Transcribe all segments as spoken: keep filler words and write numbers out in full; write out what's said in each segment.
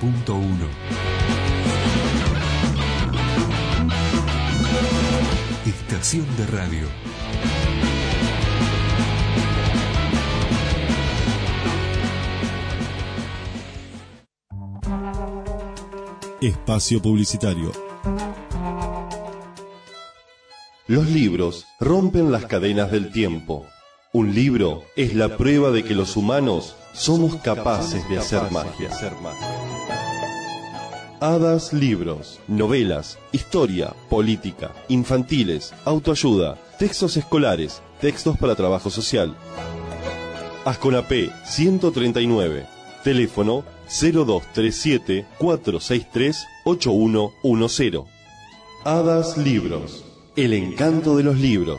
punto uno. Estación de radio. Espacio publicitario. Los libros rompen las cadenas del tiempo. Un libro es la prueba de que los humanos somos capaces de hacer magia. Hadas Libros, novelas, historia, política, infantiles, autoayuda, textos escolares, textos para trabajo social. Asconapé ciento treinta y nueve, teléfono cero dos tres siete, cuatro seis tres, ocho uno uno cero. Hadas Libros, el encanto de los libros.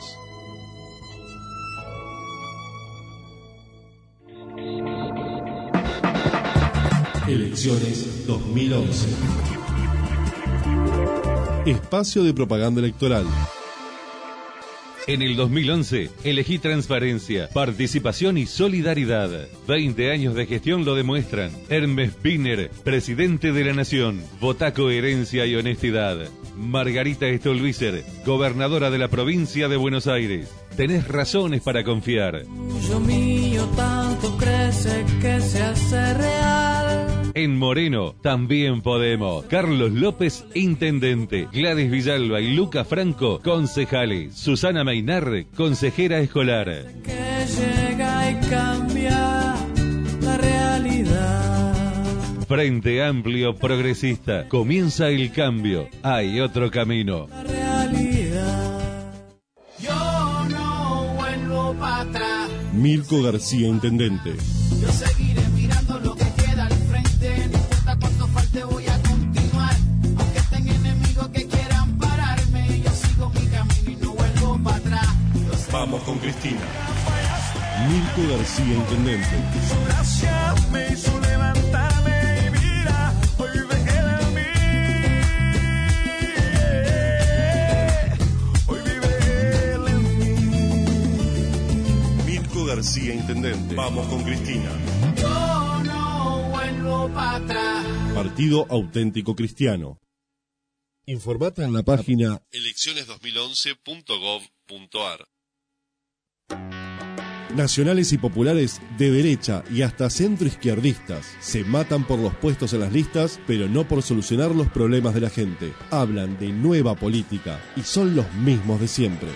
Elecciones dos mil once. Espacio de propaganda electoral. En el dos mil once, elegí transparencia, participación y solidaridad. veinte años de gestión lo demuestran. Hermes Wiener, presidente de la Nación. Votá coherencia y honestidad. Margarita Stolbizer, gobernadora de la provincia de Buenos Aires. Tenés razones para confiar. Yo mío tanto crece que se hace real. En Moreno también podemos. Carlos López, intendente. Gladys Villalba y Luca Franco, concejales. Susana Mainar, consejera escolar. Que llega y cambia la realidad. Frente Amplio Progresista. Comienza el cambio. Hay otro camino. La realidad. Yo no vuelvo para atrás. Mirko García, intendente. Yo seguiré mirando lo que queda al frente. No importa cuánto falte, voy a continuar. Aunque estén enemigos que quieran pararme, yo sigo mi camino y no vuelvo para atrás. Vamos con Cristina. Mirko García, intendente. Su gracia me hizo levantarme y mira, hoy vive él en mí. Hoy vive él en mí. Mirko García, intendente. Vamos con Cristina. Yo no vuelvo para atrás. Partido Auténtico Cristiano. Informate en la página elecciones dos mil once punto gov punto ar. Nacionales y populares de derecha y hasta centroizquierdistas se matan por los puestos en las listas, pero no por solucionar los problemas de la gente. Hablan de nueva política y son los mismos de siempre.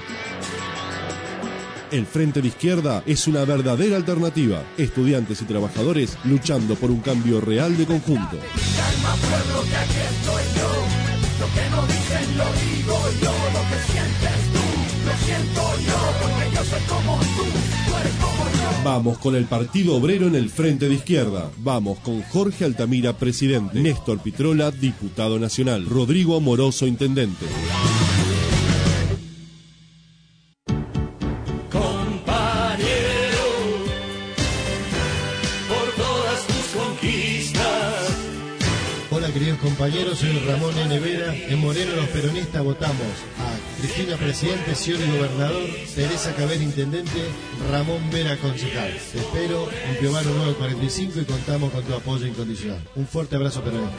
El Frente de Izquierda es una verdadera alternativa. Estudiantes y trabajadores luchando por un cambio real de conjunto. Calma pueblo que aquí estoy yo. Lo que no dicen lo digo yo. Lo que sientes tú, lo siento yo. Porque yo soy como tú, tú eres como yo. Vamos con el Partido Obrero en el Frente de Izquierda. Vamos con Jorge Altamira, presidente. Néstor Pitrola, diputado nacional. Rodrigo Amoroso, intendente. Queridos compañeros, soy Ramón N. Vera. En Moreno los peronistas votamos a Cristina Presidente, Scioli Gobernador, Teresa Caber Intendente, Ramón Vera Concejal. Te espero en Piovano nueve cuarenta y cinco y contamos con tu apoyo incondicional. Un fuerte abrazo peronista.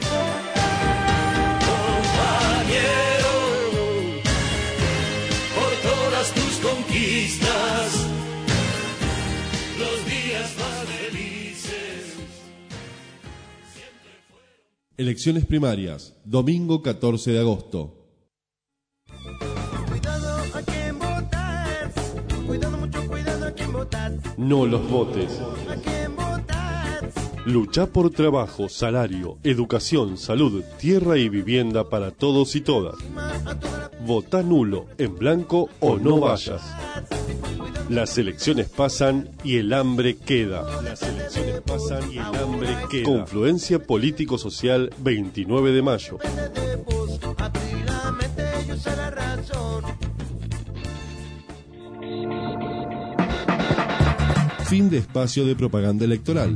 Compañero, por todas tus conquistas, los días más felices. Elecciones primarias, domingo catorce de agosto. Cuidado a quien votas, cuidado mucho, cuidado a quien votas, No los votes. a quien votas. Lucha por trabajo, salario, educación, salud, tierra y vivienda para todos y todas. Vota nulo, en blanco o no vayas. Las elecciones pasan y el hambre queda. Las elecciones pasan y el hambre queda. Confluencia Político-Social veintinueve de mayo. Fin de espacio de propaganda electoral.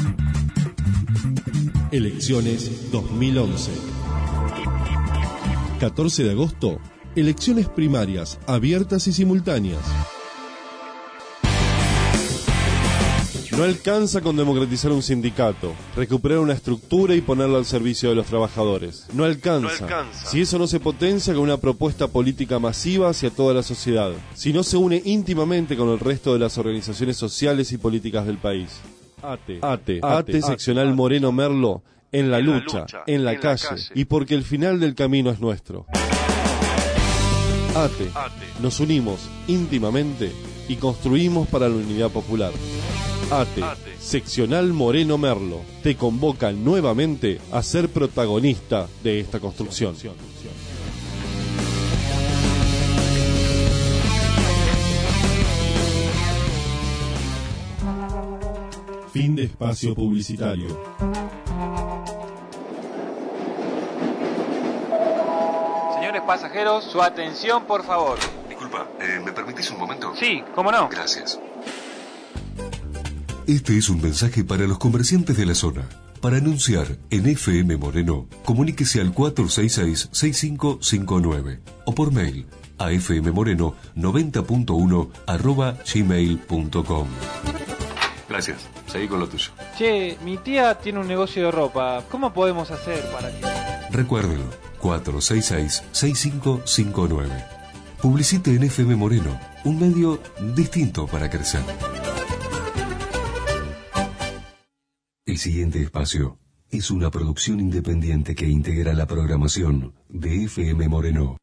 Elecciones dos mil once. catorce de agosto, elecciones primarias abiertas y simultáneas. No alcanza con democratizar un sindicato, recuperar una estructura y ponerla al servicio de los trabajadores. No alcanza, No alcanza. si eso no se potencia con una propuesta política masiva hacia toda la sociedad, si no se une íntimamente con el resto de las organizaciones sociales y políticas del país. ATE, ATE, ATE, seccional Moreno Merlo, en la lucha, en la calle, y porque el final del camino es nuestro. ATE, nos unimos íntimamente y construimos para la unidad popular. ATE, seccional Moreno Merlo, te convoca nuevamente a ser protagonista de esta construcción. Fin de espacio publicitario. Señores pasajeros, su atención, por favor. Disculpa, eh, ¿me permitís un momento? Sí, ¿cómo no? Gracias. Este es un mensaje para los comerciantes de la zona. Para anunciar en F M Moreno, comuníquese al cuatro seis seis, seis cinco cinco nueve o por mail a fmmoreno noventa punto uno arroba gmail punto com. Gracias. Seguí con lo tuyo. Che, mi tía tiene un negocio de ropa. ¿Cómo podemos hacer para que...? Recuérdelo, cuatro seis seis, seis cinco cinco nueve. Publicite en F M Moreno, un medio distinto para crecer. El siguiente espacio es una producción independiente que integra la programación de F M Moreno.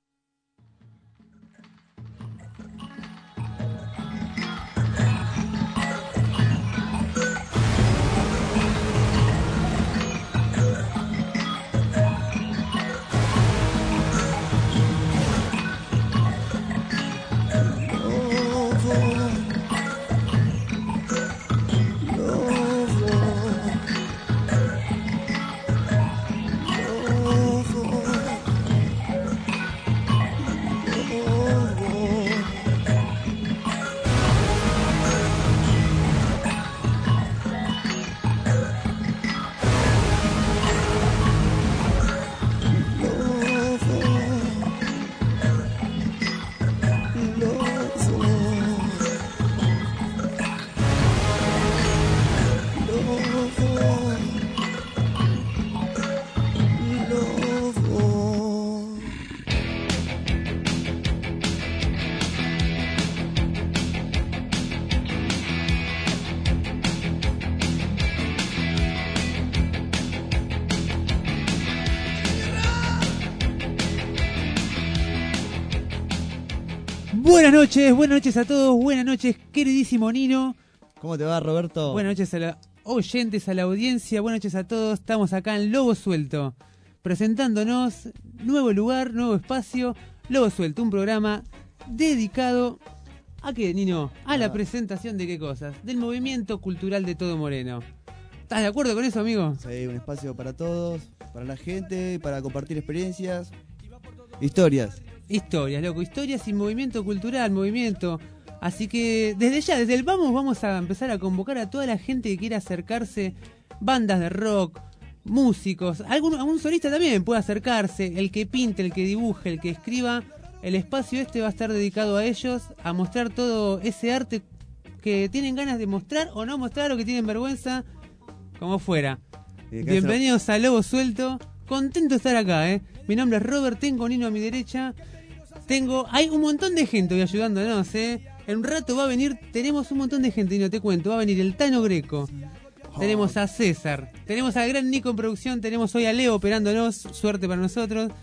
Buenas noches, buenas noches a todos, buenas noches, queridísimo Nino. ¿Cómo te va, Roberto? Buenas noches a los oyentes, a la audiencia, buenas noches a todos. Estamos acá en Lobo Suelto, presentándonos, nuevo lugar, nuevo espacio, Lobo Suelto, un programa dedicado ¿a qué, Nino? A la presentación de qué cosas, del movimiento cultural de todo Moreno. ¿Estás de acuerdo con eso, amigo? Sí, un espacio para todos, para la gente, para compartir experiencias, historias. Historias, loco, historias y movimiento cultural, movimiento. Así que desde ya, desde el vamos, vamos a empezar a convocar a toda la gente que quiera acercarse, bandas de rock, músicos, algún, algún solista también puede acercarse, el que pinte, el que dibuje, el que escriba. El espacio este va a estar dedicado a ellos, a mostrar todo ese arte que tienen ganas de mostrar o no mostrar o que tienen vergüenza, como fuera. Bienvenidos a Lobo Suelto, contento de estar acá, ¿eh? Mi nombre es Robert, tengo Nino a mi derecha. Tengo, hay un montón de gente hoy ayudándonos, ¿eh? En un rato va a venir, tenemos un montón de gente, y no te cuento, va a venir el Tano Greco, oh. Tenemos a César, tenemos al gran Nico en producción, tenemos hoy a Leo operándonos, suerte para nosotros.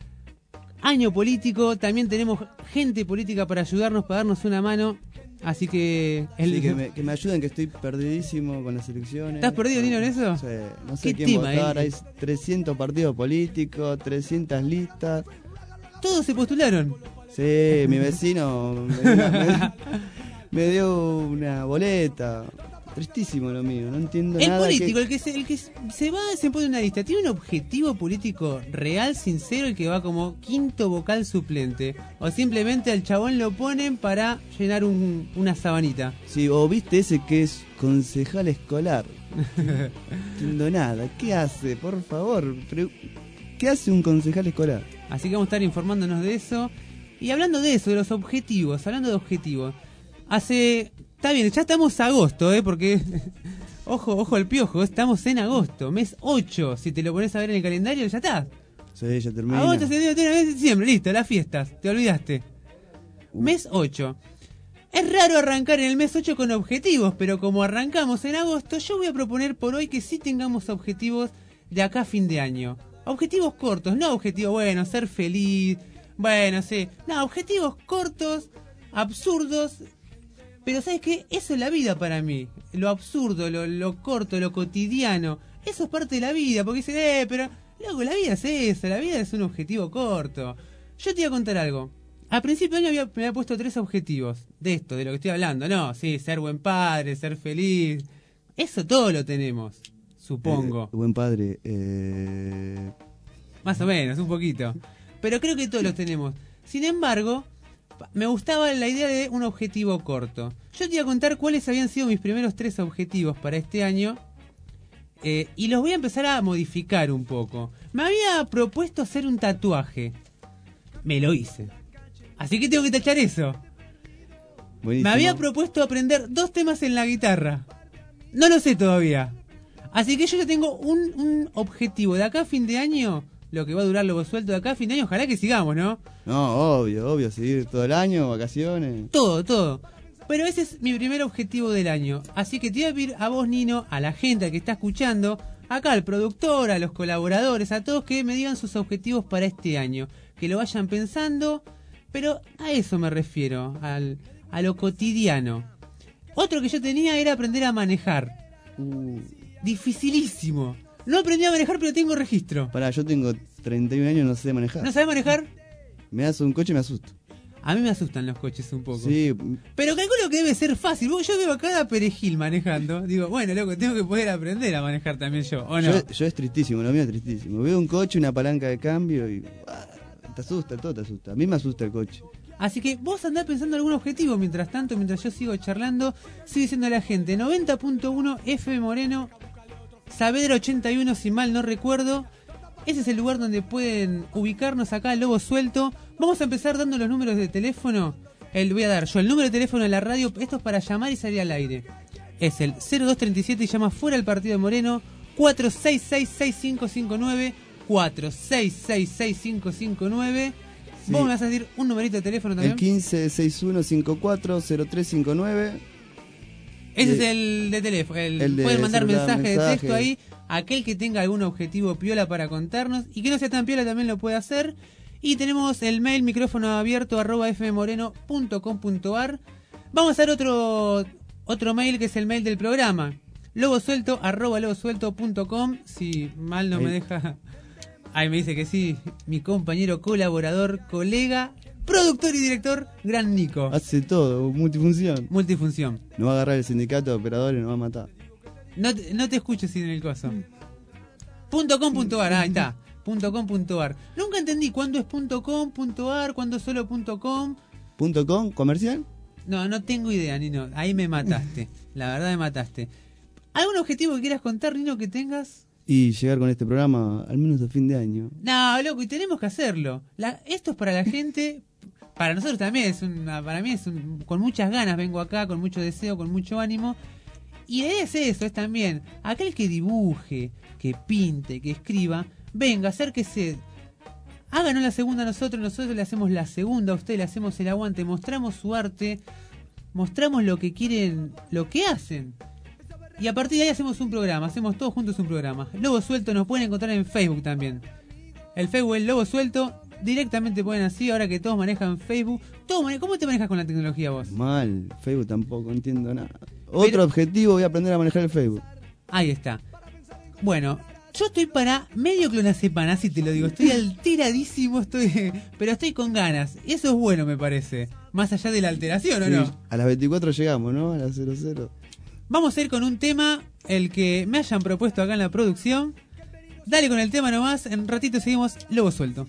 Año político, también tenemos gente política para ayudarnos, para darnos una mano, así que... El... Sí, que, me, que me ayuden, que estoy perdidísimo con las elecciones. ¿Estás perdido, Nino, en eso? Sí, no sé quién votar, hay trescientos partidos políticos, trescientas listas... Todos se postularon. Sí, mi vecino me, me, me dio una boleta. Tristísimo lo mío, no entiendo el nada. El político, que... el que se, el que se va, se pone una lista, ¿tiene un objetivo político real, sincero, el que va como quinto vocal suplente? ¿O simplemente al chabón lo ponen para llenar un, una sabanita? Sí, o viste ese que es concejal escolar. No entiendo nada. ¿Qué hace? Por favor, ¿qué hace un concejal escolar? Así que vamos a estar informándonos de eso. Y hablando de eso, de los objetivos, hablando de objetivos. Hace Está bien, ya estamos a agosto, ¿eh? Porque, ojo, ojo al piojo, estamos en agosto, mes ocho. Si te lo pones a ver en el calendario, ya está. Sí, ya termina. Agosto, septiembre, diciembre, listo, las fiestas, te olvidaste. Uh. Mes ocho. Es raro arrancar en el mes ocho con objetivos, pero como arrancamos en agosto, yo voy a proponer por hoy que sí tengamos objetivos de acá a fin de año. Objetivos cortos, no objetivos, bueno, ser feliz, bueno, sí. No, objetivos cortos, absurdos, pero ¿sabes qué? Eso es la vida para mí. Lo absurdo, lo, lo corto, lo cotidiano, eso es parte de la vida, porque dicen, eh, pero, loco, la vida es eso, la vida es un objetivo corto. Yo te voy a contar algo. A principio de año había, me había puesto tres objetivos de esto, de lo que estoy hablando. No, sí, ser buen padre, ser feliz. Eso todo lo tenemos, supongo. Eh, buen padre, eh... Más o menos, un poquito. Pero creo que todos lo tenemos. Sin embargo, me gustaba la idea de un objetivo corto. Yo te voy a contar cuáles habían sido mis primeros tres objetivos para este año. Eh, y los voy a empezar a modificar un poco. Me había propuesto hacer un tatuaje. Me lo hice. Así que tengo que tachar eso. Buenísimo. Me había propuesto aprender dos temas en la guitarra. No lo sé todavía. Así que yo ya tengo un, un objetivo de acá a fin de año. Lo que va a durar Lobo Suelto de acá a fin de año. Ojalá que sigamos, ¿no? No, obvio, obvio. Seguir todo el año, vacaciones. Todo, todo. Pero ese es mi primer objetivo del año. Así que te voy a pedir a vos, Nino, a la gente que está escuchando, acá al productor, a los colaboradores, a todos que me digan sus objetivos para este año. Que lo vayan pensando... Pero a eso me refiero, al, a lo cotidiano. Otro que yo tenía era aprender a manejar. Uh. Dificilísimo. No aprendí a manejar, pero tengo registro. Pará, yo tengo treinta y un años y no sé manejar. ¿No sabes manejar? Me das un coche y me asusto. A mí me asustan los coches un poco. Sí. Pero calculo que debe ser fácil. Yo veo a cada perejil manejando. Digo, bueno, loco, tengo que poder aprender a manejar también yo, ¿o no? Yo, yo es tristísimo, lo mío es tristísimo. Veo un coche, una palanca de cambio y... Te asusta, todo te asusta. A mí me asusta el coche. Así que vos andás pensando algún objetivo mientras tanto, mientras yo sigo charlando. Sigo diciendo a la gente, noventa punto uno F M Moreno, Saavedra ochenta y uno, si mal no recuerdo. Ese es el lugar donde pueden ubicarnos acá, Lobo Suelto. Vamos a empezar dando los números de teléfono. El, voy a dar yo el número de teléfono de la radio. Esto es para llamar y salir al aire. Es el cero dos treinta y siete y llama fuera el partido de Moreno. cuatro seis seis, seis cinco cinco nueve cuatro seis seis, seis cinco cinco nueve. Sí. Vos me vas a decir un numerito de teléfono también. El quince sesenta y uno cincuenta y cuatro cero tres cincuenta y nueve. Ese de, es el de teléfono. El, el de pueden mandar mensaje, mensaje de texto ahí. Aquel que tenga algún objetivo piola para contarnos. Y que no sea tan piola también lo puede hacer. Y tenemos el mail micrófono abierto arroba fmmoreno punto com punto ar. Vamos a hacer otro, otro mail que es el mail del programa. Lobosuelto arroba lobosuelto punto com. Si mal no ahí me deja... Ahí me dice que sí, mi compañero, colaborador, colega, productor y director, gran Nico. Hace todo, multifunción. Multifunción. Nos va a agarrar el sindicato de operadores y nos va a matar. No te, no te escuches sin el coso. Punto com punto ar, ahí está. Punto com punto ar. Nunca entendí cuándo es punto com punto ar, cuándo es solo punto com. ¿Punto com? ¿Comercial? No, no tengo idea, Nino. Ahí me mataste. La verdad me mataste. ¿Algún objetivo que quieras contar, Nino, que tengas? Y llegar con este programa al menos a fin de año. No, loco, y tenemos que hacerlo. La, esto es para la gente, para nosotros también, es una, para mí es un, con muchas ganas vengo acá, con mucho deseo, con mucho ánimo. Y es eso, es también, aquel que dibuje, que pinte, que escriba, venga, acérquese, háganos la segunda a nosotros, nosotros le hacemos la segunda a usted, le hacemos el aguante, mostramos su arte, mostramos lo que quieren, lo que hacen. Y a partir de ahí hacemos un programa, hacemos todos juntos un programa. Lobo Suelto nos pueden encontrar en Facebook también. El Facebook es Lobo Suelto, directamente pueden así, ahora que todos manejan Facebook. Todos mane- ¿Cómo te manejas con la tecnología vos? Mal, Facebook tampoco entiendo nada. Otro Pero, objetivo, voy a aprender a manejar el Facebook. Ahí está. Bueno, yo estoy para medio clonazepam, así te lo digo. Estoy alteradísimo, estoy, pero estoy con ganas. Eso es bueno, me parece. Más allá de la alteración, ¿o sí, no? A las veinticuatro llegamos, ¿no? A las cero cero. Vamos a ir con un tema, el que me hayan propuesto acá en la producción. Dale con el tema nomás, en un ratito seguimos Lobo Suelto.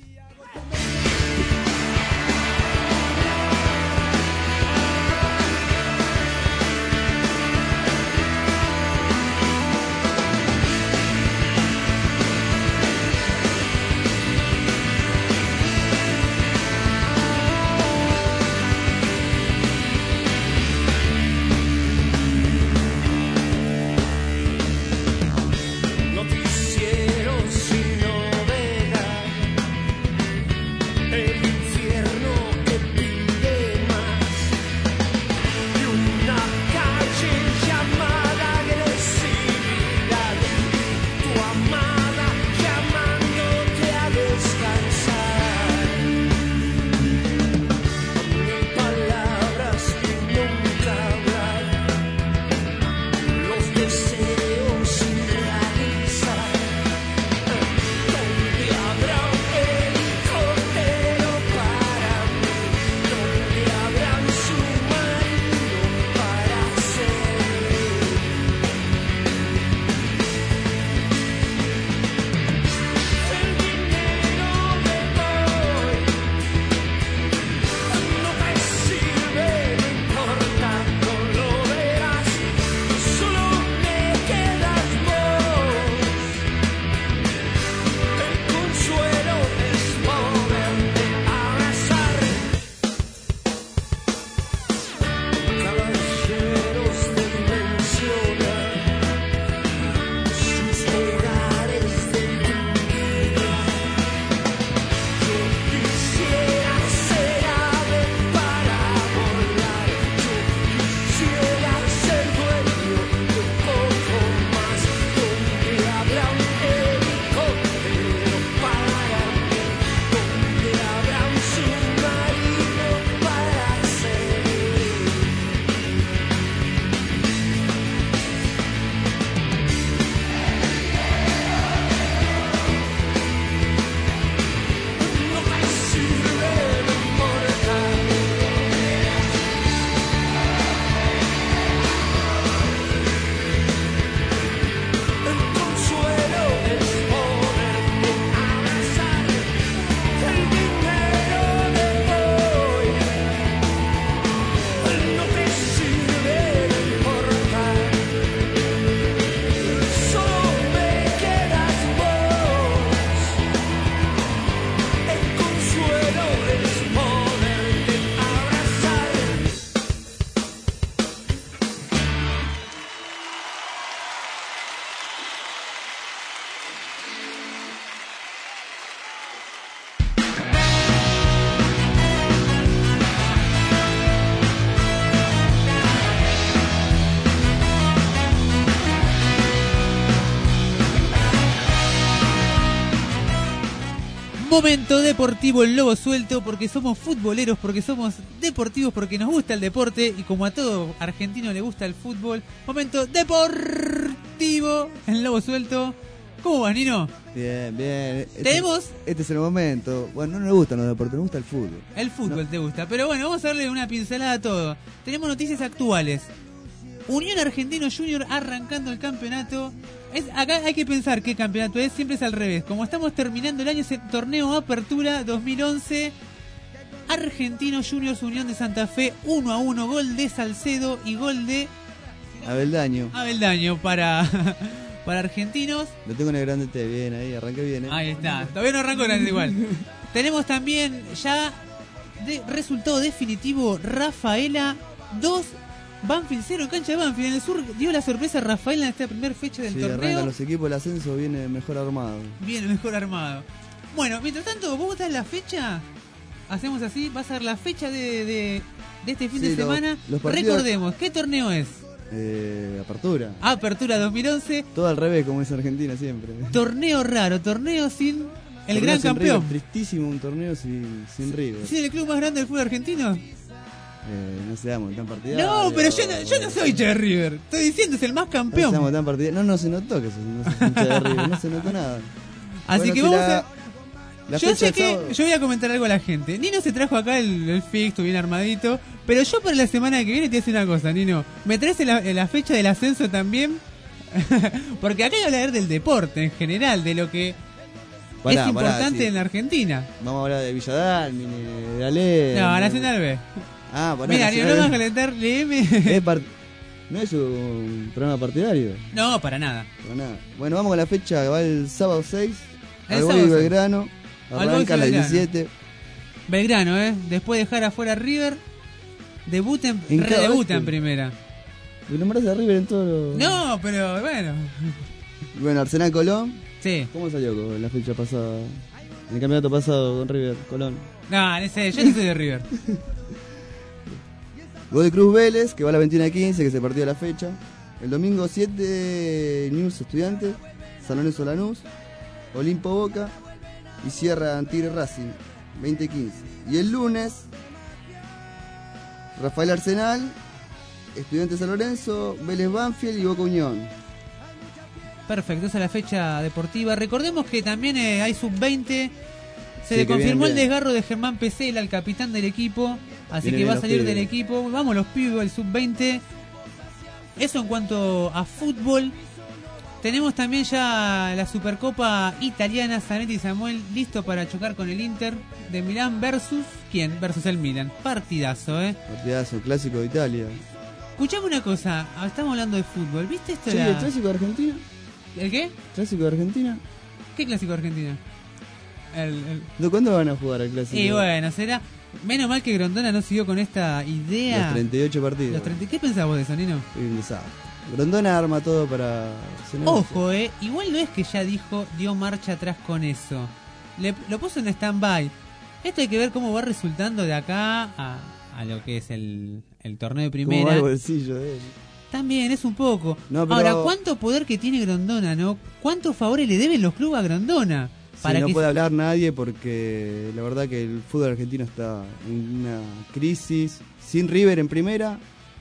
Momento deportivo en Lobo Suelto, porque somos futboleros, porque somos deportivos, porque nos gusta el deporte y como a todo argentino le gusta el fútbol. Momento deportivo en Lobo Suelto. ¿Cómo vas, Nino? Bien, bien. Este, ¿Tenemos? Este es el momento. Bueno, no nos gustan los deportes, nos gusta el fútbol. El fútbol No. te gusta, pero bueno, vamos a darle una pincelada a todo. Tenemos noticias actuales. Unión Argentino Junior arrancando el campeonato. Es, acá hay que pensar qué campeonato es, siempre es al revés. Como estamos terminando el año, es el torneo Apertura dos mil once. Argentino Juniors Unión de Santa Fe uno a uno, gol de Salcedo y gol de Abeldaño. Abeldaño para, para Argentinos. Lo tengo en el grande T, bien ahí, arranqué bien, ¿eh? Ahí está, todavía no arrancó grande igual. Tenemos también ya de resultado definitivo, Rafaela dos, Banfield cero en cancha de Banfield. En el sur dio la sorpresa Rafaela en esta primera fecha del Sí, torneo. arrancan los equipos del ascenso, viene mejor armado. Viene mejor armado. Bueno, mientras tanto, vos estás la fecha. Hacemos así, vas a dar la fecha de, de, de este fin Sí, de lo- semana. los partidos- Recordemos, ¿qué torneo es? Eh, apertura. Apertura dos mil once. Todo al revés, como es Argentina siempre. Torneo raro, torneo sin el Torneo gran sin campeón. River, tristísimo un torneo sin, sin River. ¿Sí, el club más grande del fútbol argentino? Eh, no seamos tan partidarios. No, pero yo no, yo no soy hincha de River. Estoy diciendo, es el más No campeón. seamos tan partidarios. No, no se notó que sos no sos hincha de River, no se notó nada. Así Bueno, que si vamos la- a... la Yo fecha sé del que sábado- yo voy a comentar algo a la gente. Nino se trajo acá el, el fixto bien armadito, pero yo para la semana que viene te voy a decir una cosa, Nino. ¿Me traes la, la fecha del ascenso también? Porque acá hay que hablar del deporte en general, de lo que Pará, es pará, importante sí. en la Argentina. Vamos a hablar de Villadalmine, de Ale. No, Nacional B. Ah, pará, Mira, Nino, no Nacional vas a B. calentar, leeme. Es par- No es un programa partidario. No, para nada. No, nada. Bueno, vamos con la fecha, va el sábado seis. El Al Boy sábado seis. Belgrano. Al Arranca a Boys las Belgrano. diecisiete. Belgrano, ¿eh? Después de dejar afuera a River, debuta en, En cada redebuta vez en que- primera. Y nombrás a River en todo lo... No, pero bueno. Bueno, Arsenal Colón. Sí. ¿Cómo salió con la fecha pasada? En el campeonato pasado con River Colón. No, no sé, yo no soy de River. Godoy Cruz Vélez, que va a la veintiuno a quince, que se partió la fecha. El domingo siete, News Estudiantes, San Lorenzo Lanús, Olimpo Boca y cierra Tigre Racing, veinte quince. Y el lunes, Rafael Arsenal, Estudiantes San Lorenzo, Vélez Banfield y Boca Unión. Perfecto, esa es la fecha deportiva. Recordemos que también eh, hay sub veinte. Se Sí, le que confirmó bien, el bien. desgarro de Germán Pesela, el capitán del equipo. Así Vienen que va a los salir pibes. del equipo. Vamos los pibes, el sub veinte. Eso en cuanto a fútbol. Tenemos también ya la Supercopa Italiana. Zanetti y Samuel listo para chocar con el Inter de Milán versus... ¿Quién? Versus el Milan. Partidazo, ¿eh? Partidazo, clásico de Italia. Escuchame una cosa. ah, Estamos hablando de fútbol. ¿Viste esto? Che, la- ¿el clásico de Argentina? ¿El qué? ¿Clásico de Argentina? ¿Qué clásico de Argentina? El, el- ¿De cuándo van a jugar al clásico? Y bueno, será... Menos mal que Grondona no siguió con esta idea. Los treinta y ocho partidos. Los treinta ¿Qué pensás vos de eso, Nino? Y un desastre. Grondona arma todo para... Ojo, eh. Igual no es que ya dijo, dio marcha atrás con eso. Le, lo puso en stand-by. Esto hay que ver cómo va resultando de acá a, a lo que es el, el torneo de ¿Cómo va primera. el bolsillo de él? También es un poco. No, pero- Ahora, ¿cuánto poder que tiene Grondona, no? ¿Cuántos favores le deben los clubes a Grondona? Sí, no que puede hablar nadie porque la verdad que el fútbol argentino está en una crisis. Sin River en primera,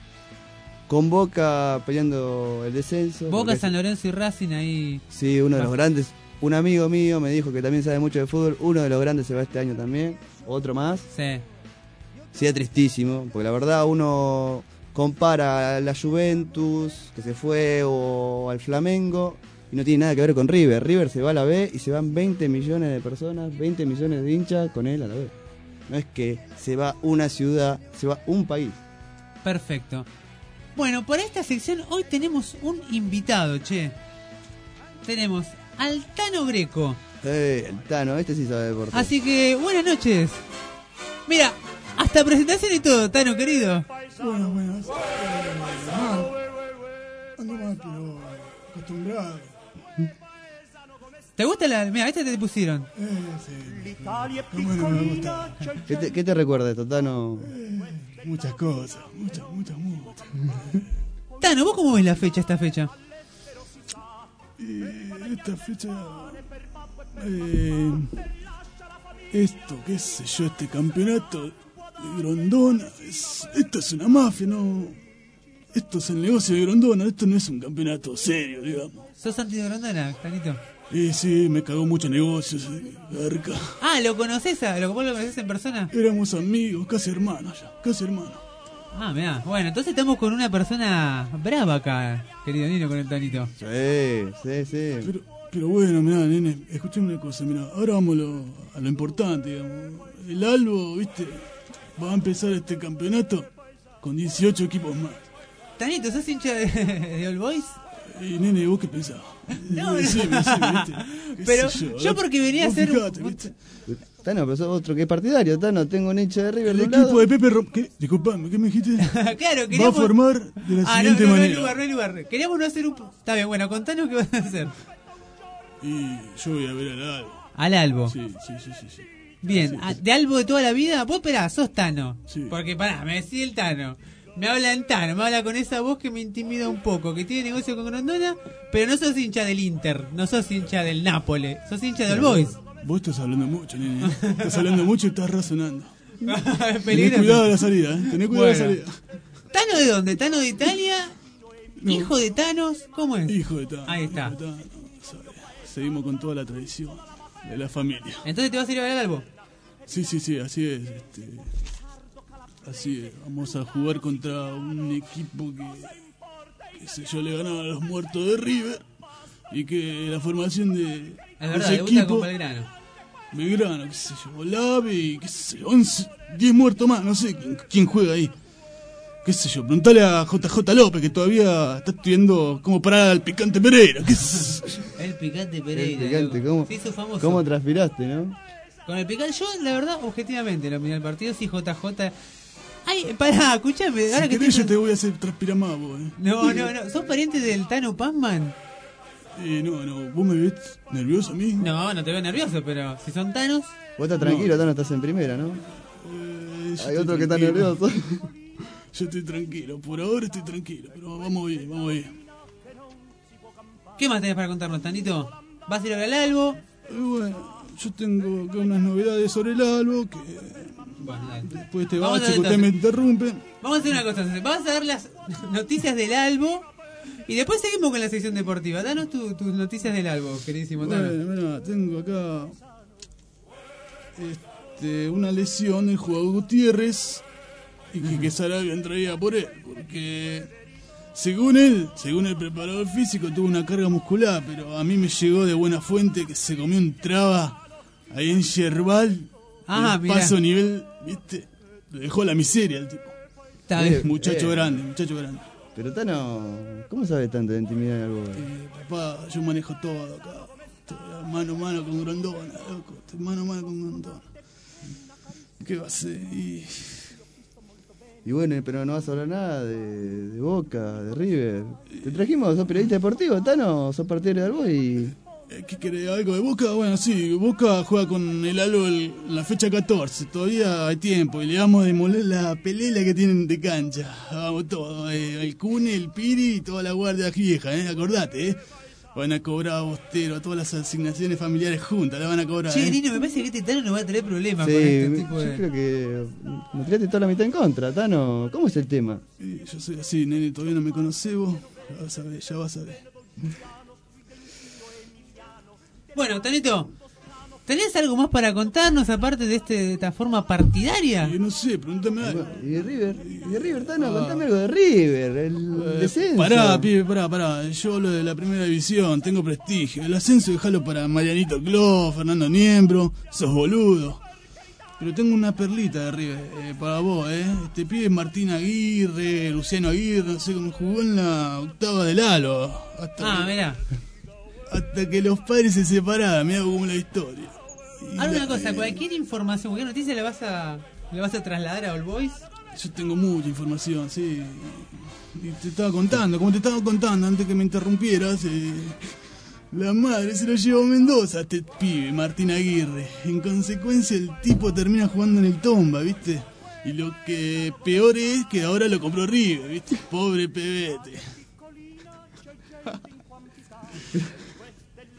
con Boca peleando el descenso. Boca, porque San Lorenzo y Racing ahí. Sí, uno de los Va. grandes. Un amigo mío me dijo que también sabe mucho de fútbol. Uno de los grandes se va este año también. Otro más. Sí. Sí, es tristísimo. Porque la verdad uno compara a la Juventus que se fue o al Flamengo y no tiene nada que ver con River. River se va a la B y se van veinte millones de personas, veinte millones de hinchas con él a la B. No es que se va una ciudad, se va un país. Perfecto. Bueno, para esta sección hoy tenemos un invitado, che. Tenemos al Tano Greco. Eh, el Tano, este sí sabe deporte. Así que, buenas noches. Mira, hasta presentación y todo, Tano querido. Bueno, bueno, eh, mal. Ando mal, pero acostumbrado. ¿Te gusta la...? Mira, esta te pusieron. Eh, sí. Pero bueno, me gusta. ¿Qué te, qué te recuerda esto, Tano? Eh, muchas cosas, muchas, muchas, muchas. Tano, ¿vos cómo ves la fecha, esta fecha? Y esta fecha... Eh, esto, qué sé yo, este campeonato de Grondona, es, esto es una mafia, no. Esto es el negocio de Grondona, esto no es un campeonato serio, digamos. ¿Sos anti de Grondona, Tanito? Sí, sí, me cagó muchos negocios, Garca. Ah, ¿lo conocés? A, ¿Lo, ¿Vos lo conocés en persona? Éramos amigos, casi hermanos ya, casi hermanos. Ah, mirá. Bueno, entonces estamos con una persona brava acá, querido Nino, con el Tanito. Sí, sí, sí. Pero, pero bueno, mirá, nene, escuchame una cosa, mirá, ahora vamos a lo, a lo importante, digamos. El Albo, viste, va a empezar este campeonato con dieciocho equipos más. Tanito, ¿sos hincha de, de All Boys? Y nene, ¿vos qué pensabas? No, decime, no. decime, ¿viste? ¿Qué Pero sé yo, yo, porque venía a vos hacer... fijate, un... ¿viste? Tano, pero sos otro que es partidario, Tano. Tengo un hincha de River El de un equipo lado. de Pepe Rom... ¿Qué? Disculpame, ¿qué me dijiste? Claro, Va queríamos... a formar de la ah, siguiente no, no, manera. no hay lugar, no hay lugar. Queríamos no hacer un... Está bien, bueno, contanos qué vas a hacer. Y yo voy a ver al Albo. Al Albo. Sí, sí, sí, sí. sí. Bien, Sí, ah, sí. ¿de Albo de toda la vida? Vos esperá, sos Tano. Sí. Porque pará, me decía el Tano. Me habla en Tano, me habla con esa voz que me intimida un poco, que tiene negocio con Grondona, pero no sos hincha del Inter, no sos hincha del Nápoles, sos hincha del All Boys. Vos estás hablando mucho, nene. Estás hablando mucho y estás razonando. Tenés Peligroso. cuidado de la salida, ¿eh? Tenés cuidado de la Bueno. salida. ¿Tano de dónde? ¿Tano de Italia? No. ¿Hijo de Thanos? ¿Cómo es? Hijo de Tano. Ahí está. hijo de Tano, ¿sabes? Seguimos con toda la tradición de la familia. Entonces te vas a ir a ver al Albo. Sí, sí, sí, así es. Este, así es. Vamos a jugar contra un equipo que, que sé yo, le ganaba a los muertos de River. Y que la formación de, Es de verdad, ese debuta equipo, con Belgrano. Belgrano, qué sé yo, Olave y qué sé yo, once, diez muertos más, no sé quién, quién juega ahí. Qué sé yo, preguntale a J J López que todavía está estudiando cómo parar al Picante Pereira. ¿Qué es? El Picante Pereira. El Picante, loco. ¿cómo, Se hizo famoso. ¿cómo transpiraste, no? Con el Picante, yo la verdad, objetivamente, lo miré al partido, sí, J J. Ay, pará, escuchame. Ahora Si que querés estoy- yo te voy a hacer transpirar más, vos, eh. No, no, no. ¿Sos pariente del Tano Pazman? Eh, no, no, ¿vos me ves nervioso a mí? No, no te veo nervioso, pero si son Thanos. Vos estás tranquilo, Tano, estás en primera, ¿no? Eh, yo Hay estoy otro que está tranquilo. nervioso. Yo estoy tranquilo, por ahora estoy tranquilo, pero vamos bien, vamos bien. ¿Qué más tenés para contarnos, Tanito? ¿Vas a ir a ver al Albo? Eh, bueno, yo tengo acá unas novedades sobre el Albo que Bueno, dale. después de este Vamos a bache ver, que usted me entonces. interrumpe. Vamos a hacer una cosa. Vas a dar las noticias del Albo y después seguimos con la sección deportiva. Danos tu- tus noticias del Albo, queridísimo Tano. Bueno, mira, tengo acá este, una lesión del jugador Gutiérrez y que, que Sarabia entraría por él, porque según él, según el preparador físico, tuvo una carga muscular, pero a mí me llegó de buena fuente que se comió un traba ahí en Yerbal. Ah, el mirá. paso a nivel, viste, lo dejó a la miseria el tipo. Está Eh, bien. Muchacho eh. grande, muchacho grande. Pero Tano, ¿cómo sabes tanto de intimidad de algo? Eh, papá, yo manejo todo acá. Estoy mano a mano con Grondona, loco. Estoy mano a mano con Grondona. ¿Qué va a ser? Y... Y bueno, pero no vas a hablar nada de, de Boca, de River. Te trajimos, sos periodista deportivo, Tano, sos partidario de algo y... eh, ¿Qué querés? ¿Algo de Boca? Bueno, sí, Boca juega con el Albo el- la fecha catorce. Todavía hay tiempo y le vamos a demoler la pelela que tienen de cancha. Vamos todo, eh, el Cune, el Piri y toda la guardia vieja, ¿eh? Acordate, ¿eh? Van a cobrar a Bostero, a todas las asignaciones familiares juntas, la van a cobrar, Che, ¿eh? Nino, me parece que este Tano no va a tener problemas Sí, con este tipo yo de... creo que me tiraste toda la mitad en contra, Tano. ¿Cómo es el tema? Y yo soy así, nene, todavía no me conocés vos. Ya vas a ver, ya vas a ver. Bueno, Tanito, ¿tenés algo más para contarnos aparte de, este, de esta forma partidaria? Y no sé, pregúntame algo. ¿Y de River? ¿Y de River, Tano? Ah. Contame algo de River, el Eh, descenso. Pará, pibe, pará, pará. Yo hablo de la primera división, tengo prestigio. El ascenso dejalo para Marianito Cló, Fernando Niembro, esos boludos. Pero tengo una perlita de River, eh, para vos, ¿eh? Este pibe es Martín Aguirre, Luciano Aguirre, no sé cómo jugó en la octava del Halo. Hasta, Ah, que, mirá. hasta que los padres se separaron, mirá como la historia. Y Ahora la- una cosa, eh, cualquier información, cualquier noticia le vas a le vas a trasladar a All Boys. Yo tengo mucha información, sí. Y te estaba contando, como te estaba contando antes que me interrumpieras, eh, la madre se lo llevó a Mendoza a este pibe, Martín Aguirre. En consecuencia, el tipo termina jugando en el Tomba, ¿viste? Y lo que peor es que ahora lo compró River, ¿viste? Pobre pebete.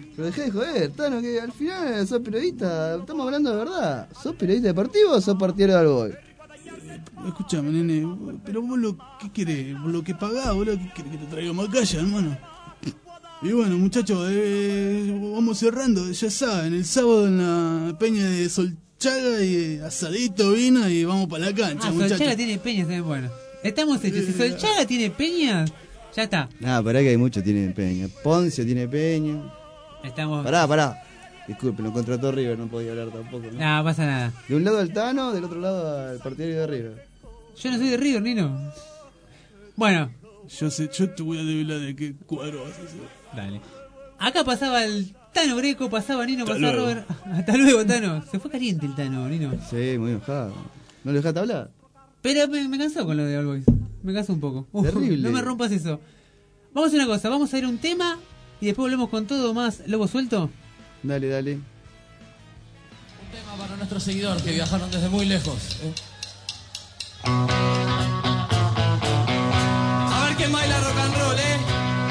Pero dejé de joder, Tano, que al final sos periodista, estamos hablando de verdad. ¿Sos periodista deportivo o sos partidario del Boy? Escúchame, nene, pero vos lo que querés, vos lo que pagás, boludo, ¿qué querés que te traiga Macaya, hermano? Y bueno, muchachos, eh, vamos cerrando, ya saben, el sábado en la peña de Solchaga y asadito vino y vamos para la cancha, Ah, muchachos. Solchaga tiene peñas también, bueno. Estamos hechos, si Solchaga tiene peñas, ya está. Nah, pará que hay muchos tienen peña. Poncio tiene peña. Estamos... Pará, pará. Disculpen, lo contrató River, no podía hablar tampoco, ¿no? No, pasa nada. De un lado al Tano, del otro lado al partidario de River. Yo no soy de River, Nino. Bueno. Yo sé, yo te voy a develar de qué cuadro vas a hacer. Dale. Acá pasaba el Tano Greco, pasaba Nino, Hasta pasaba luego. Robert. Hasta luego, Tano. Se fue caliente el Tano, Nino. Sí, muy enojado. ¿No le dejaste hablar? Pero me, me cansó con lo de All Boys. Me cansó un poco. Uf, Terrible. No me rompas eso. Vamos a hacer una cosa, vamos a ir a un tema y después volvemos con todo más Lobo Suelto. Dale, dale. Un tema para nuestros seguidores que viajaron desde muy lejos. ¿eh? A ver quién baila rock and roll, ¿eh?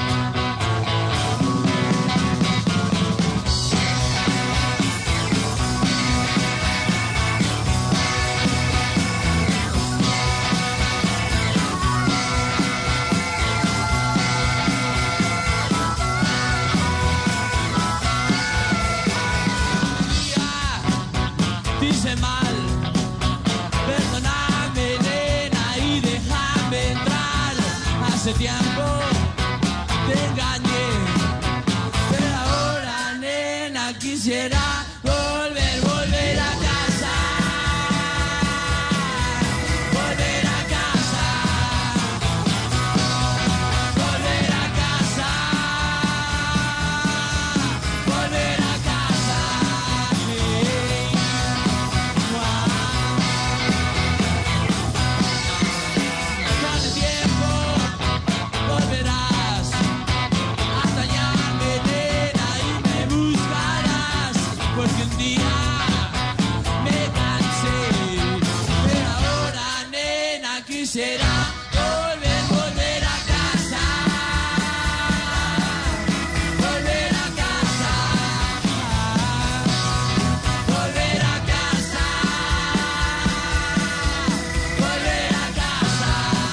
Dice mal, perdóname, nena, y déjame entrar. Hace tiempo te engañé, pero ahora, nena, quisiera volver, volver a casa. Volver a casa. Volver a casa. Volver a casa. Con el tiempo volverás a extrañarme, nena, y me buscarás, porque un día me cansé, pero ahora, nena, quisiera volver, volver a casa. Volver a casa. Volver a casa. Volver a casa.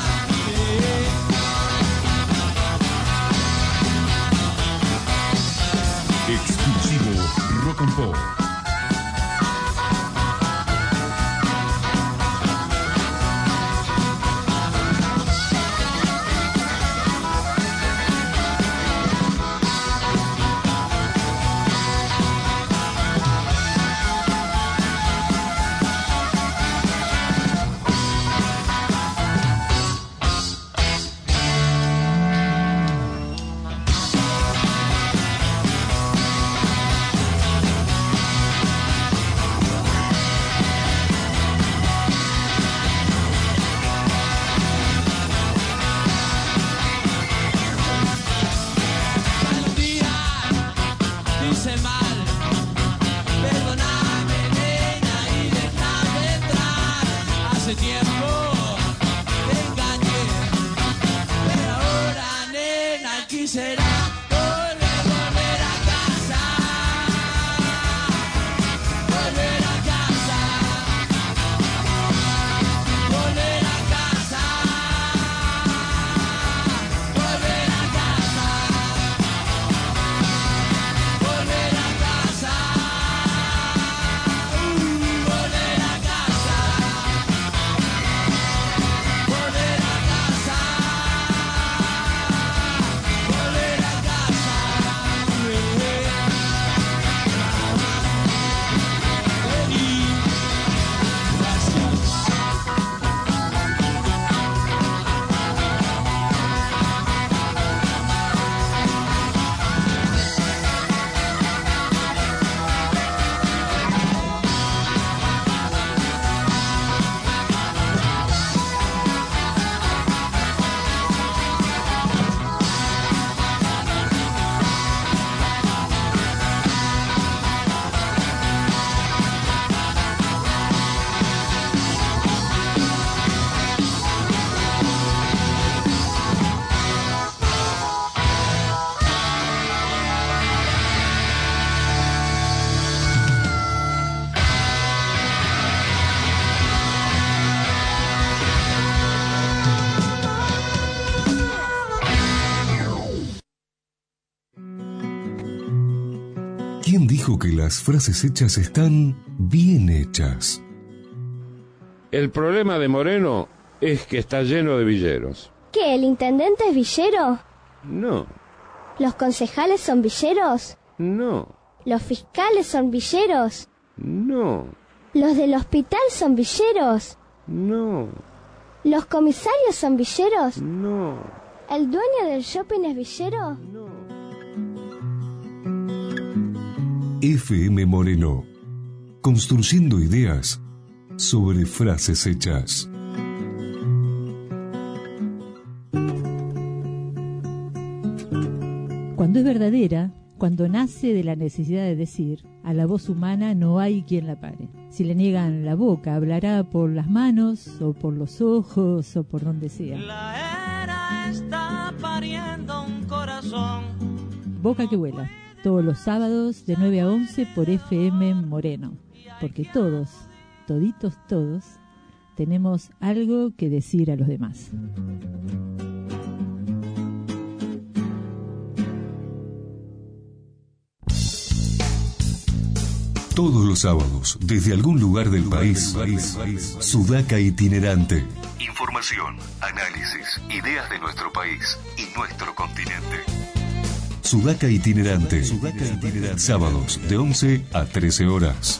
Exclusivo Rock and Pop. Un día dice mal, perdóname, nena, y déjame entrar. Hace tiempo te engañé, pero ahora, nena, quisiera volver, volver a casa. Volver a casa. Volver a casa. Volver a casa. Volver a casa. Uh, volver a casa. dijo que las frases hechas están bien hechas. El problema de Moreno es que está lleno de villeros. ¿Qué, el intendente es villero? No. ¿Los concejales son villeros? No. ¿Los fiscales son villeros? No. ¿Los del hospital son villeros? No. ¿Los comisarios son villeros? No. ¿El dueño del shopping es villero? No. F M Moreno, construyendo ideas sobre frases hechas. Cuando es verdadera, cuando nace de la necesidad de decir, a la voz humana no hay quien la pare. Si le niegan la boca, hablará por las manos, o por los ojos, o por donde sea. La era está pariendo un corazón. Boca que vuela, todos los sábados de nueve a once por F M Moreno. Porque todos, toditos todos, tenemos algo que decir a los demás. Todos los sábados, desde algún lugar del país, Sudaca Itinerante. Información, análisis, ideas de nuestro país y nuestro continente. Sudaca Itinerante. Sudaca Itinerante. Sábados de once a trece horas.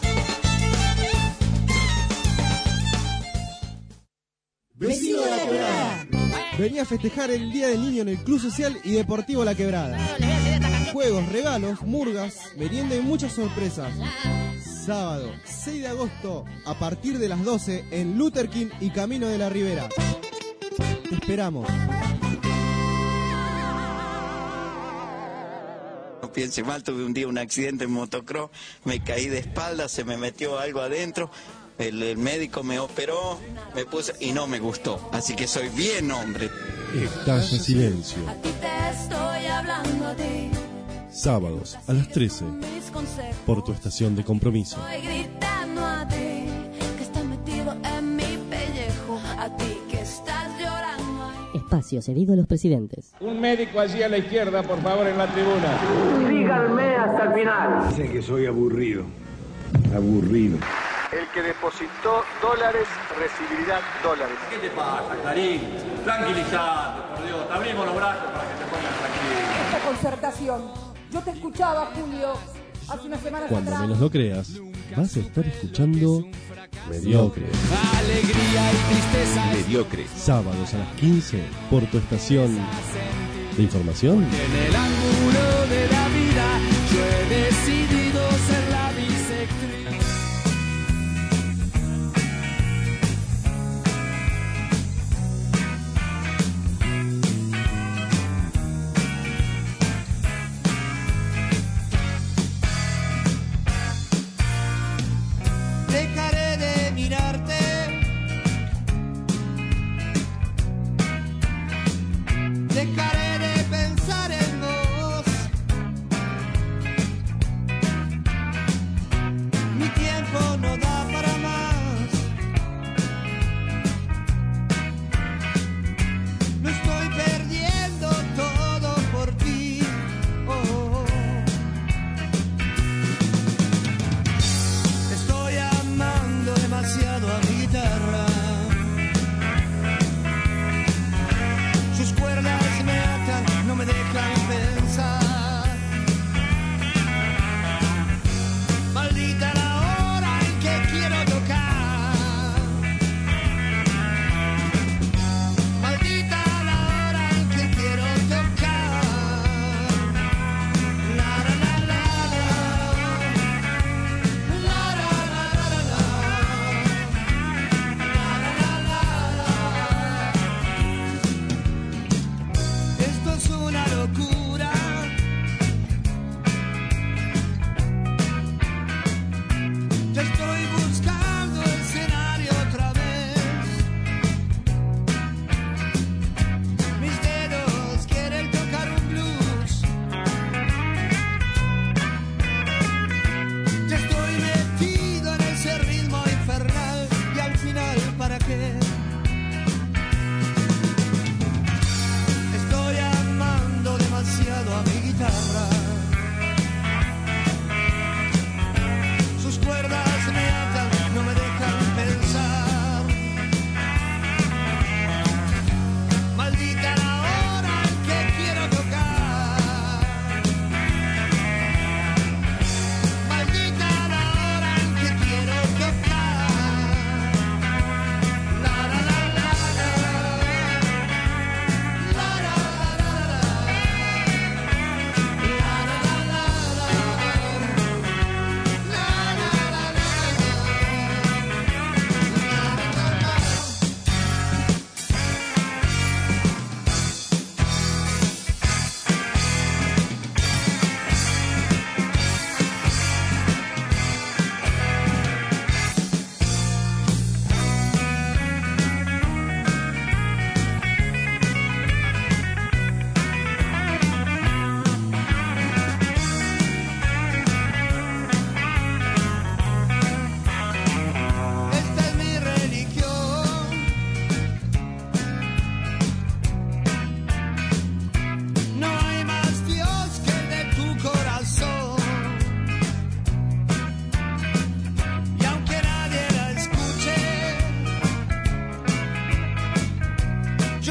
Vecino de la Quebrada. Venía a festejar el Día del Niño en el Club Social y Deportivo La Quebrada. Juegos, regalos, murgas, merienda y muchas sorpresas. Sábado, seis de agosto, a partir de las doce, en Luther King y Camino de la Ribera. Te esperamos. No piense mal, tuve un día un accidente en motocross, me caí de espalda, se me metió algo adentro, el, el médico me operó, me puse y no me gustó, así que soy bien hombre. Estalla silencio. A ti te estoy hablando a ti. Sábados a las trece, por tu estación de compromiso. Estoy gritando a ti, que estás metido en mi pellejo, a ti que estás llorando. Espacio cedido a los presidentes. Un médico allí a la izquierda, por favor, en la tribuna. Síganme hasta el final. Dicen que soy aburrido. Aburrido. El que depositó dólares recibirá dólares. ¿Qué te pasa, Clarín? Tranquilizate, por Dios. Te abrimos los brazos para que te pongas tranquilo. Esta concertación. Yo te escuchaba, Julio, hace unas semanas Cuando atrás. menos lo creas, vas a estar escuchando Mediocre. Alegría y tristeza. Mediocre. Sábados a las quince, por tu estación de información. En el ángulo de la vida, yo he decidido ser la bisectriz. Dejaré de mirarte. Dejaré de pensar en vos. Mi tiempo no da para más. Lo estoy perdiendo todo por ti. Oh. Estoy amando demasiado a mi guitarra. Sus cuerdas me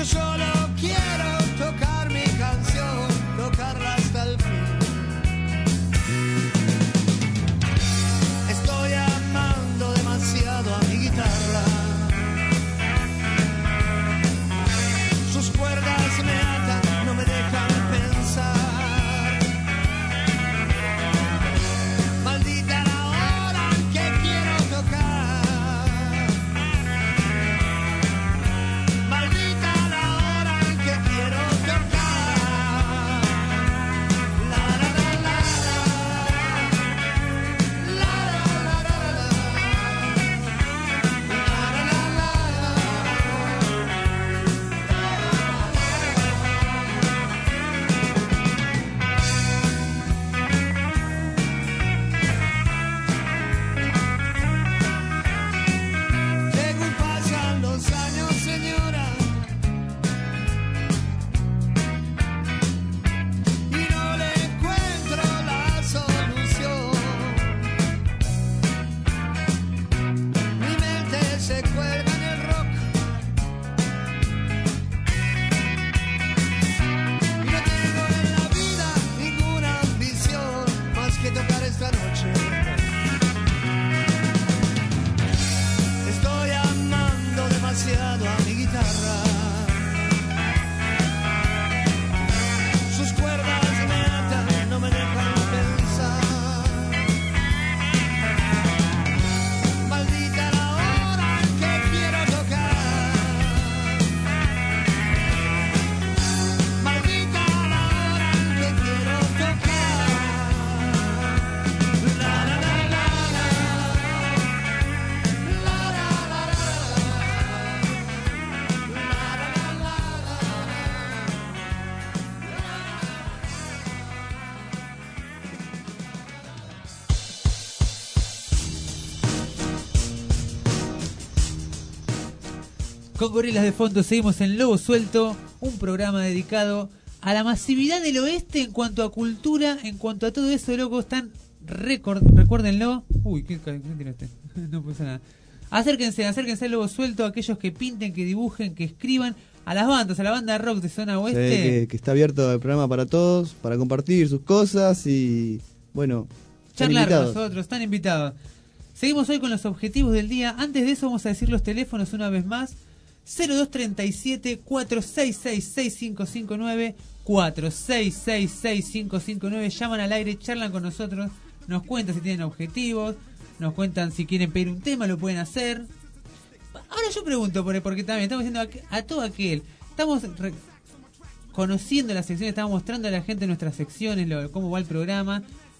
solo quiero tocar mi canción, tocarla hasta el fin. Estoy amando demasiado a mi guitarra. Sus cuerdas me atan, no me dejan pensar. Maldita la hora en que quiero tocar. Maldita la hora en que quiero tocar. La la la la la la la la la según pasan los años, señora, y no le encuentro la solución. Mi mente se cuelga en el rock y no tengo en la vida ninguna ambición más que tocar esta noche. Estoy amando demasiado a mi guitarra. Sus cuerdas me atan, no me dejan pensar. Maldita la hora en que quiero tocar. Maldita la hora en que quiero tocar. La la la la la. Con Gorilas de fondo seguimos en Lobo Suelto, un programa dedicado a la masividad del oeste en cuanto a cultura, en cuanto a todo eso, loco, están récord, recuérdenlo. Uy, ¿qué, qué tiraste? No pasa nada. Acérquense, acérquense al Lobo Suelto, aquellos que pinten, que dibujen, que escriban, a las bandas, a la banda rock de zona Sí, oeste. que, que está abierto el programa para todos, para compartir sus cosas y, bueno, están Charlar con invitados. nosotros, están invitados. Seguimos hoy con los objetivos del día. Antes de eso vamos a decir los teléfonos una vez más. cero dos treinta y siete, cuatro seis seis, seis cinco cinco nueve, cuatro seis seis, seis cinco cinco nueve. Llaman al aire, charlan con nosotros, nos cuentan si tienen objetivos, nos cuentan si quieren pedir un tema, lo pueden hacer. Ahora yo pregunto, por- porque también estamos diciendo a, a todo aquel, estamos re- conociendo las secciones, estamos mostrando a la gente nuestras secciones, lo, cómo va el programa.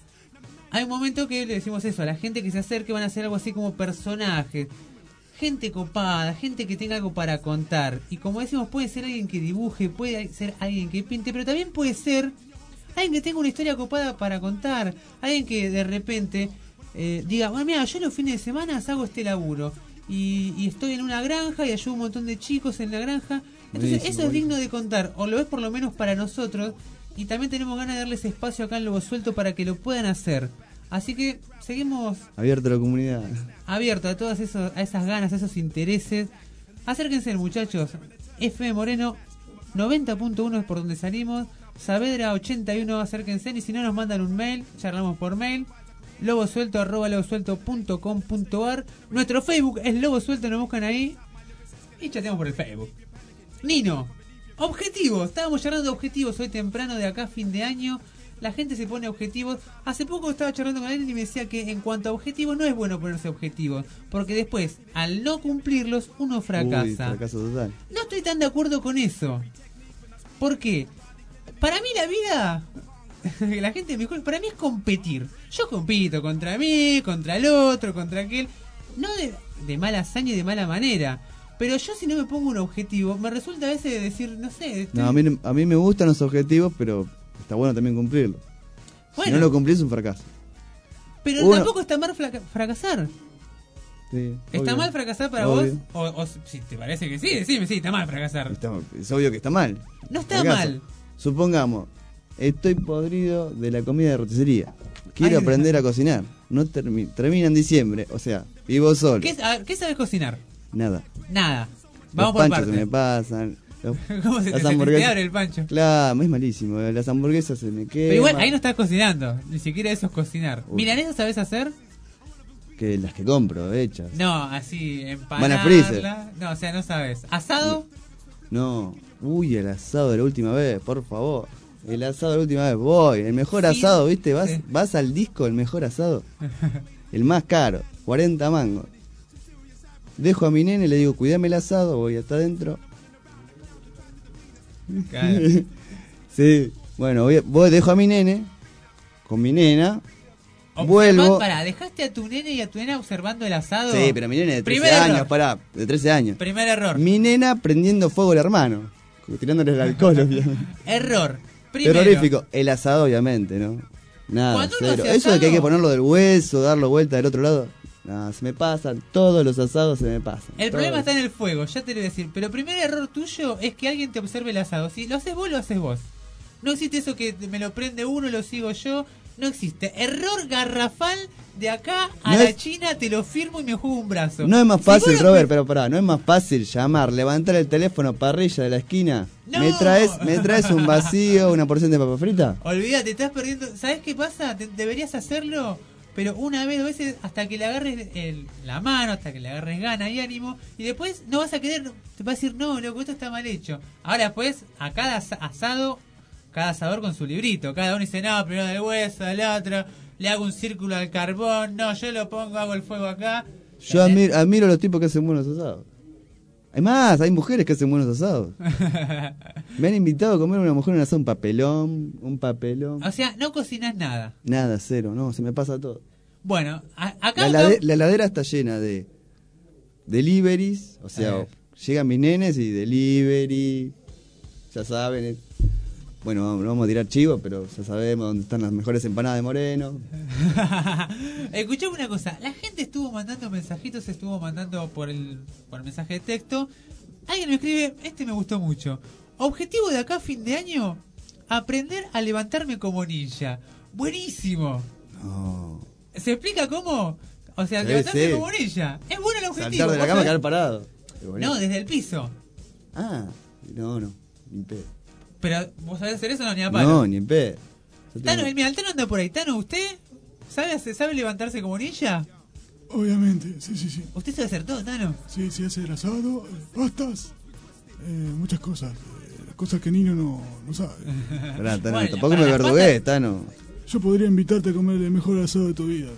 Hay un momento que le decimos eso, a la gente que se acerque van a hacer algo así como personajes. Gente copada, gente que tenga algo para contar. Y como decimos, puede ser alguien que dibuje, puede ser alguien que pinte, pero también puede ser alguien que tenga una historia copada para contar. Alguien que de repente eh, diga, bueno, mira, yo los fines de semana hago este laburo. Y, y estoy en una granja y ayudo a un montón de chicos en la granja. Entonces Buenísimo, eso es digno de contar, o lo es por lo menos para nosotros. Y también tenemos ganas de darles espacio acá en Lobo Suelto para que lo puedan hacer. Así que seguimos Abierto a la comunidad. abierto a todas esos, a esas ganas, a esos intereses. Acérquense, muchachos. F M Moreno noventa punto uno es por donde salimos. Saavedra ochenta y uno, acérquense. Y si no, nos mandan un mail, charlamos por mail. Lobosuelto arroba lobosuelto punto com punto ar. Nuestro Facebook es Lobo Suelto, nos buscan ahí y chateamos por el Facebook. Nino, objetivos. Estábamos charlando de objetivos hoy temprano, de acá fin de año. La gente se pone objetivos. Hace poco estaba charlando con alguien y me decía que en cuanto a objetivos no es bueno ponerse objetivos, porque después, al no cumplirlos, uno fracasa. Uy, fracaso total. No estoy tan de acuerdo con eso. ¿Por qué? Para mí la vida, la gente mejor, para mí es competir. Yo compito contra mí, contra el otro, contra aquel. No de, de mala hazaña y de mala manera. Pero yo si no me pongo un objetivo, me resulta a veces decir, no sé... Estoy... No, a mí, a mí me gustan los objetivos, pero está bueno también cumplirlos. Bueno. Si no lo cumplís es un fracaso. Pero Uno- tampoco está mal flaca- fracasar. Sí, ¿Está obvio. mal fracasar para Obvio. vos? O, o si te parece que sí, decime, sí, está mal fracasar. Está- es obvio que está mal. No está Fracaso. mal. Supongamos, estoy podrido de la comida de roticería. Quiero Ay, aprender a cocinar. No termi- termina en diciembre, o sea, vivo solo. ¿Qué, a ver, ¿qué sabes cocinar? Nada. Nada. Los Vamos por panchos se partes. me pasan. ¿Cómo se te, Las se te hamburguesas- abre el pancho? Claro, es malísimo. Las hamburguesas se me queman. Pero igual ahí no estás cocinando, ni siquiera eso es cocinar. Uy. ¿Milanesas sabes hacer? Que las que compro, hechas. No, así, Van a empanarla. freezer. No, o sea, no sabes. ¿Asado? No. Uy, el asado de la última vez, por favor. El asado de la última vez, voy. El mejor Sí, asado, ¿viste? Vas, sí. vas al disco, el mejor asado. El más caro, cuarenta mangos. Dejo a mi nene, le digo, cuídame el asado, voy hasta adentro. Claro. Sí. Bueno, voy, voy, dejo a mi nene con mi nena. Observa- Vuelvo. Pará, ¿dejaste a tu nene y a tu nena observando el asado? Sí, pero mi nene de trece Primer años, error. pará, de trece años. Primer error. Mi nena prendiendo fuego al hermano, tirándole el alcohol, obviamente. Error. Primero. Terrorífico. El asado, obviamente, ¿no? Nada, Cuando uno cero. hace Eso de que hay asado- que ponerlo del hueso, darlo vuelta del otro lado. Nada, se me pasan, todos los asados se me pasan. El todos. problema está en el fuego, ya te lo voy a decir. Pero primer error tuyo es que alguien te observe el asado. Si lo haces vos, lo haces vos. No existe eso que me lo prende uno, lo sigo yo. No existe. Error garrafal de acá a No la es- China, te lo firmo y me juego un brazo. No es más Si fácil, vos lo Robert, pe- pero pará, no es más fácil llamar, levantar el teléfono, parrilla de la esquina. No. ¿Me traes, ¿Me traes un vacío, una porción de papa frita? Olvídate, te estás perdiendo. ¿Sabes qué pasa? Te- deberías hacerlo, pero una vez, dos veces, hasta que le agarres el- la mano, hasta que le agarres gana y ánimo. Y después no vas a querer, te vas a decir, no, loco, esto está mal hecho. Ahora, pues, a cada asa- asado, cada asador con su librito. Cada uno dice, no, primero del hueso, el otro, le hago un círculo al carbón, no, yo lo pongo, hago el fuego acá. Yo admiro, admiro a los tipos que hacen buenos asados. Hay más, hay mujeres que hacen buenos asados. Me han invitado a comer una mujer en un asado, un papelón, un papelón. O sea, no cocinas nada. Nada, cero, no, se me pasa todo. Bueno, a- acá... La, helade- la heladera está llena de deliveries, o sea, Eh. llegan mis nenes y delivery, ya saben. eh. Bueno, vamos- no vamos a tirar chivo, pero ya sabemos dónde están las mejores empanadas de Moreno. Escuchame una cosa, la gente estuvo mandando mensajitos, estuvo mandando por el, por el mensaje de texto. Alguien me escribe, este me gustó mucho. Objetivo de acá a fin de año, aprender a levantarme como ninja. Buenísimo. No. ¿Se explica cómo? O sea, Sí, levantarse sí. como ninja. Es bueno el objetivo. Saltar de la ¿vos cama y sabés? quedar parado. Qué bonito. No, desde el piso. Ah, no, no, ni en pedo. Pero, ¿vos sabés hacer eso o no, ni a palo? No, ni en pedo. Yo Tano, tengo- mira, el Tano anda por ahí. Tano, ¿usted sabe, hacer- sabe levantarse como ninja? Obviamente, sí, sí, sí. ¿Usted sabe hacer todo, Tano? Sí, sí, hacer asado, eh, pastas, eh, muchas cosas. eh, cosas que Nino no, no sabe. Pará, Tano, Bueno, tampoco para me las verdugué, Tano. Yo podría invitarte a comer el mejor asado de tu vida.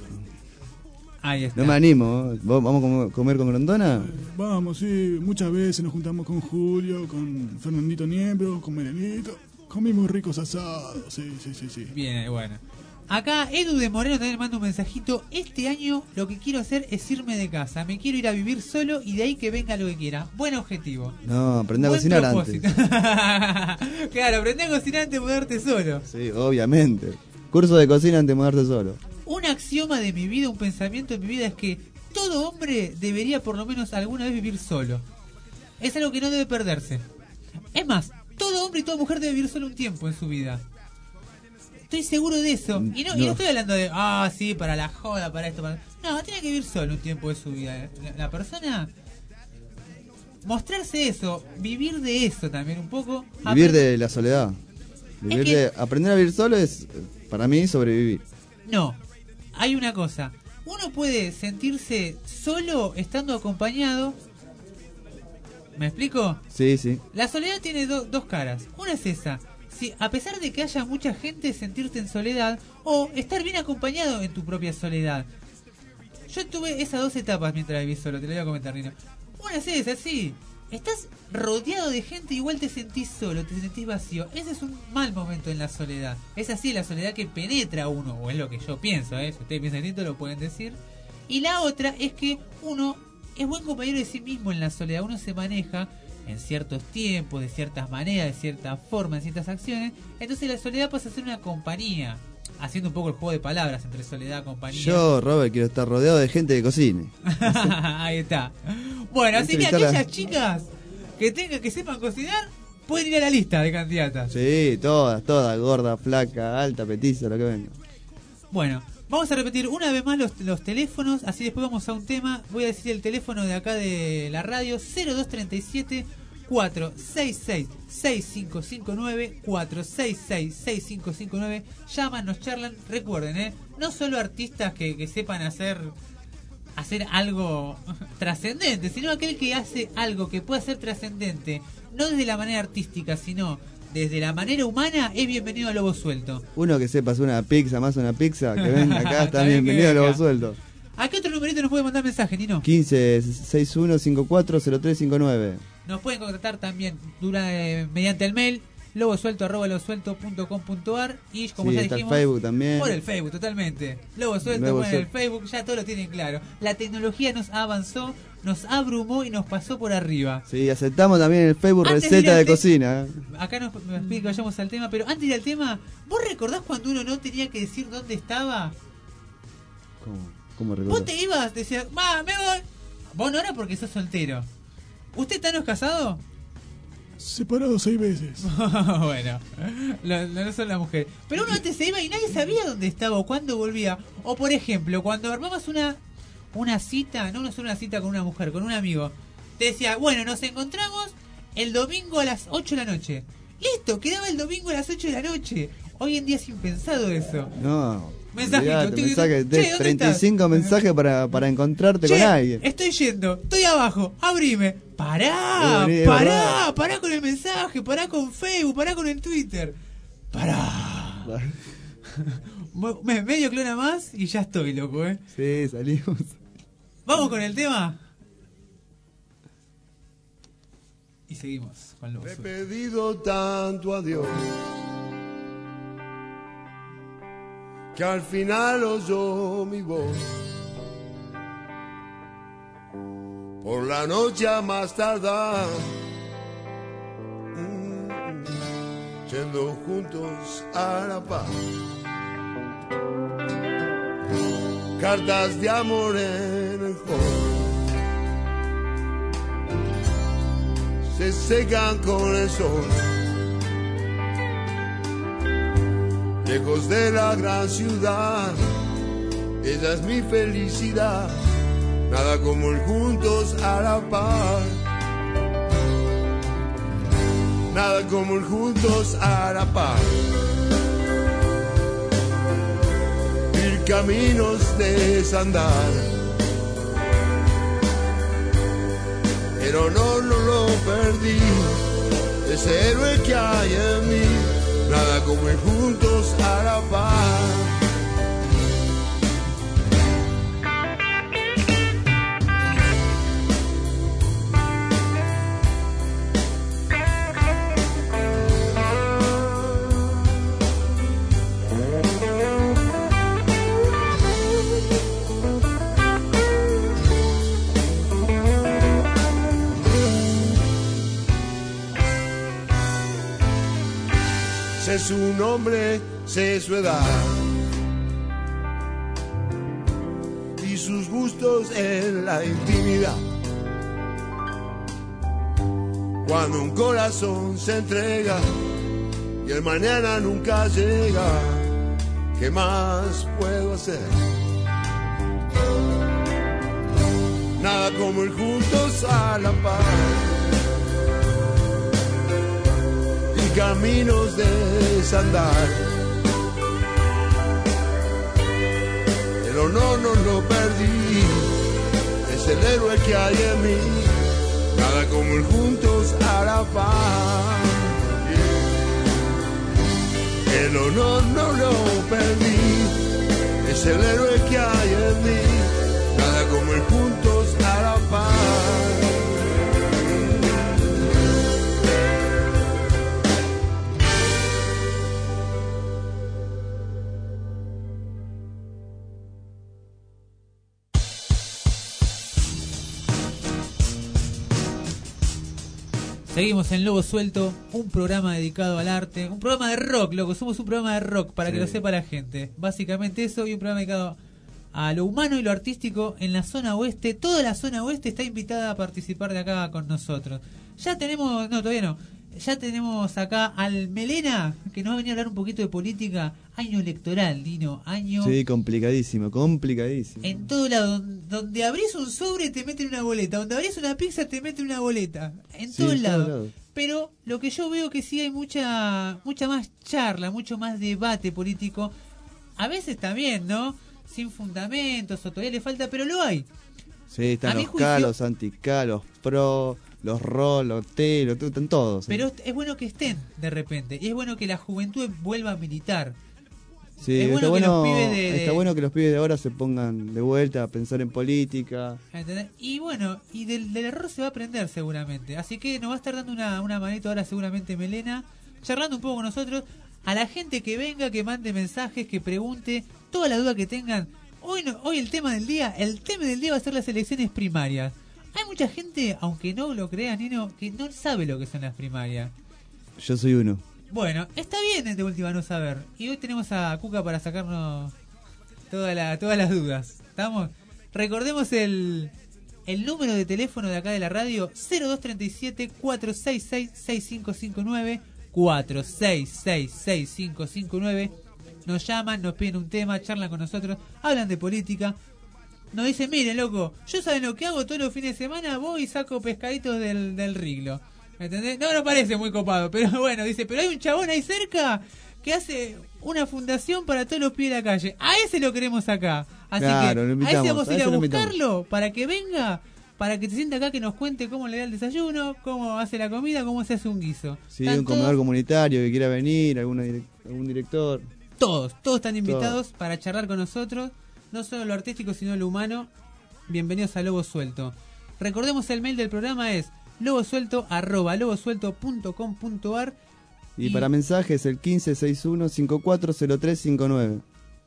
Ahí está. No me animo. ¿Vos- ¿Vamos a comer- comer con Grondona? Vamos, sí, muchas veces nos juntamos con Julio, con Fernandito Niembro, con Merenito. Comimos ricos asados, sí, sí, sí, sí. Bien, bueno. Acá Edu de Moreno también manda un mensajito. Este año lo que quiero hacer es irme de casa. Me quiero ir a vivir solo y de ahí que venga lo que quiera. Buen objetivo. No, aprendí a Buen cocinar propósito. antes. Claro, aprendí a cocinar antes de mudarte solo. Sí, obviamente. Curso de cocina antes de mudarte solo. Un axioma de mi vida, un pensamiento de mi vida es que todo hombre debería por lo menos alguna vez vivir solo. Es algo que no debe perderse. Es más, todo hombre y toda mujer debe vivir solo un tiempo en su vida. Estoy seguro de eso. Y no, y no No. estoy hablando de, ah, sí, para la joda, para esto, para... No, tiene que vivir solo un tiempo de su vida. La, la persona... Mostrarse eso, vivir de eso también un poco. Vivir Aprender- de la soledad. Vivir que- de, aprender a vivir solo es, eh, para mí, sobrevivir. No, hay una cosa. Uno puede sentirse solo estando acompañado. ¿Me explico? Sí, sí. La soledad tiene do- dos caras. Una es esa. Si a pesar de que haya mucha gente, sentirte en soledad o estar bien acompañado en tu propia soledad. Yo tuve esas dos etapas mientras viví solo, te lo voy a comentar, Nino. Una es esa, sí. Estás rodeado de gente, igual te sentís solo, te sentís vacío. Ese es un mal momento en la soledad. Es así la soledad que penetra a uno, o es lo que yo pienso, ¿eh? Si ustedes piensan distinto lo pueden decir. Y la otra es que uno es buen compañero de sí mismo en la soledad. Uno se maneja en ciertos tiempos, de ciertas maneras, de cierta forma, en ciertas acciones. Entonces la soledad pasa a ser una compañía. Haciendo un poco el juego de palabras entre soledad y compañía. Yo, Robert, quiero estar rodeado de gente que cocine. Ahí está. Bueno, así que Entrevistar a- aquellas chicas que tengan que sepan cocinar pueden ir a la lista de candidatas. Sí, todas, todas, gorda, flaca, alta, petiza, lo que venga. Bueno, vamos a repetir una vez más los, los teléfonos, así después vamos a un tema. Voy a decir el teléfono de acá de la radio, cero dos treinta y siete, cuatro seis seis, seis cinco cinco nueve, cuatro seis seis, seis cinco cinco nueve. Llaman, nos charlan. Recuerden, ¿eh? No solo artistas que, que sepan hacer hacer algo trascendente, sino aquel que hace algo que pueda ser trascendente, no desde la manera artística, sino desde la manera humana, es bienvenido a Lobo Suelto. Uno que sepa hacer una pizza, más una pizza, que venga acá, está bienvenido a venga. Lobo Suelto. ¿A qué otro numerito nos puede mandar mensaje, Nino? quince sesenta y uno cincuenta y cuatro cero tres cincuenta y nueve. Nos pueden contactar también dura, eh, mediante el mail lobosuelto arroba lobosuelto punto com punto ar y como Sí, ya está el dijimos, Facebook también. por el Facebook, totalmente. Lobo Suelto, Lobo por el Suelto. Facebook, ya todo lo tienen claro. La tecnología nos avanzó, nos abrumó y nos pasó por arriba. Sí, aceptamos también en el Facebook Antes de ir receta al de te- cocina. Acá nos, nos pide que vayamos al tema, pero antes de ir al tema, ¿vos recordás cuando uno no tenía que decir dónde estaba? ¿Cómo, cómo Vos recuerdo? te ibas, decías, va, me voy. Vos no era porque sos soltero. ¿Usted Tano es casado? Separado seis veces. Bueno, lo- lo- no son la mujer. Pero uno antes se iba y nadie sabía dónde estaba o cuándo volvía. O por ejemplo, cuando armabas una una cita, no solo una cita con una mujer, con un amigo, te decía, bueno, nos encontramos el domingo a las ocho de la noche. Listo, quedaba el domingo a las ocho de la noche. Hoy en día es impensado eso. No. Mensajito, olvidate, tic, tic, mensaje, tic. de Che, ¿dónde treinta y cinco estás? mensajes para, para encontrarte Che, con alguien. estoy yendo, estoy abajo, abrime. Pará, Abrime, pará, verdad. pará con el mensaje, pará con Facebook, pará con el Twitter. Pará. Mo- me- medio clona más y ya estoy, loco, eh. Sí, salimos. Vamos con el tema. Y seguimos con los He pedido tanto a Dios que al final oyó mi voz. Por la noche a más tardar, mm, yendo juntos a la paz. Cartas de amor en el hall se secan con el sol. Lejos de la gran ciudad, ella es mi felicidad. Nada como el juntos a la par. Nada como el juntos a la par. Ir caminos de desandar. Pero no, no lo perdí. Ese héroe que hay en mí. Nada como ir juntos a la par. Sé su nombre, sé su edad y sus gustos en la intimidad. Cuando un corazón se entrega y el mañana nunca llega, ¿qué más puedo hacer? Nada como ir juntos a la paz. Caminos de desandar. El honor no lo perdí, es el héroe que hay en mí. Nada como ir juntos a la paz. El honor no lo perdí, es el héroe que hay en mí. Nada como ir juntos a la paz. Seguimos en Lobo Suelto, un programa dedicado al arte, un programa de rock, loco, somos un programa de rock para Sí. que lo sepa la gente. Básicamente eso, y un programa dedicado a lo humano y lo artístico en la zona oeste. Toda la zona oeste está invitada a participar de acá con nosotros. Ya tenemos, no, todavía no. Ya tenemos acá al Melena, que nos va a venir a hablar un poquito de política. Año electoral, Dino, año... Sí, complicadísimo, complicadísimo. En todo lado, donde abrís un sobre te meten una boleta, donde abrís una pizza te meten una boleta, en Sí, todos en lados. todos lados. Pero lo que yo veo que sí hay mucha mucha más charla, mucho más debate político. A veces también, ¿no? Sin fundamentos o todavía le falta, pero lo hay. Sí, A están mi los juicio- K, los anti-K, los pro, los RO, los T, los T, están todos. Pero es bueno que estén de repente, y es bueno que la juventud vuelva a militar. Sí, es está, bueno que bueno, los pibes de- de- está bueno que los pibes de ahora se pongan de vuelta a pensar en política. ¿Entendés? Y bueno, y del, del error se va a aprender seguramente. Así que nos va a estar dando una, una manito ahora seguramente Melena, charlando un poco con nosotros. A la gente que venga, que mande mensajes, que pregunte, toda la duda que tengan. Hoy no, hoy el tema del día, el tema del día va a ser las elecciones primarias. Hay mucha gente, aunque no lo creas, Nino, que no sabe lo que son las primarias. Yo soy uno. Bueno, está bien de última no saber. Y hoy tenemos a Cuca para sacarnos toda la, todas las dudas. ¿Estamos? Recordemos el, el número de teléfono de acá de la radio: cero dos tres siete, cuatro seis seis, seis cinco cinco nueve, cuatro seis seis, seis cinco cinco nueve. Nos llaman, nos piden un tema, charlan con nosotros, hablan de política. Nos dicen, miren loco, yo saben lo que hago todos los fines de semana, voy y saco pescaditos del, del riglo. ¿Me entendés? No nos parece muy copado, pero bueno, dice, pero hay un chabón ahí cerca que hace una fundación para todos los pibes de la calle. A ese lo queremos acá. Así Claro, lo que invitamos, a ese vamos a a ir a ese lo invitamos. buscarlo para que venga, para que se sienta acá, que nos cuente cómo le da el desayuno, cómo hace la comida, cómo se hace un guiso. Sí, Están un comedor todos- comunitario que quiera venir, alguna direc- algún director. Todos, todos están invitados para charlar con nosotros, no solo lo artístico, sino lo humano. Bienvenidos a Lobo Suelto. Recordemos, el mail del programa es lobosuelto arroba lobosuelto punto com punto ar. Y, Y- para mensajes el quince sesenta y uno, cincuenta y cuatro cero tres cincuenta y nueve.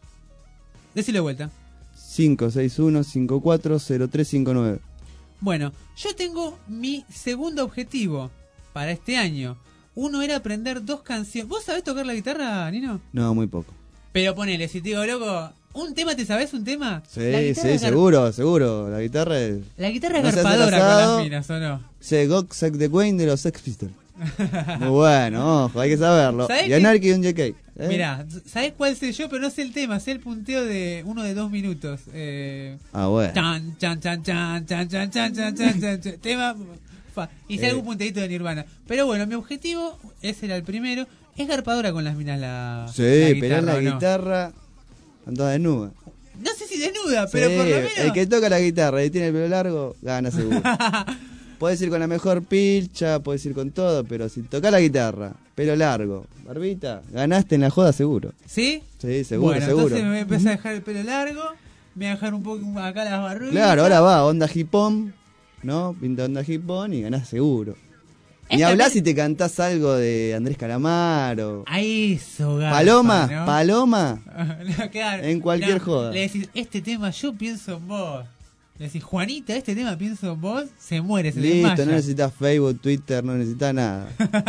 Decilo de vuelta. cinco seis uno, cincuenta y cuatro cero tres cincuenta y nueve. Bueno, yo tengo mi segundo objetivo para este año. Uno era aprender dos canciones. ¿Vos sabés tocar la guitarra, Nino? No, muy poco. Pero ponele, si te digo, loco, ¿un tema te sabés un tema? Sí, La guitarra sí, es gar- seguro, seguro. La guitarra es... La guitarra es No se hace garpadora con asado. las minas, ¿o no? Se God Save the Queen de los Sex Pistols. Muy bueno, ojo, hay que saberlo. ¿Sabés Y que- Anarchy un J K. ¿eh? Mirá, ¿sabés cuál sé yo? Pero no sé el tema, sé el punteo de uno de dos minutos. Eh, Ah, bueno. Chan, chan, chan, chan, chan, chan, chan, chan, chan, chan, chan. Tema. fa. Y sé Eh. algún punteadito de Nirvana. Pero bueno, mi objetivo, ese era el primero. Es garpadora con las minas la. Sí, la pero es la ¿o no? guitarra anda desnuda. No sé si desnuda, pero Sí, por lo menos. el que toca la guitarra y tiene el pelo largo, gana seguro. Puedes ir con la mejor pilcha, puedes ir con todo, pero si toca la guitarra, pelo largo, barbita, ganaste en la joda seguro. ¿Sí? Sí, seguro, Bueno, seguro. entonces me voy a empezar a dejar el pelo largo. Me voy a dejar un poco acá las barrugas. Claro, ahora va, onda hip-hop, ¿no? Pinta onda hip-hop y ganás seguro. Ni Esta hablás vez- si te cantás algo de Andrés Calamaro. A eso, garpa, Paloma, ¿no? Paloma. No, claro. En cualquier No, joda. Le decís, este tema yo pienso en vos. Le decís, Juanita, este tema pienso en vos, se muere, se Listo, desmaya. no necesitas Facebook, Twitter, no necesitas nada.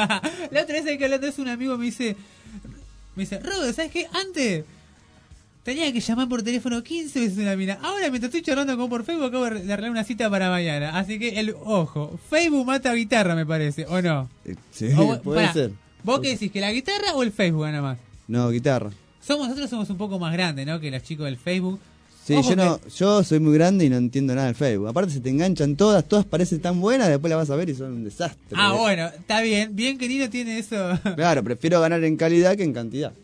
La otra vez hay que hablando de eso, un amigo me dice, me dice, Rodo, ¿sabes qué? Antes tenía que llamar por teléfono quince veces a una mina. Ahora mientras estoy charlando con por Facebook acabo de arreglar una cita para mañana. Así que, el ojo, Facebook mata guitarra, me parece, ¿o no? Sí, O vos- puede pará, ser. ¿Vos qué decís, que la guitarra o el Facebook nada más? No, guitarra. Somos, nosotros somos un poco más grandes, ¿no? Que los chicos del Facebook. Sí, Ojo yo no, que- yo soy muy grande y no entiendo nada del Facebook. Aparte se te enganchan todas, todas parecen tan buenas, después las vas a ver y son un desastre. Ah, bueno, está bien. Bien que Nino tiene eso. Claro, prefiero ganar en calidad que en cantidad.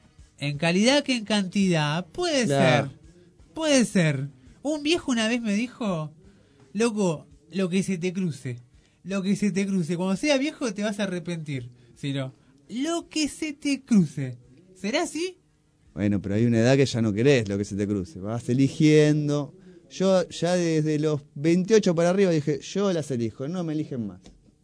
En calidad que en cantidad. Puede Claro. ser. Puede ser. Un viejo una vez me dijo, loco, lo que se te cruce. Lo que se te cruce. Cuando sea viejo te vas a arrepentir. Si no, lo que se te cruce. ¿Será así? Bueno, pero hay una edad que ya no querés lo que se te cruce. Vas eligiendo. Yo ya desde los veintiocho para arriba dije, yo las elijo, no me eligen más.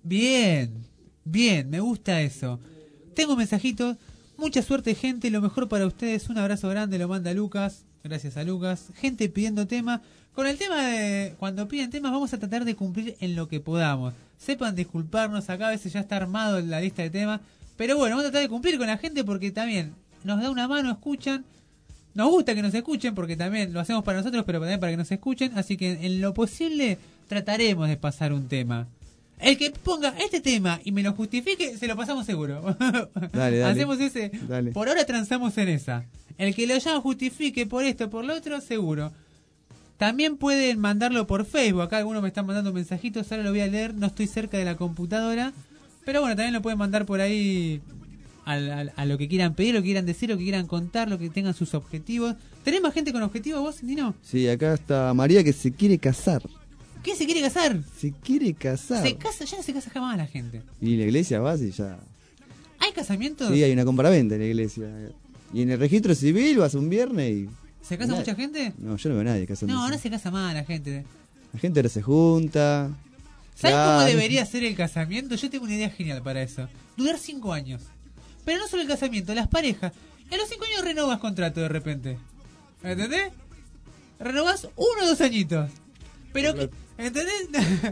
Bien, bien, me gusta eso. Tengo mensajitos, mucha suerte gente, lo mejor para ustedes, un abrazo grande, lo manda Lucas, gracias a Lucas. Gente pidiendo temas, con el tema de, cuando piden temas vamos a tratar de cumplir en lo que podamos. Sepan disculparnos, acá a veces ya está armado la lista de temas, pero bueno, vamos a tratar de cumplir con la gente porque también nos da una mano, escuchan. Nos gusta que nos escuchen porque también lo hacemos para nosotros, pero también para que nos escuchen. Así que en lo posible trataremos de pasar un tema. El que ponga este tema y me lo justifique, se lo pasamos seguro. Dale, dale. Hacemos ese. Dale. Por ahora transamos en esa. El que lo llama justifique por esto, por lo otro, seguro. También pueden mandarlo por Facebook. Acá algunos me están mandando mensajitos, ahora lo voy a leer. No estoy cerca de la computadora. Pero bueno, también lo pueden mandar por ahí al, al, a lo que quieran pedir, lo que quieran decir, lo que quieran contar, lo que tengan sus objetivos. ¿Tenés más gente con objetivos vos, Nino? Sí, acá está María que se quiere casar. ¿Qué se quiere casar? Se quiere casar. Se casa, ya no se casa jamás la gente. Y en la iglesia vas y ya... ¿Hay casamientos? Sí, hay una compraventa en la iglesia. Y en el registro civil vas un viernes y... ¿Se casa mucha gente? No, yo no veo a nadie casándose. No, no se casa más la gente. La gente ahora se junta. ¿Sabes claro. cómo debería ser el casamiento? Yo tengo una idea genial para eso. Durar cinco años. Pero no solo el casamiento, las parejas. En los cinco años renovas contrato de repente. ¿Entendés? Renovás uno o dos añitos. Pero que... ¿Entendés?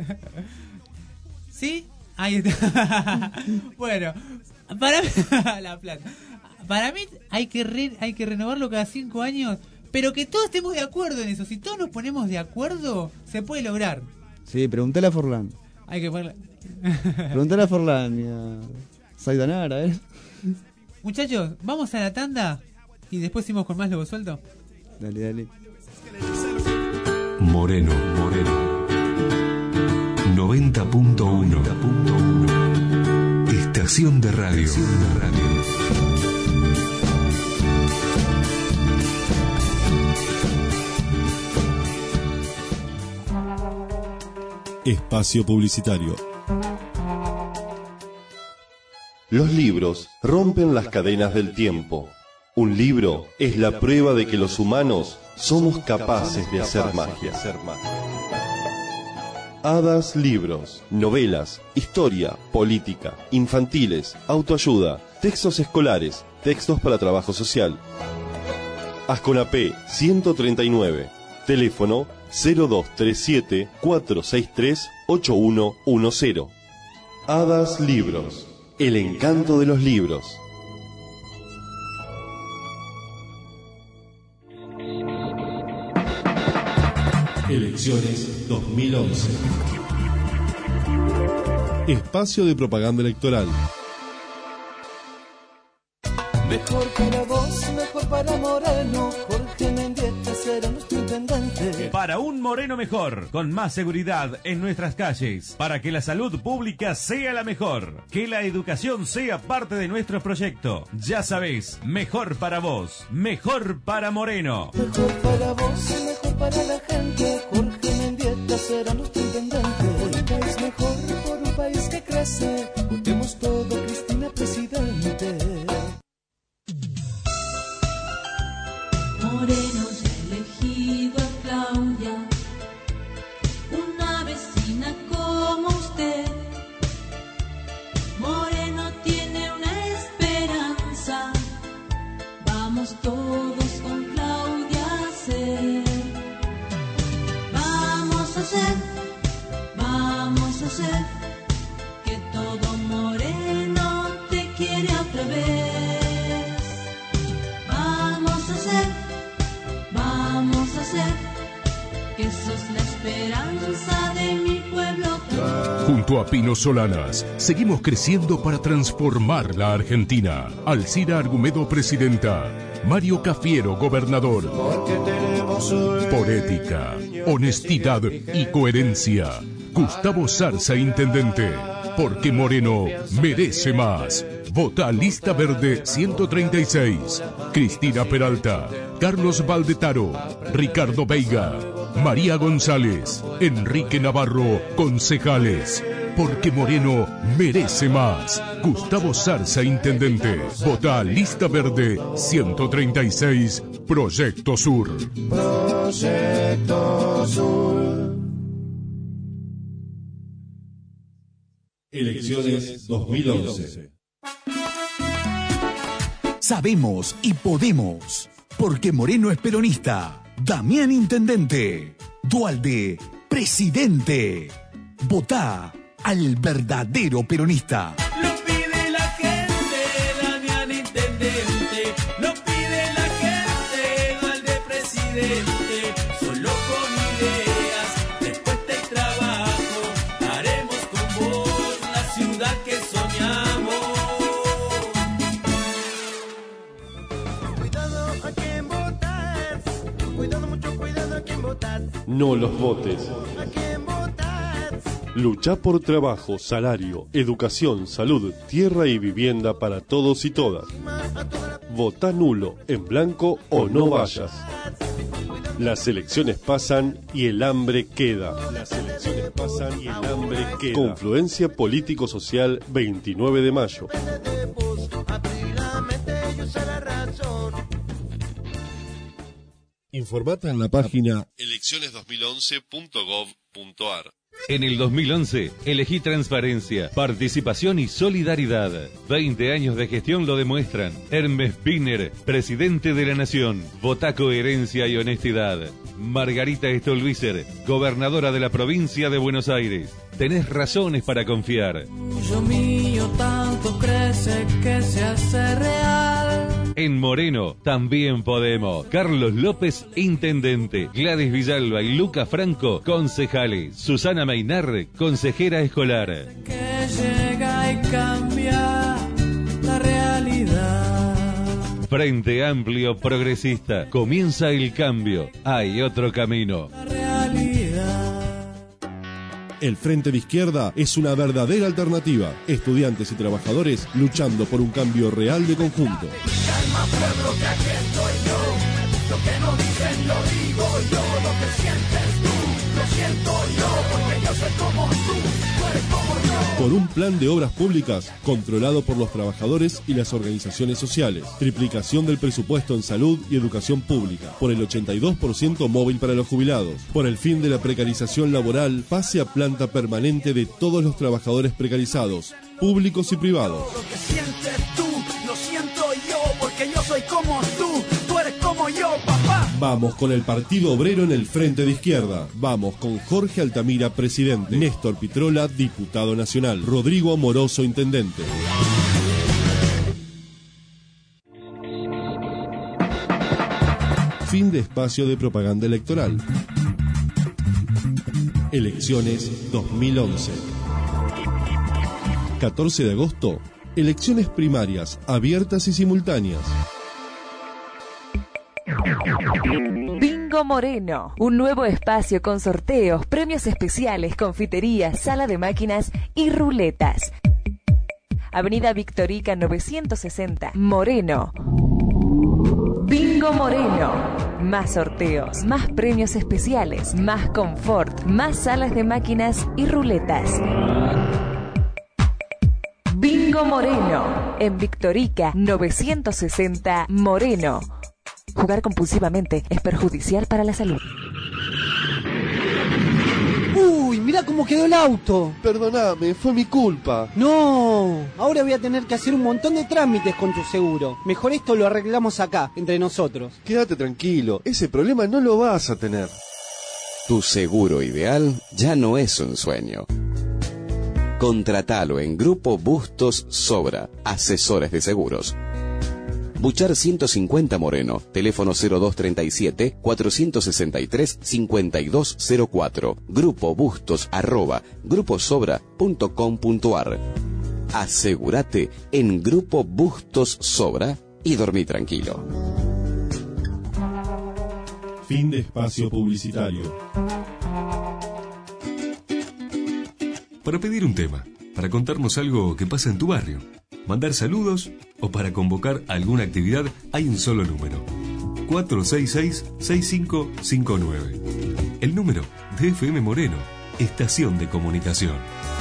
¿Sí? Ahí está. Bueno, para mí... la plata. Para mí hay que re... hay que renovarlo cada cinco años, pero que todos estemos de acuerdo en eso. Si todos nos ponemos de acuerdo, se puede lograr. Sí, preguntale a Forlán. Hay que ponerle... Preguntale a Forlán y a Saidanara, ¿eh? Muchachos, vamos a la tanda y después seguimos con más Lobo Suelto. Dale, dale. Moreno, Moreno. noventa punto uno. Estación de radio. Estación de radio. Espacio publicitario. Los libros rompen las cadenas del tiempo. Un libro es la prueba de que los humanos somos capaces de hacer magia. Hadas Libros, novelas, historia, política, infantiles, autoayuda, textos escolares, textos para trabajo social. Asconapé ciento treinta y nueve, teléfono cero dos tres siete, cuatro seis tres, ocho uno uno cero. Hadas Libros, el encanto de los libros. Elecciones dos mil once. Espacio de propaganda electoral. Mejor para vos, mejor para Moreno, Jorge Mendieta será nuestro intendente. Para un Moreno mejor, con más seguridad en nuestras calles, para que la salud pública sea la mejor, que la educación sea parte de nuestro proyecto. Ya sabés, mejor para vos, mejor para Moreno. Mejor para vos, mejor para la gente, Jorge Mendieta será nuestro intendente. Por un país mejor, por un país que crece, votemos todo, Cristina presidente. Moreno ya ha elegido a Claudia, una vecina como usted. Moreno tiene una esperanza, vamos todos con Claudia a hacer. Vamos a hacer, vamos a hacer, que todo Moreno te quiere otra vez. Vamos a hacer, vamos a hacer, que sos la esperanza de mi pueblo. Junto a Pino Solanas, seguimos creciendo para transformar la Argentina. Alcira Argumedo, presidenta. Mario Cafiero, gobernador. Por ética, honestidad y coherencia. Gustavo Zarza, intendente. Porque Moreno merece más. Vota Lista Verde ciento treinta y seis. Cristina Peralta, Carlos Valdetaro, Ricardo Veiga, María González, Enrique Navarro, concejales. Porque Moreno merece más. Gustavo Zarza, intendente. Vota Lista Verde ciento treinta y seis. Proyecto Sur. Proyecto Sur. Elecciones dos mil once. Sabemos y podemos, porque Moreno es peronista. Damián, intendente. Dualde, presidente. Votá al verdadero peronista. Lo pide la gente, Damián intendente. Lo pide la gente, Dualde presidente. Solo con ideas, respuesta y trabajo, haremos con vos. No los votes. Lucha por trabajo, salario, educación, salud, tierra y vivienda para todos y todas. Vota nulo, en blanco o no vayas. Las elecciones pasan y el hambre queda. Las elecciones pasan y el hambre queda. Confluencia Político-Social veintinueve de mayo. Informate en la página elecciones dos mil once punto gov punto ar. En el dos mil once, elegí transparencia, participación y solidaridad. veinte años de gestión lo demuestran. Hermes Wiener, presidente de la Nación. Votá coherencia y honestidad. Margarita Stolbizer, gobernadora de la provincia de Buenos Aires. Tenés razones para confiar. Yo mío tanto crece que se hace real. En Moreno también podemos. Carlos López, intendente. Gladys Villalba y Luca Franco, concejales. Susana Meinar, consejera escolar. Que llega y cambia la realidad. Frente Amplio Progresista. Comienza el cambio. Hay otro camino. La realidad. El Frente de Izquierda es una verdadera alternativa. Estudiantes y trabajadores luchando por un cambio real de conjunto. Calma, pueblo, que aquí estoy yo. Lo que no dicen lo digo yo. Lo que sientes tú, lo siento yo. Porque yo soy como tú, tú eres como yo. Por un plan de obras públicas controlado por los trabajadores y las organizaciones sociales. Triplicación del presupuesto en salud y educación pública. Por el ochenta y dos por ciento móvil para los jubilados. Por el fin de la precarización laboral, pase a planta permanente de todos los trabajadores precarizados, públicos y privados. Lo que sientes tú, lo siento yo. Porque yo soy como tú, tú eres como yo, papá. Vamos con el Partido Obrero en el Frente de Izquierda. Vamos con Jorge Altamira, presidente. Néstor Pitrola, diputado nacional. Rodrigo Amoroso, intendente. Fin de espacio de propaganda electoral. Elecciones dos mil once. catorce de agosto. Elecciones primarias, abiertas y simultáneas. Bingo Moreno, un nuevo espacio con sorteos, premios especiales, confiterías, sala de máquinas y ruletas. Avenida Victorica novecientos sesenta, Moreno. Bingo Moreno. Más sorteos, más premios especiales, más confort, más salas de máquinas y ruletas. Bingo Moreno. En Victorica novecientos sesenta, Moreno. Jugar compulsivamente es perjudicial para la salud. ¡Uy! Mirá cómo quedó el auto. Perdóname, fue mi culpa. No, ahora voy a tener que hacer un montón de trámites con tu seguro. Mejor esto lo arreglamos acá, entre nosotros. Quédate tranquilo, ese problema no lo vas a tener. Tu seguro ideal ya no es un sueño. Contratalo en Grupo Bustos Sobra, asesores de seguros. Buchar ciento cincuenta Moreno, teléfono cero dos treinta y siete, cuatrocientos sesenta y tres, cincuenta y dos cero cuatro, Grupo Bustos arroba gruposobra punto com punto ar. Asegúrate en Grupo Bustos Sobra y dormí tranquilo. Fin de espacio publicitario. Para pedir un tema, para contarnos algo que pasa en tu barrio, mandar saludos o para convocar alguna actividad, hay un solo número: cuatro seis seis, seis cinco cinco nueve. El número de F M Moreno, estación de comunicación.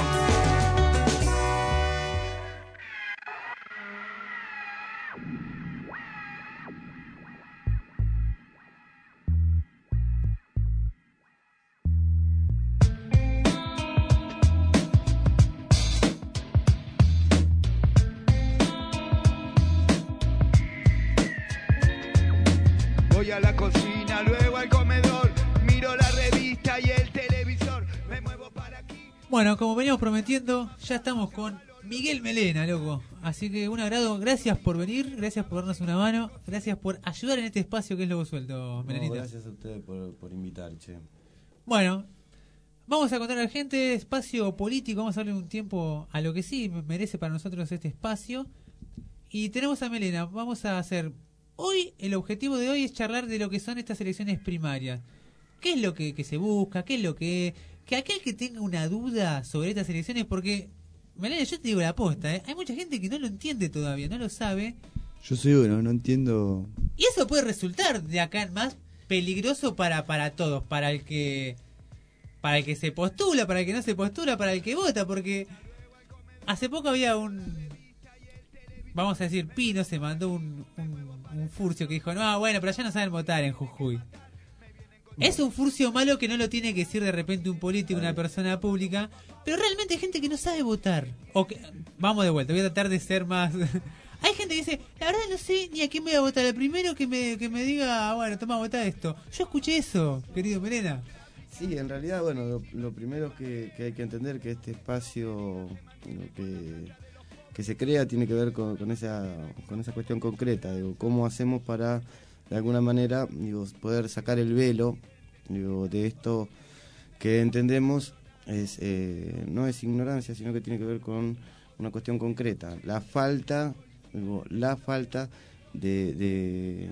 Voy a la cocina, luego al comedor, miro la revista y el televisor, me muevo para aquí. Bueno, como veníamos prometiendo, ya estamos con Miguel Melena, loco. Así que un agrado, gracias por venir, gracias por darnos una mano, gracias por ayudar en este espacio que es Lobo Suelto, Melenita. No, gracias a ustedes por, por invitar, che. Bueno, vamos a contar a la gente, espacio político, vamos a darle un tiempo a lo que sí merece para nosotros este espacio. Y tenemos a Melena, vamos a hacer... Hoy, el objetivo de hoy es charlar de lo que son estas elecciones primarias. qué es lo que, que se busca, qué es lo que... Que aquel que tenga una duda sobre estas elecciones, porque, Melena, yo te digo la posta, ¿eh? Hay mucha gente que no lo entiende todavía, no lo sabe. Yo soy uno, no entiendo. Y eso puede resultar de acá en más peligroso para, para todos, para el que para el que se postula, para el que no se postula, para el que vota, porque hace poco había un, vamos a decir, Pino se mandó un, un, un furcio que dijo, no, bueno, pero allá no saben votar en Jujuy. Es un furcio malo que no lo tiene que decir de repente un político, una persona pública, pero realmente hay gente que no sabe votar. O que, vamos de vuelta, voy a tratar de ser más... Hay gente que dice, la verdad no sé ni a quién voy a votar. El primero que me, que me diga, bueno, toma, vota esto. Yo escuché eso, querido Melena. Sí, en realidad, bueno, lo, lo primero que, que hay que entender que este espacio lo que, que se crea tiene que ver con, con, esa, con esa cuestión concreta. Digo, ¿cómo hacemos para, de alguna manera, digo, poder sacar el velo, digo, de esto que entendemos es eh, no es ignorancia, sino que tiene que ver con una cuestión concreta. La falta... la falta de, de,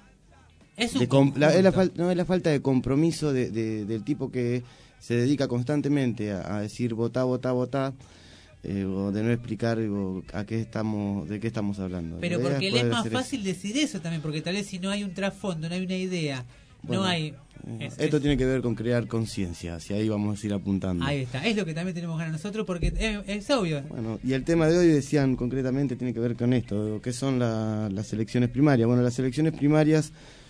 es, un de comp- la, es la falta no es la falta de compromiso de, de, del tipo que se dedica constantemente a, a decir votá, votá, votá, eh, o de no explicar digo, a qué estamos, de qué estamos hablando. Pero porque le es más fácil eso. decir eso también, porque tal vez si no hay un trasfondo, no hay una idea, bueno, no hay... Es, esto es, tiene que ver con crear conciencia, hacia ahí vamos a ir apuntando. Ahí está, es lo que también tenemos ganas nosotros, porque es, es obvio. Bueno, y el tema de hoy, decían concretamente, tiene que ver con esto, ¿qué son la, las elecciones primarias? Bueno, las elecciones primarias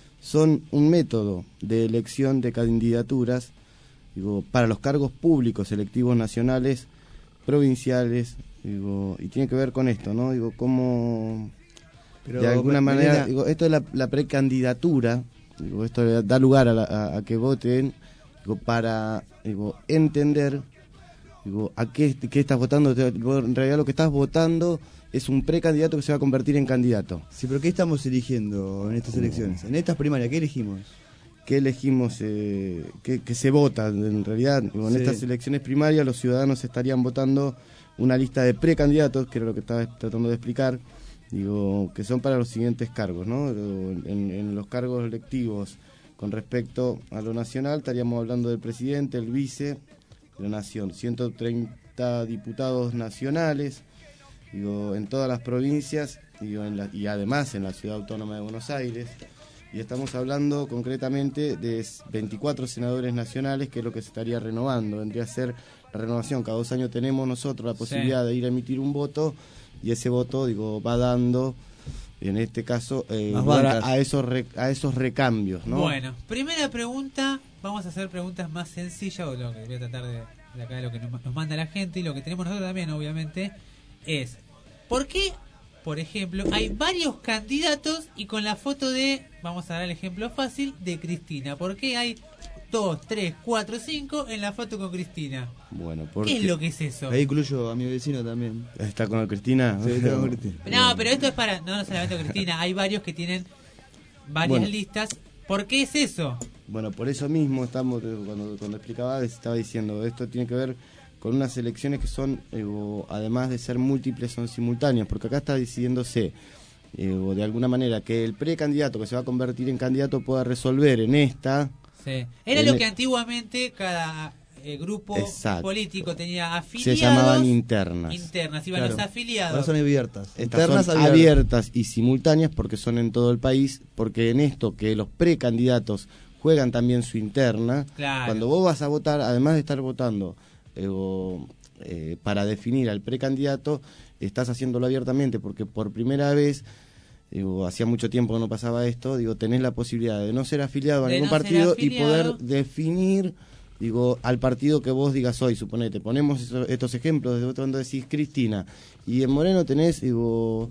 son un método de elección de candidaturas, digo, para los cargos públicos electivos nacionales, provinciales, digo, y tiene que ver con esto, ¿no? Digo, cómo, Pero, de alguna me, manera, me digo, esto es la, la precandidatura. Digo, esto da lugar a, la, a, a que voten digo, para digo, entender digo, a qué, qué estás votando. En realidad lo que estás votando es un precandidato que se va a convertir en candidato. Sí, pero ¿qué estamos eligiendo en estas elecciones? En estas primarias, ¿qué elegimos? ¿Qué elegimos? Eh, que, que se vota. En realidad, digo, en sí. estas elecciones primarias los ciudadanos estarían votando una lista de precandidatos, que era lo que estaba tratando de explicar. Digo, que son para los siguientes cargos, ¿no? En, en los cargos electivos con respecto a lo nacional estaríamos hablando del presidente, el vice de la nación, ciento treinta diputados nacionales, digo, en todas las provincias digo, en la, y además en la Ciudad Autónoma de Buenos Aires, y estamos hablando concretamente de veinticuatro senadores nacionales, que es lo que se estaría renovando, vendría a ser la renovación. Cada dos años tenemos nosotros la posibilidad sí. de ir a emitir un voto, y ese voto digo va dando en este caso eh, a, a esos re, a esos recambios, ¿no? Bueno, primera pregunta, vamos a hacer preguntas más sencillas, o lo que voy a tratar de, de acá de lo que nos, nos manda la gente y lo que tenemos nosotros también, obviamente, es ¿por qué, por ejemplo, hay varios candidatos y con la foto de, vamos a dar el ejemplo fácil, de Cristina? ¿Por qué hay dos, tres, cuatro, cinco en la foto con Cristina? Bueno, porque ¿qué es lo que es eso? Ahí incluyo a mi vecino también. ¿Está con Cristina? Sí, está con Cristina. No, pero esto es para, no, no solamente con Cristina, hay varios que tienen varias bueno. listas. ¿Por qué es eso? Bueno, por eso mismo estamos, cuando, cuando explicaba, estaba diciendo, esto tiene que ver con unas elecciones que son, eh, además de ser múltiples, son simultáneas, porque acá está decidiéndose, eh, de alguna manera, que el precandidato que se va a convertir en candidato pueda resolver en esta... Sí. Era lo que antiguamente cada eh, grupo Exacto. político tenía afiliados. Se llamaban internas. Internas, iban claro. los afiliados. Ahora son abiertas. Estas internas son abiertas. abiertas y simultáneas porque son en todo el país, porque en esto que los precandidatos juegan también su interna, claro. cuando vos vas a votar, además de estar votando eh, o, eh, para definir al precandidato, estás haciéndolo abiertamente porque por primera vez... Digo, hacía mucho tiempo que no pasaba esto, digo, tenés la posibilidad de no ser afiliado a de ningún no partido y poder definir, digo, al partido que vos digas hoy, suponete, ponemos eso, estos ejemplos, de cuando decís Cristina, y en Moreno tenés, digo...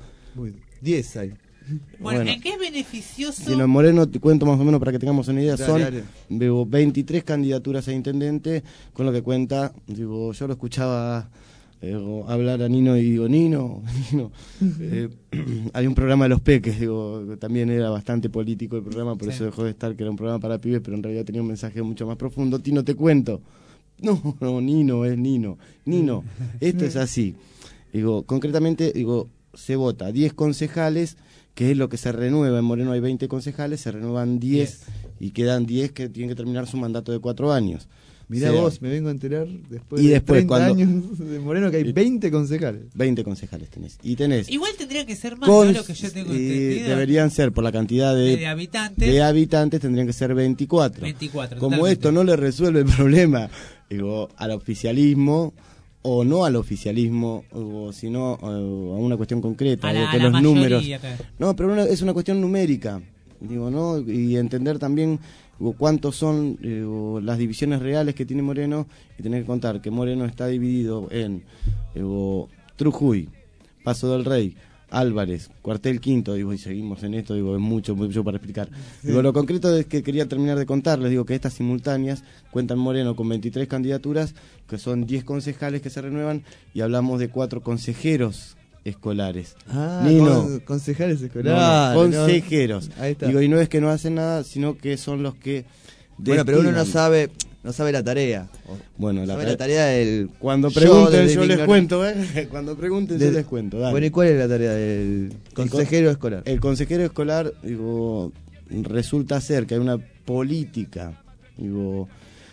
diez hay. Bueno, bueno, ¿en qué es beneficioso? Si no, en Moreno, te cuento más o menos para que tengamos una idea, dale, son dale. Digo, veintitrés candidaturas a intendente, con lo que cuenta, digo, yo lo escuchaba... Eh, hablar a Nino y digo, Nino, Nino. Eh, hay un programa de los peques, digo, también era bastante político el programa, por sí. eso dejó de estar, que era un programa para pibes, pero en realidad tenía un mensaje mucho más profundo. Tino, te cuento. No, no, Nino es Nino. Nino, esto es así. Digo, concretamente, digo, se vota diez concejales, que es lo que se renueva. En Moreno hay veinte concejales, se renuevan diez, y quedan diez que tienen que terminar su mandato de cuatro años. Mirá O sea, vos, me vengo a enterar después y de después, treinta cuando- años de Moreno que hay veinte concejales. veinte concejales tenés. Y tenés... Igual tendría que ser más, Cons- ¿no? Lo que yo tengo y entendido. deberían ser, por la cantidad de, De habitantes. de habitantes, tendrían que ser veinticuatro. veinticuatro, Como totalmente. esto no le resuelve el problema, digo, al oficialismo, o no al oficialismo, o sino o a una cuestión concreta, A la- digo, que a la los números... mayoría, claro. No, pero una- es una cuestión numérica, digo, ¿no? Y entender también digo, cuántos son digo, las divisiones reales que tiene Moreno, y tener que contar que Moreno está dividido en digo, Trujuy, Paso del Rey, Álvarez, Cuartel Quinto, digo, y seguimos en esto, digo, es mucho, mucho para explicar. Sí. Digo, lo concreto es que quería terminar de contarles, digo, que estas simultáneas cuentan Moreno con veintitrés candidaturas, que son diez concejales que se renuevan, y hablamos de cuatro consejeros escolares. Ah, Nino. con- concejales No, escolares. no, ¿no? consejeros. Ahí está. Digo, y no es que no hacen nada, sino que son los que Bueno, pero uno no destinan. sabe, no sabe la tarea. Bueno, la, sabe tarea- la tarea del... Cuando yo pregunten desde yo mi les ignor- cuento, ¿eh? Cuando pregunten yo Desde- les cuento, dale. Bueno, ¿y cuál es la tarea del consejero escolar? El consejero escolar, digo, resulta ser que hay una política, digo,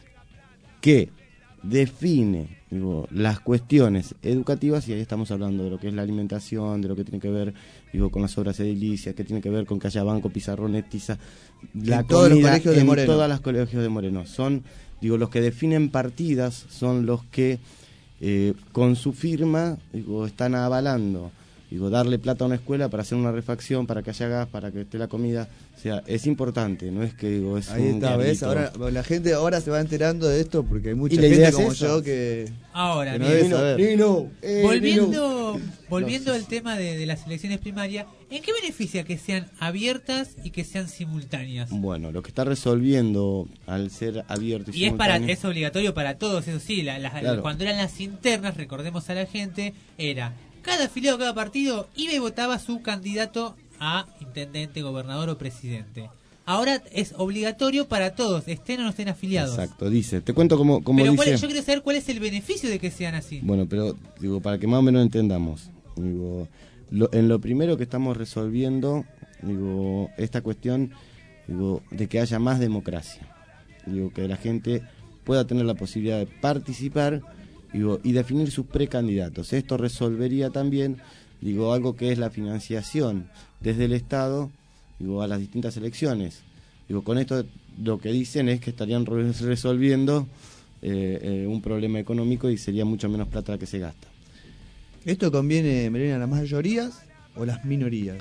que define, digo, las cuestiones educativas, y ahí estamos hablando de lo que es la alimentación, de lo que tiene que ver, digo, con las obras edilicias, que tiene que ver con que haya banco, pizarrones, tiza, la En todos los comida, colegios de en Moreno. todas las colegios de Moreno. Son, digo, los que definen partidas, son los que eh, con su firma, digo, están avalando, digo, darle plata a una escuela para hacer una refacción, para que haya gas, para que esté la comida. O sea, es importante, no es que digo, es Ahí un está, ¿ves? garito. Ahora, bueno, la gente ahora se va enterando de esto porque hay mucha Y la gente idea es como esa. yo que, Ahora, que no bien. debe Nino, saber. Nino, eh, volviendo Nino. volviendo al tema de, de las elecciones primarias, ¿en qué beneficia que sean abiertas y que sean simultáneas? Bueno, lo que está resolviendo al ser abierto y, Y es para simultáneo- es obligatorio para todos, eso sí, la- las- Claro. cuando eran las internas, recordemos a la gente, era cada afiliado, cada partido iba y votaba su candidato a intendente, gobernador o presidente. Ahora es obligatorio para todos, estén o no estén afiliados. Exacto, dice, te cuento como, como Pero dice... cuál- yo quiero saber cuál es el beneficio de que sean así. Bueno, pero digo, para que más o menos entendamos, digo, lo- en lo primero que estamos resolviendo, digo, esta cuestión, digo, de que haya más democracia, digo, que la gente pueda tener la posibilidad de participar, digo, y definir sus precandidatos. Esto resolvería también, digo, algo que es la financiación desde el Estado, digo, a las distintas elecciones. Digo, con esto lo que dicen es que estarían re- resolviendo eh, eh, un problema económico y sería mucho menos plata la que se gasta. ¿Esto conviene, Melena, a las mayorías o las minorías?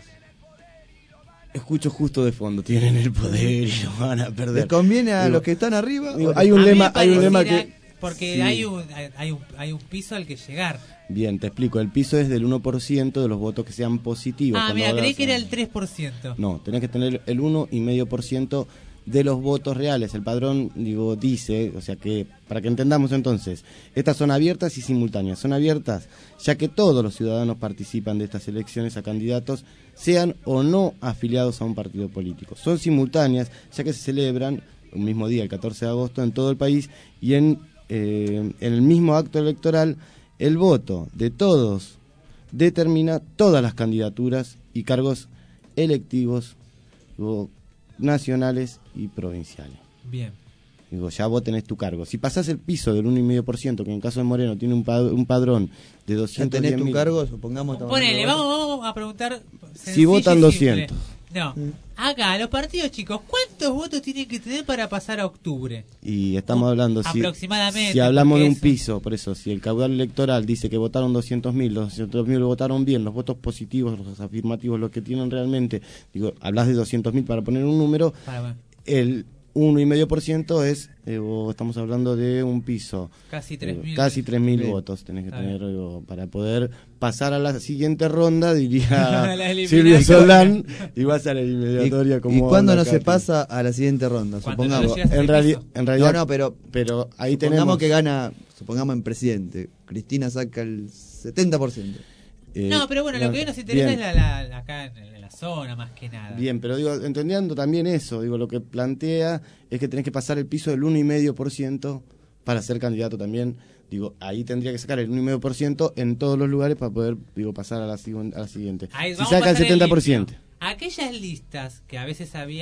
Escucho justo de fondo, tienen el poder y lo van a perder. ¿Les conviene a Digo, los que están arriba? digo, o hay les- un A mí lema, me hay un lema pareciera- que... Porque Sí. hay, un, hay, un, hay un piso al que llegar. Bien, te explico, el piso es del uno por ciento de los votos que sean positivos. Ah, Cuando mira, creí hablas- que era el tres por ciento. No, tenés que tener el uno coma cinco por ciento de los votos reales. El padrón, digo, dice, o sea que, para que entendamos entonces, estas son abiertas y simultáneas. Son abiertas ya que todos los ciudadanos participan de estas elecciones a candidatos, sean o no afiliados a un partido político. Son simultáneas ya que se celebran un mismo día, el catorce de agosto, en todo el país, y en, eh, en el mismo acto electoral, el voto de todos determina todas las candidaturas y cargos electivos, digo, nacionales y provinciales. Bien. Digo, ya vos tenés tu cargo. Si pasás el piso del uno coma cinco por ciento, que en el caso de Moreno tiene un, pad- un padrón de ¿Ya doscientos tenés diez tu mil. cargo? Supongamos... estamos Ponele, hablando de vamos, vamos a preguntar. Si sencillo votan y simple. doscientos. No, acá los partidos chicos, ¿cuántos votos tienen que tener para pasar a octubre? Y estamos hablando, si, Aproximadamente, si hablamos porque de un eso- piso, por eso, si el caudal electoral dice que votaron doscientos mil, los doscientos mil votaron bien, los votos positivos, los afirmativos, los que tienen realmente, digo, hablas de doscientos mil para poner un número, Para, bueno, el uno coma cinco por ciento es, eh, o estamos hablando de un piso. Casi tres mil. Eh, casi tres mil Bien. votos tenés que Está tener digo, para poder pasar a la siguiente ronda, diría La eliminatoria. Silvio Solán, y vas a la eliminatoria ¿Y, como... ¿y cuándo anda no se acá. pasa a la siguiente ronda? Cuando Supongamos. no llegas En, al reali- piso. en realidad... No, no, pero, pero ahí supongamos tenemos... que gana, supongamos en presidente, Cristina saca el setenta por ciento. eh, No, pero bueno, lo no, que hoy nos interesa bien. es la, la, la- acá en, en la zona más que nada. Bien, pero digo, entendiendo también eso, digo, lo que plantea es que tenés que pasar el piso del uno coma cinco por ciento para ser candidato también. Digo, ahí tendría que sacar el uno coma cinco por ciento en todos los lugares para poder, digo, pasar a la, sigu- a la siguiente. Ahí Si vamos a saca el pasar setenta por ciento. limpio. Aquellas listas que a veces había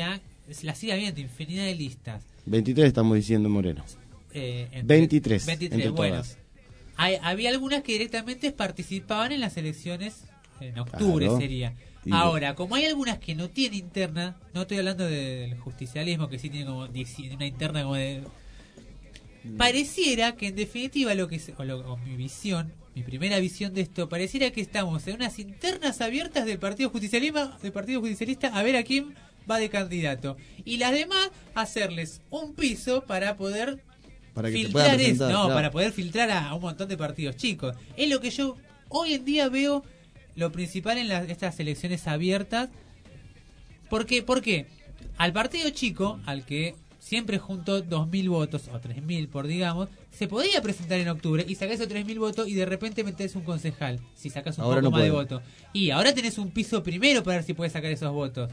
la sigue habiendo infinidad de listas. veintitrés estamos diciendo Moreno. Eh, entre, veintitrés. veintitrés, entre bueno. todas. Hay, había algunas que directamente participaban en las elecciones en octubre, Claro. sería. Y- Ahora, como hay algunas que no tienen interna, no estoy hablando de- del justicialismo, que sí tiene como dieci- una interna como de... Pareciera que en definitiva lo que se- o, lo- o mi visión, mi primera visión de esto, pareciera que estamos en unas internas abiertas del Partido Justicialista, del Partido Justicialista a ver a quién va de candidato. Y las demás hacerles un piso para poder Para que se puedan filtrar eso, presentar, no, claro. para poder filtrar a, a un montón de partidos chicos. Es lo que yo hoy en día veo lo principal en las, estas elecciones abiertas. ¿Por qué? Porque al partido chico, al que siempre juntó dos mil votos, o tres mil por digamos, se podía presentar en octubre y sacar esos tres mil votos y de repente metés un concejal, si sacas un Ahora poco no más de puede. votos. Y ahora tenés un piso primero para ver si puedes sacar esos votos.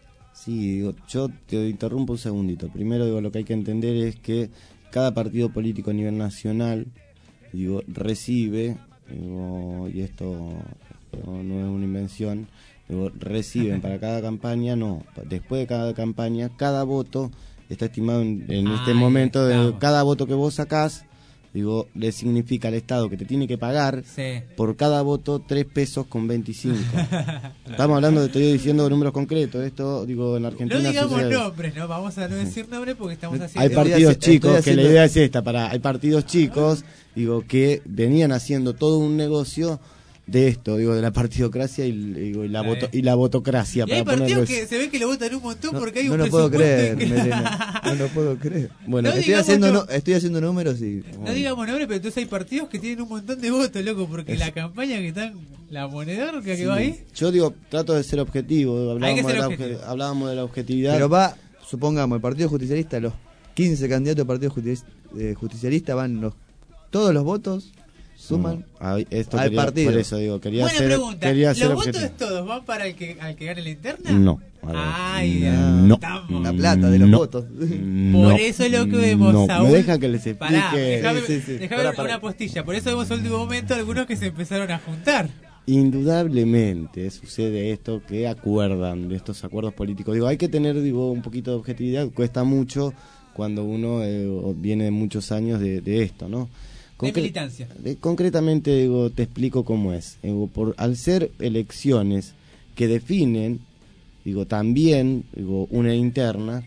Sí, digo, yo te interrumpo un segundito. Primero, digo, lo que hay que entender es que cada partido político a nivel nacional, digo, recibe, digo, y esto digo, no es una invención, digo, reciben para cada campaña, no, después de cada campaña, cada voto está estimado en, en este Ahí momento, de estamos. cada voto que vos sacás, digo, le significa al Estado que te tiene que pagar Sí. por cada voto tres pesos con veinticinco. Estamos hablando, de, estoy diciendo números concretos, esto, digo, en Argentina No digamos sucede. nombres, ¿no? Vamos a no decir nombres porque estamos haciendo... Hay partidos Estoy chicos, que haciendo- la idea es esta, para hay partidos chicos, digo, que venían haciendo todo un negocio de esto, digo, de la partidocracia y, digo, y la Está voto, bien. y la votocracia, Y hay para ponerlo partidos que se ve que lo votan un montón No, porque hay no un lo puedo presupuesto creer, incre- Melena. No lo puedo creer. Bueno, No estoy, digamos haciendo no- no- estoy haciendo números y... No digamos nombres, pero entonces hay partidos que tienen un montón de votos, loco, porque la campaña que están, la monedora que sí. va ahí, Yo digo, trato de ser objetivo, hablábamos, Hay que ser de, la objetivo. obje- hablábamos de la objetividad. Pero va, supongamos, el Partido Justicialista, los quince candidatos del Partido Justici- eh, Justicialista van los todos los votos, suman No, ay, esto al quería- partido. Por eso digo, quería buena ser, pregunta, quería ¿los ser votos objetivo. todos van para el que al que gane la interna? No. a ver, Ay, no, estamos. La plata de los no, votos. no, Por eso es lo que vemos, no, Saúl. me deja que les explique. Pará, déjame, Sí, sí, sí. déjame Pará, pará. una postilla, por eso vemos al último momento algunos que se empezaron a juntar. Indudablemente sucede esto, que acuerdan de estos acuerdos políticos. Digo, hay que tener, digo, un poquito de objetividad, cuesta mucho cuando uno eh, viene de muchos años de, de esto, ¿no? De Concre- militancia. de- concretamente, digo, te explico cómo es. Digo, por, al ser elecciones que definen, digo, también, digo, una interna,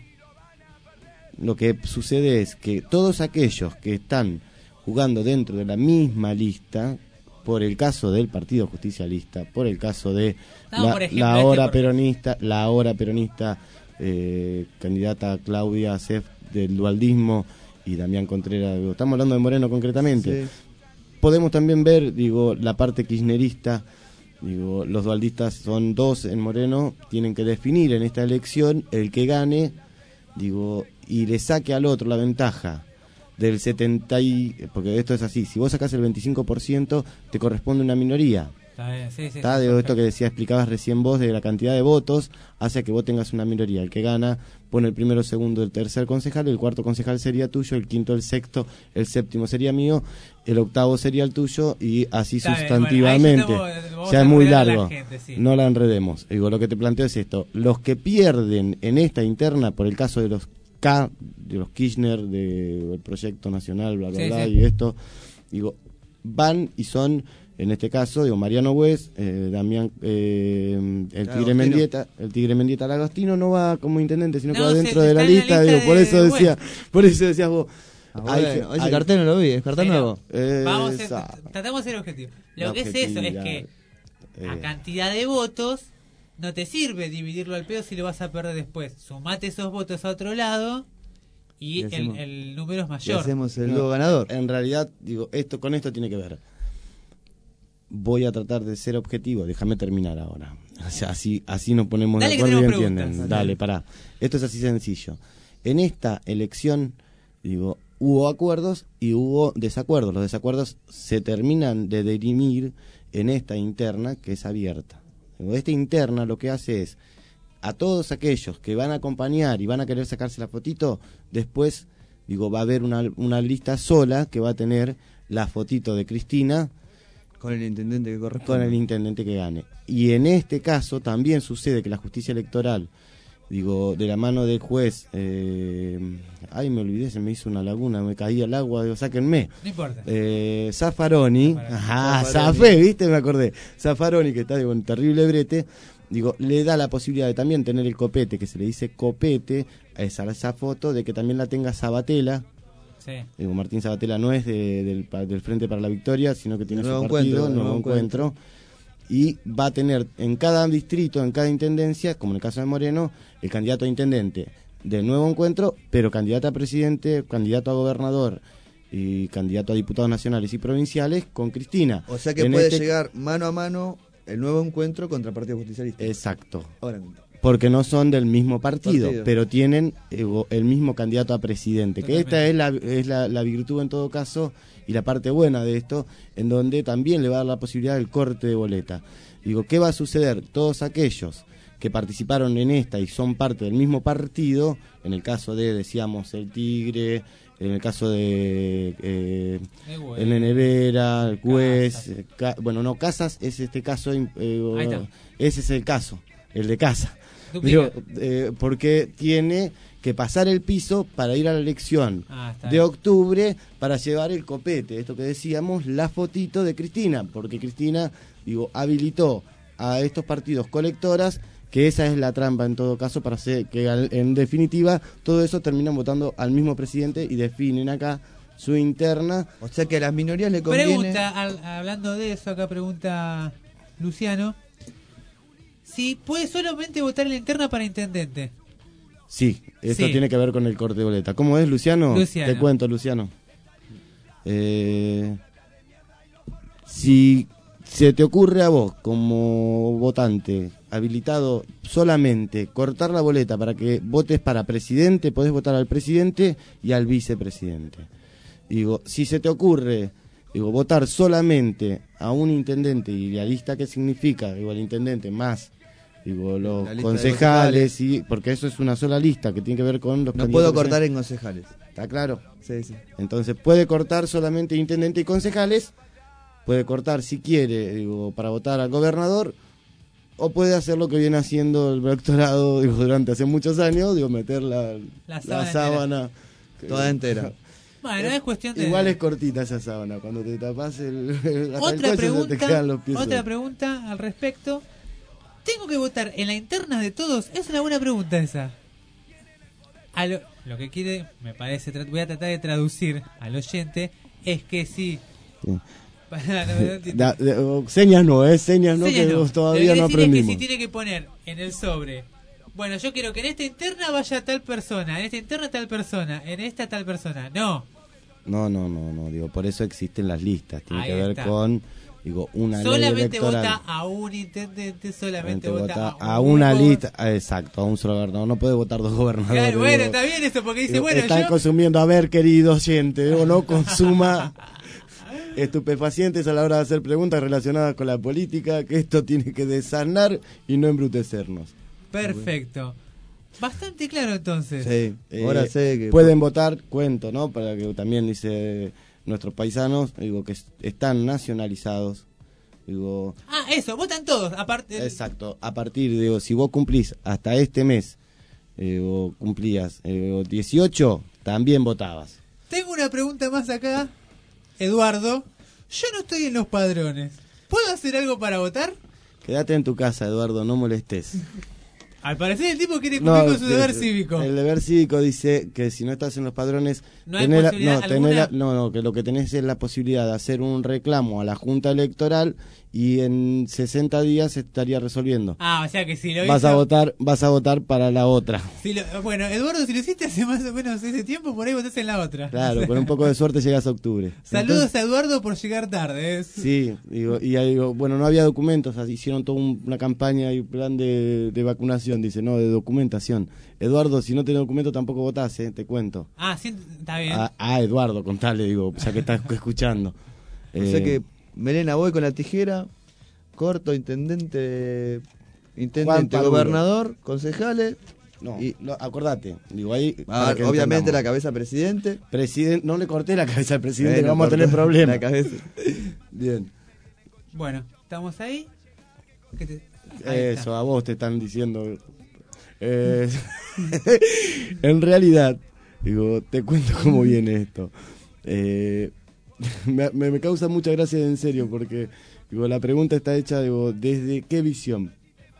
lo que sucede es que todos aquellos que están jugando dentro de la misma lista, por el caso del Partido Justicialista, por el caso de No, la, por ejemplo, la este ahora por- peronista, la ahora peronista eh, candidata Claudia Sef del dualdismo y Damián Contreras, digo, estamos hablando de Moreno concretamente. Sí. Podemos también ver, digo, la parte kirchnerista, digo, los dualdistas son dos en Moreno, tienen que definir en esta elección el que gane, digo, y le saque al otro la ventaja del setenta y, porque esto es así, si vos sacás el veinticinco por ciento te corresponde una minoría. Está bien, sí, sí, Está, sí, digo, esto que decía, explicabas recién vos, de la cantidad de votos, hace que vos tengas una minoría. El que gana pone el primero, segundo, el tercer concejal, el cuarto concejal sería tuyo, el quinto, el sexto, el séptimo sería mío, el octavo sería el tuyo, y así Está bien, sustantivamente. bueno, ahí ya estamos- vamos ya a es muy enredar a la largo, gente, sí. no la enredemos. Digo, lo que te planteo es esto, los que pierden en esta interna, por el caso de los K, de los Kirchner, del Proyecto Nacional, bla, bla, Sí, bla, sí. y esto, digo, van y son, en este caso, digo, Mariano Güez, eh, Damián, eh, el Tigre Agostino. Mendieta, el Tigre Mendieta, el Agostino no va como intendente, sino que No, va se- dentro de está la en la lista, lista digo, por de eso Güez. decía, por eso decías vos. Ah, hay bueno, que- ese hay- cartel no lo vi, es cartel Pero- nuevo. Vamos a ser- Esa- tratamos de ser objetivos. Lo la que es eso es objetividad, que a eh, cantidad de votos no te sirve dividirlo al pedo si lo vas a perder después. Sumate esos votos a otro lado y Y el, hacemos- el número es Y mayor. hacemos el No, nuevo ganador. En realidad, digo, esto con esto tiene que ver. Voy a tratar de ser objetivo, déjame terminar ahora. O sea, así, así nos ponemos Dale de que acuerdo y tenemos entienden. preguntas. Dale, pará. Esto es así sencillo. En esta elección, digo, hubo acuerdos y hubo desacuerdos. Los desacuerdos se terminan de dirimir en esta interna que es abierta. Digo, esta interna lo que hace es a todos aquellos que van a acompañar y van a querer sacarse la fotito, después, digo, va a haber una, una lista sola que va a tener la fotito de Cristina Con el intendente que corresponde. con el intendente que gane. Y en este caso también sucede que la justicia electoral, digo, de la mano del juez, eh, ay, me olvidé, se me hizo una laguna, me caí al agua, digo, sáquenme. No importa. Eh, Zaffaroni, Zaffaroni. ajá, Zaffaroni. Zafé, ¿viste? Me acordé. Zaffaroni, que está, digo, en terrible brete, digo, le da la posibilidad de también tener el copete, que se le dice copete, a esa, a esa foto, de que también la tenga Sabatella. Sí. Digo, Martín Sabatella no es de, del, pa- del Frente para la Victoria, sino que tiene su Nuevo partido, Encuentro, Nuevo Nuevo Encuentro. Y va a tener en cada distrito, en cada intendencia, como en el caso de Moreno, el candidato a intendente del Nuevo Encuentro, pero candidato a presidente, candidato a gobernador y candidato a diputados nacionales y provinciales con Cristina. O sea que En puede este- llegar mano a mano el Nuevo Encuentro contra el Partido Justicialista. Exacto. Ahora, Porque no son del mismo partido, Partido. pero tienen eh, go- el mismo candidato a presidente. Que esta es, la, es la, la virtud en todo caso y la parte buena de esto, en donde también le va a dar la posibilidad del corte de boleta. Digo, ¿qué va a suceder? Todos aquellos que participaron en esta y son parte del mismo partido, en el caso de, decíamos, el Tigre, en el caso de eh, el Nene Vera, el Juez, eh, Ca- bueno, no, Casas es este caso, eh, Ahí está. ese es el caso, el de Casa. Duplica. Digo, eh, porque tiene que pasar el piso para ir a la elección Ah, está de bien. octubre para llevar el copete, esto que decíamos, la fotito de Cristina, porque Cristina, digo, habilitó a estos partidos colectoras, que esa es la trampa en todo caso, para hacer que al- en definitiva todo eso terminan votando al mismo presidente y definen acá su interna. O sea que a las minorías le conviene... Pregunta, al- hablando de eso, acá pregunta Luciano, si puede solamente votar en la interna para intendente. Sí, esto Sí. tiene que ver con el corte de boleta. ¿Cómo es, Luciano? Luciano. Te cuento, Luciano. Eh, si se te ocurre a vos, como votante, habilitado solamente cortar la boleta para que votes para presidente, podés votar al presidente y al vicepresidente. Digo, si se te ocurre, digo, votar solamente a un intendente y la lista que significa, digo, el intendente más, digo, los La lista de concejales, y porque eso es una sola lista que tiene que ver con los No candidatos puedo que cortar se- en concejales. ¿Está claro? Sí, sí. Entonces puede cortar solamente intendente y concejales, puede cortar si quiere, digo, para votar al gobernador, o puede hacer lo que viene haciendo el electorado, digo, durante hace muchos años, digo, meter la, La la sábana sábana Toda entera. Bueno, es cuestión de... Igual es cortita esa sábana, cuando te tapas el, hasta el Otra cuello se te pregunta, quedan los pies otra solos. pregunta al respecto. ¿Tengo que votar en la interna de todos? Es una buena pregunta esa. A lo, lo que quiere, me parece, tra- voy a tratar de traducir al oyente, es que si... Sí. Para, no, no entiendo. Da- de- o- señas no, ¿eh? Señas no, Señas que no. vos Lo todavía que no decir es que aprendimos. si tiene que poner en el sobre, bueno, yo quiero que en esta interna vaya tal persona, en esta interna tal persona, en esta tal persona. No. No, no, no, no, digo, por eso existen las listas, tiene Ahí que ver está. con, digo, una ley Solamente electoral. vota a un intendente, solamente Solamente vota, vota a a un una gober- lista, ah, exacto, a un solo gobernador, no puede votar dos gobernadores. Claro, bueno, digo. está bien eso, porque dice, Digo, bueno, están yo... consumiendo, a ver, querido oyente, o no consuma estupefacientes a la hora de hacer preguntas relacionadas con la política, que esto tiene que desanar y no embrutecernos. Perfecto. Bastante claro entonces. Sí, eh, Ahora sé que- pueden votar, cuento, ¿no? Para que también dice nuestros paisanos, digo, que es- están nacionalizados, digo, Ah, eso, votan todos, aparte... exacto, a partir, digo, si vos cumplís hasta este mes, eh, o cumplías eh, dieciocho, también votabas. Tengo una pregunta más acá, Eduardo. Yo no estoy en los padrones. ¿Puedo hacer algo para votar? Quédate en tu casa, Eduardo, no molestes. Al parecer el tipo quiere cumplir con su el- deber cívico. El deber cívico dice que si no estás en los padrones, ¿No hay tenés la- posibilidad no, tenés la- alguna? no, no, que lo que tenés es la posibilidad de hacer un reclamo a la Junta Electoral y en sesenta días se estaría resolviendo. Ah, o sea que si lo Vas hizo... a votar, vas a votar para la otra. si lo- bueno, Eduardo, si lo hiciste hace más o menos ese tiempo, por ahí votás en la otra. Claro, con un poco de suerte llegas a octubre. Saludos a Eduardo por llegar tarde. es- Sí, digo, y ahí digo, bueno, no había documentos, así hicieron toda un- una campaña y un plan de, de vacunación, dice, no, de documentación. Eduardo, si no tenés documento tampoco votás, eh, te cuento. Ah, sí, está bien. A, a Eduardo, contale, digo, ya que estás escuchando. O sea Eh, que, Melena, voy con la tijera, corto, intendente, intendente, Juan gobernador, concejales. No, y, no, acordate, digo ahí. Ah, para que obviamente entendamos. la cabeza presidente. Presidente, no le corté la cabeza al presidente, Bueno, que vamos a tener cortó problemas. la cabeza. Bien. Bueno, ¿estamos ahí? ¿Qué te- ahí Eso, está. a vos te están diciendo. Eh, en realidad, digo, te cuento cómo viene esto. Eh, me, me, me causa mucha gracia en serio porque digo, la pregunta está hecha, digo, ¿desde qué visión?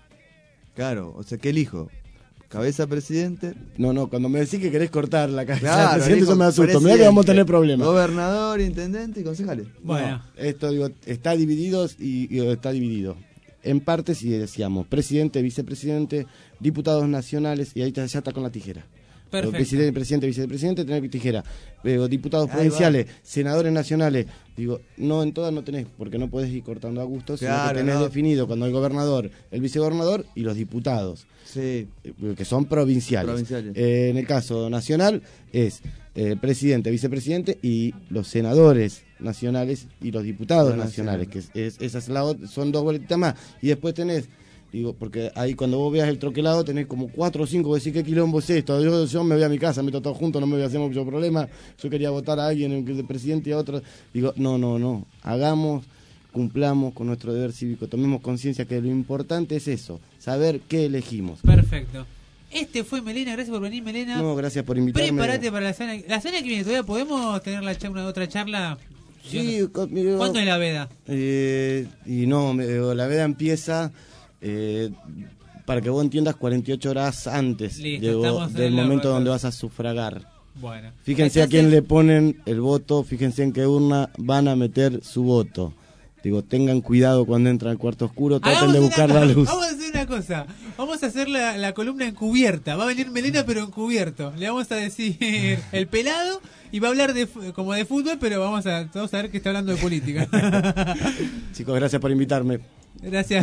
Claro, o sea, ¿qué elijo? ¿Cabeza presidente? No, no, cuando me decís que querés cortar la cabeza Claro, del presidente, elijo yo me asusto. Mirá presidente, que vamos a tener problemas. Gobernador, intendente y concejales. Bueno, no, esto digo, está dividido y, y está dividido. En partes, y decíamos, presidente, vicepresidente, diputados nacionales, y ahí ya está con la tijera. Perfecto. Presidente, presidente, vicepresidente, tenés tijera. Digo, diputados Ahí provinciales, senadores nacionales. Digo, no, en todas no tenés, porque no podés ir cortando a gusto, sino Claro, que tenés no. definido cuando el gobernador, el vicegobernador y los diputados. Sí. Que son provinciales. Provinciales. Eh, en el caso nacional es eh, presidente, vicepresidente y los senadores nacionales y los diputados Los nacionales, que es, es- esas la ot- son dos boletitas más. Y después tenés, digo, porque ahí cuando vos veas el troquelado tenés como cuatro o cinco, que decís, ¿qué quilombo es esto? Yo, yo me voy a mi casa, meto todo junto, no me voy a hacer mucho problema. Yo quería votar a alguien, el presidente y a otro. Digo, no, no, no, hagamos, cumplamos con nuestro deber cívico, tomemos conciencia que lo importante es eso, saber qué elegimos. Perfecto. Este fue Melena, gracias por venir, Melena. No, gracias por invitarme. Prepárate para la semana. La semana que viene, ¿todavía podemos tener la cha- una otra charla? Sí, con- mire, ¿Cuándo es la veda? Eh, y no, me- la veda empieza, eh, para que vos entiendas, cuarenta y ocho horas antes Listo, de vos- estamos en del la momento rueda. donde vas a sufragar. Bueno. Fíjense a Entonces- quién le ponen el voto, fíjense en qué urna van a meter su voto. Digo, tengan cuidado cuando entran al cuarto oscuro, traten Hagamos de una buscar cosa, la luz. Vamos a hacer una cosa. Vamos a hacer la, la columna encubierta. Va a venir Melena, pero encubierto. Le vamos a decir el pelado y va a hablar de fu- como de fútbol, pero vamos a todos a ver que está hablando de política. Chicos, gracias por invitarme. Gracias.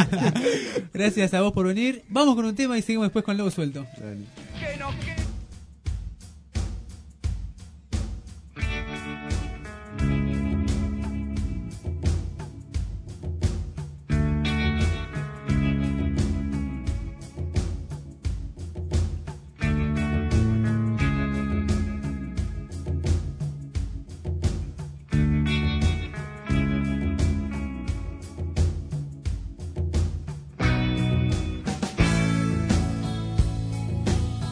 Gracias a vos por venir. Vamos con un tema y seguimos después con Lobo Suelto. Thank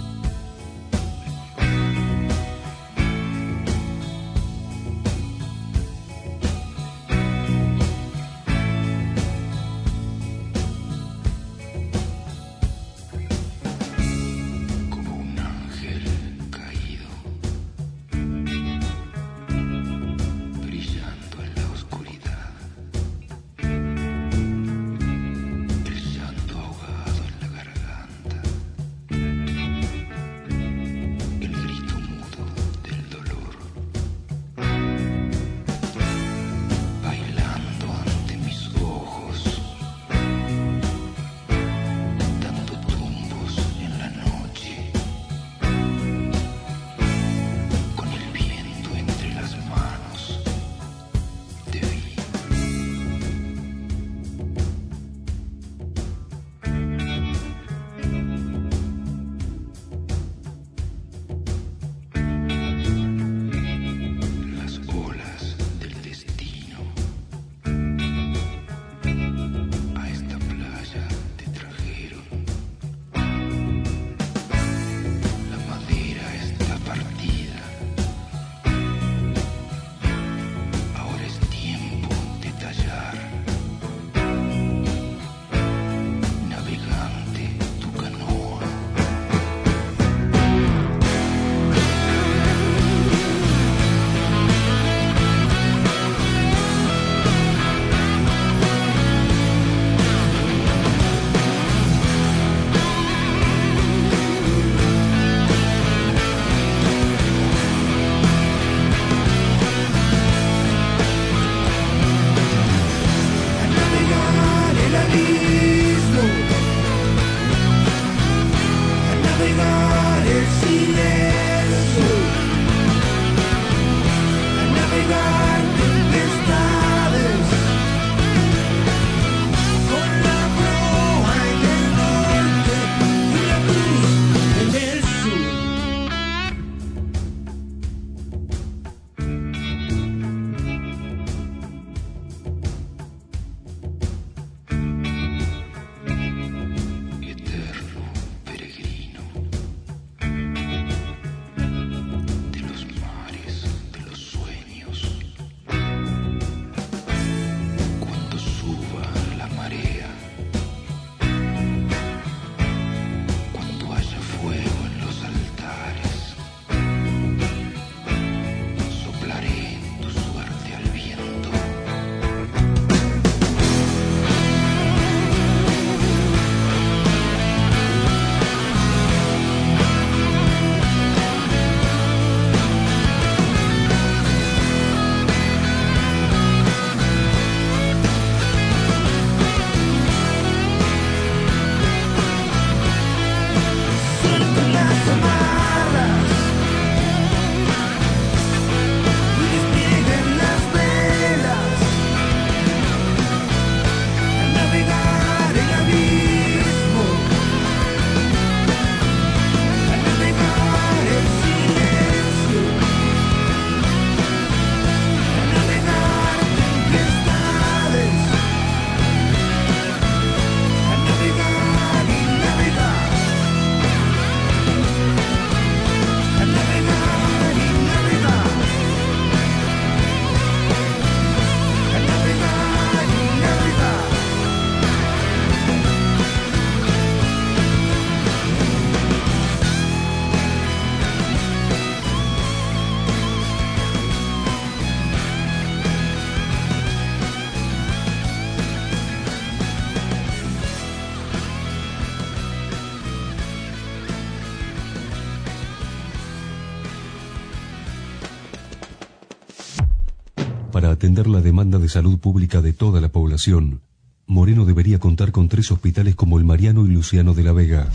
atender la demanda de salud pública de toda la población, Moreno debería contar con tres hospitales como el Mariano y Luciano de la Vega.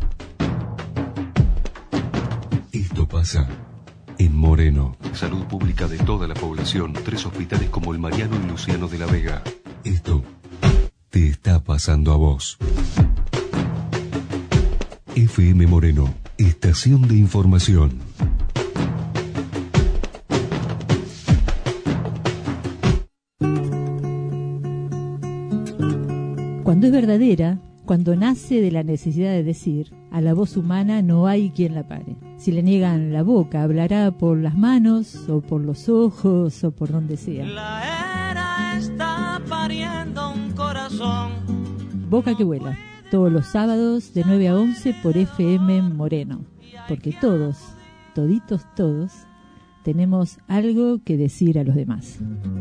Esto pasa en Moreno. Salud pública de toda la población, tres hospitales como el Mariano y Luciano de la Vega. Esto te está pasando a vos. F M Moreno, estación de información. Cuando es verdadera, cuando nace de la necesidad de decir, a la voz humana no hay quien la pare. Si le niegan la boca, hablará por las manos, o por los ojos, o por donde sea. La era está pariendo un corazón. Boca que vuela, todos los sábados de nueve a once por F M Moreno. Porque todos, toditos todos, tenemos algo que decir a los demás.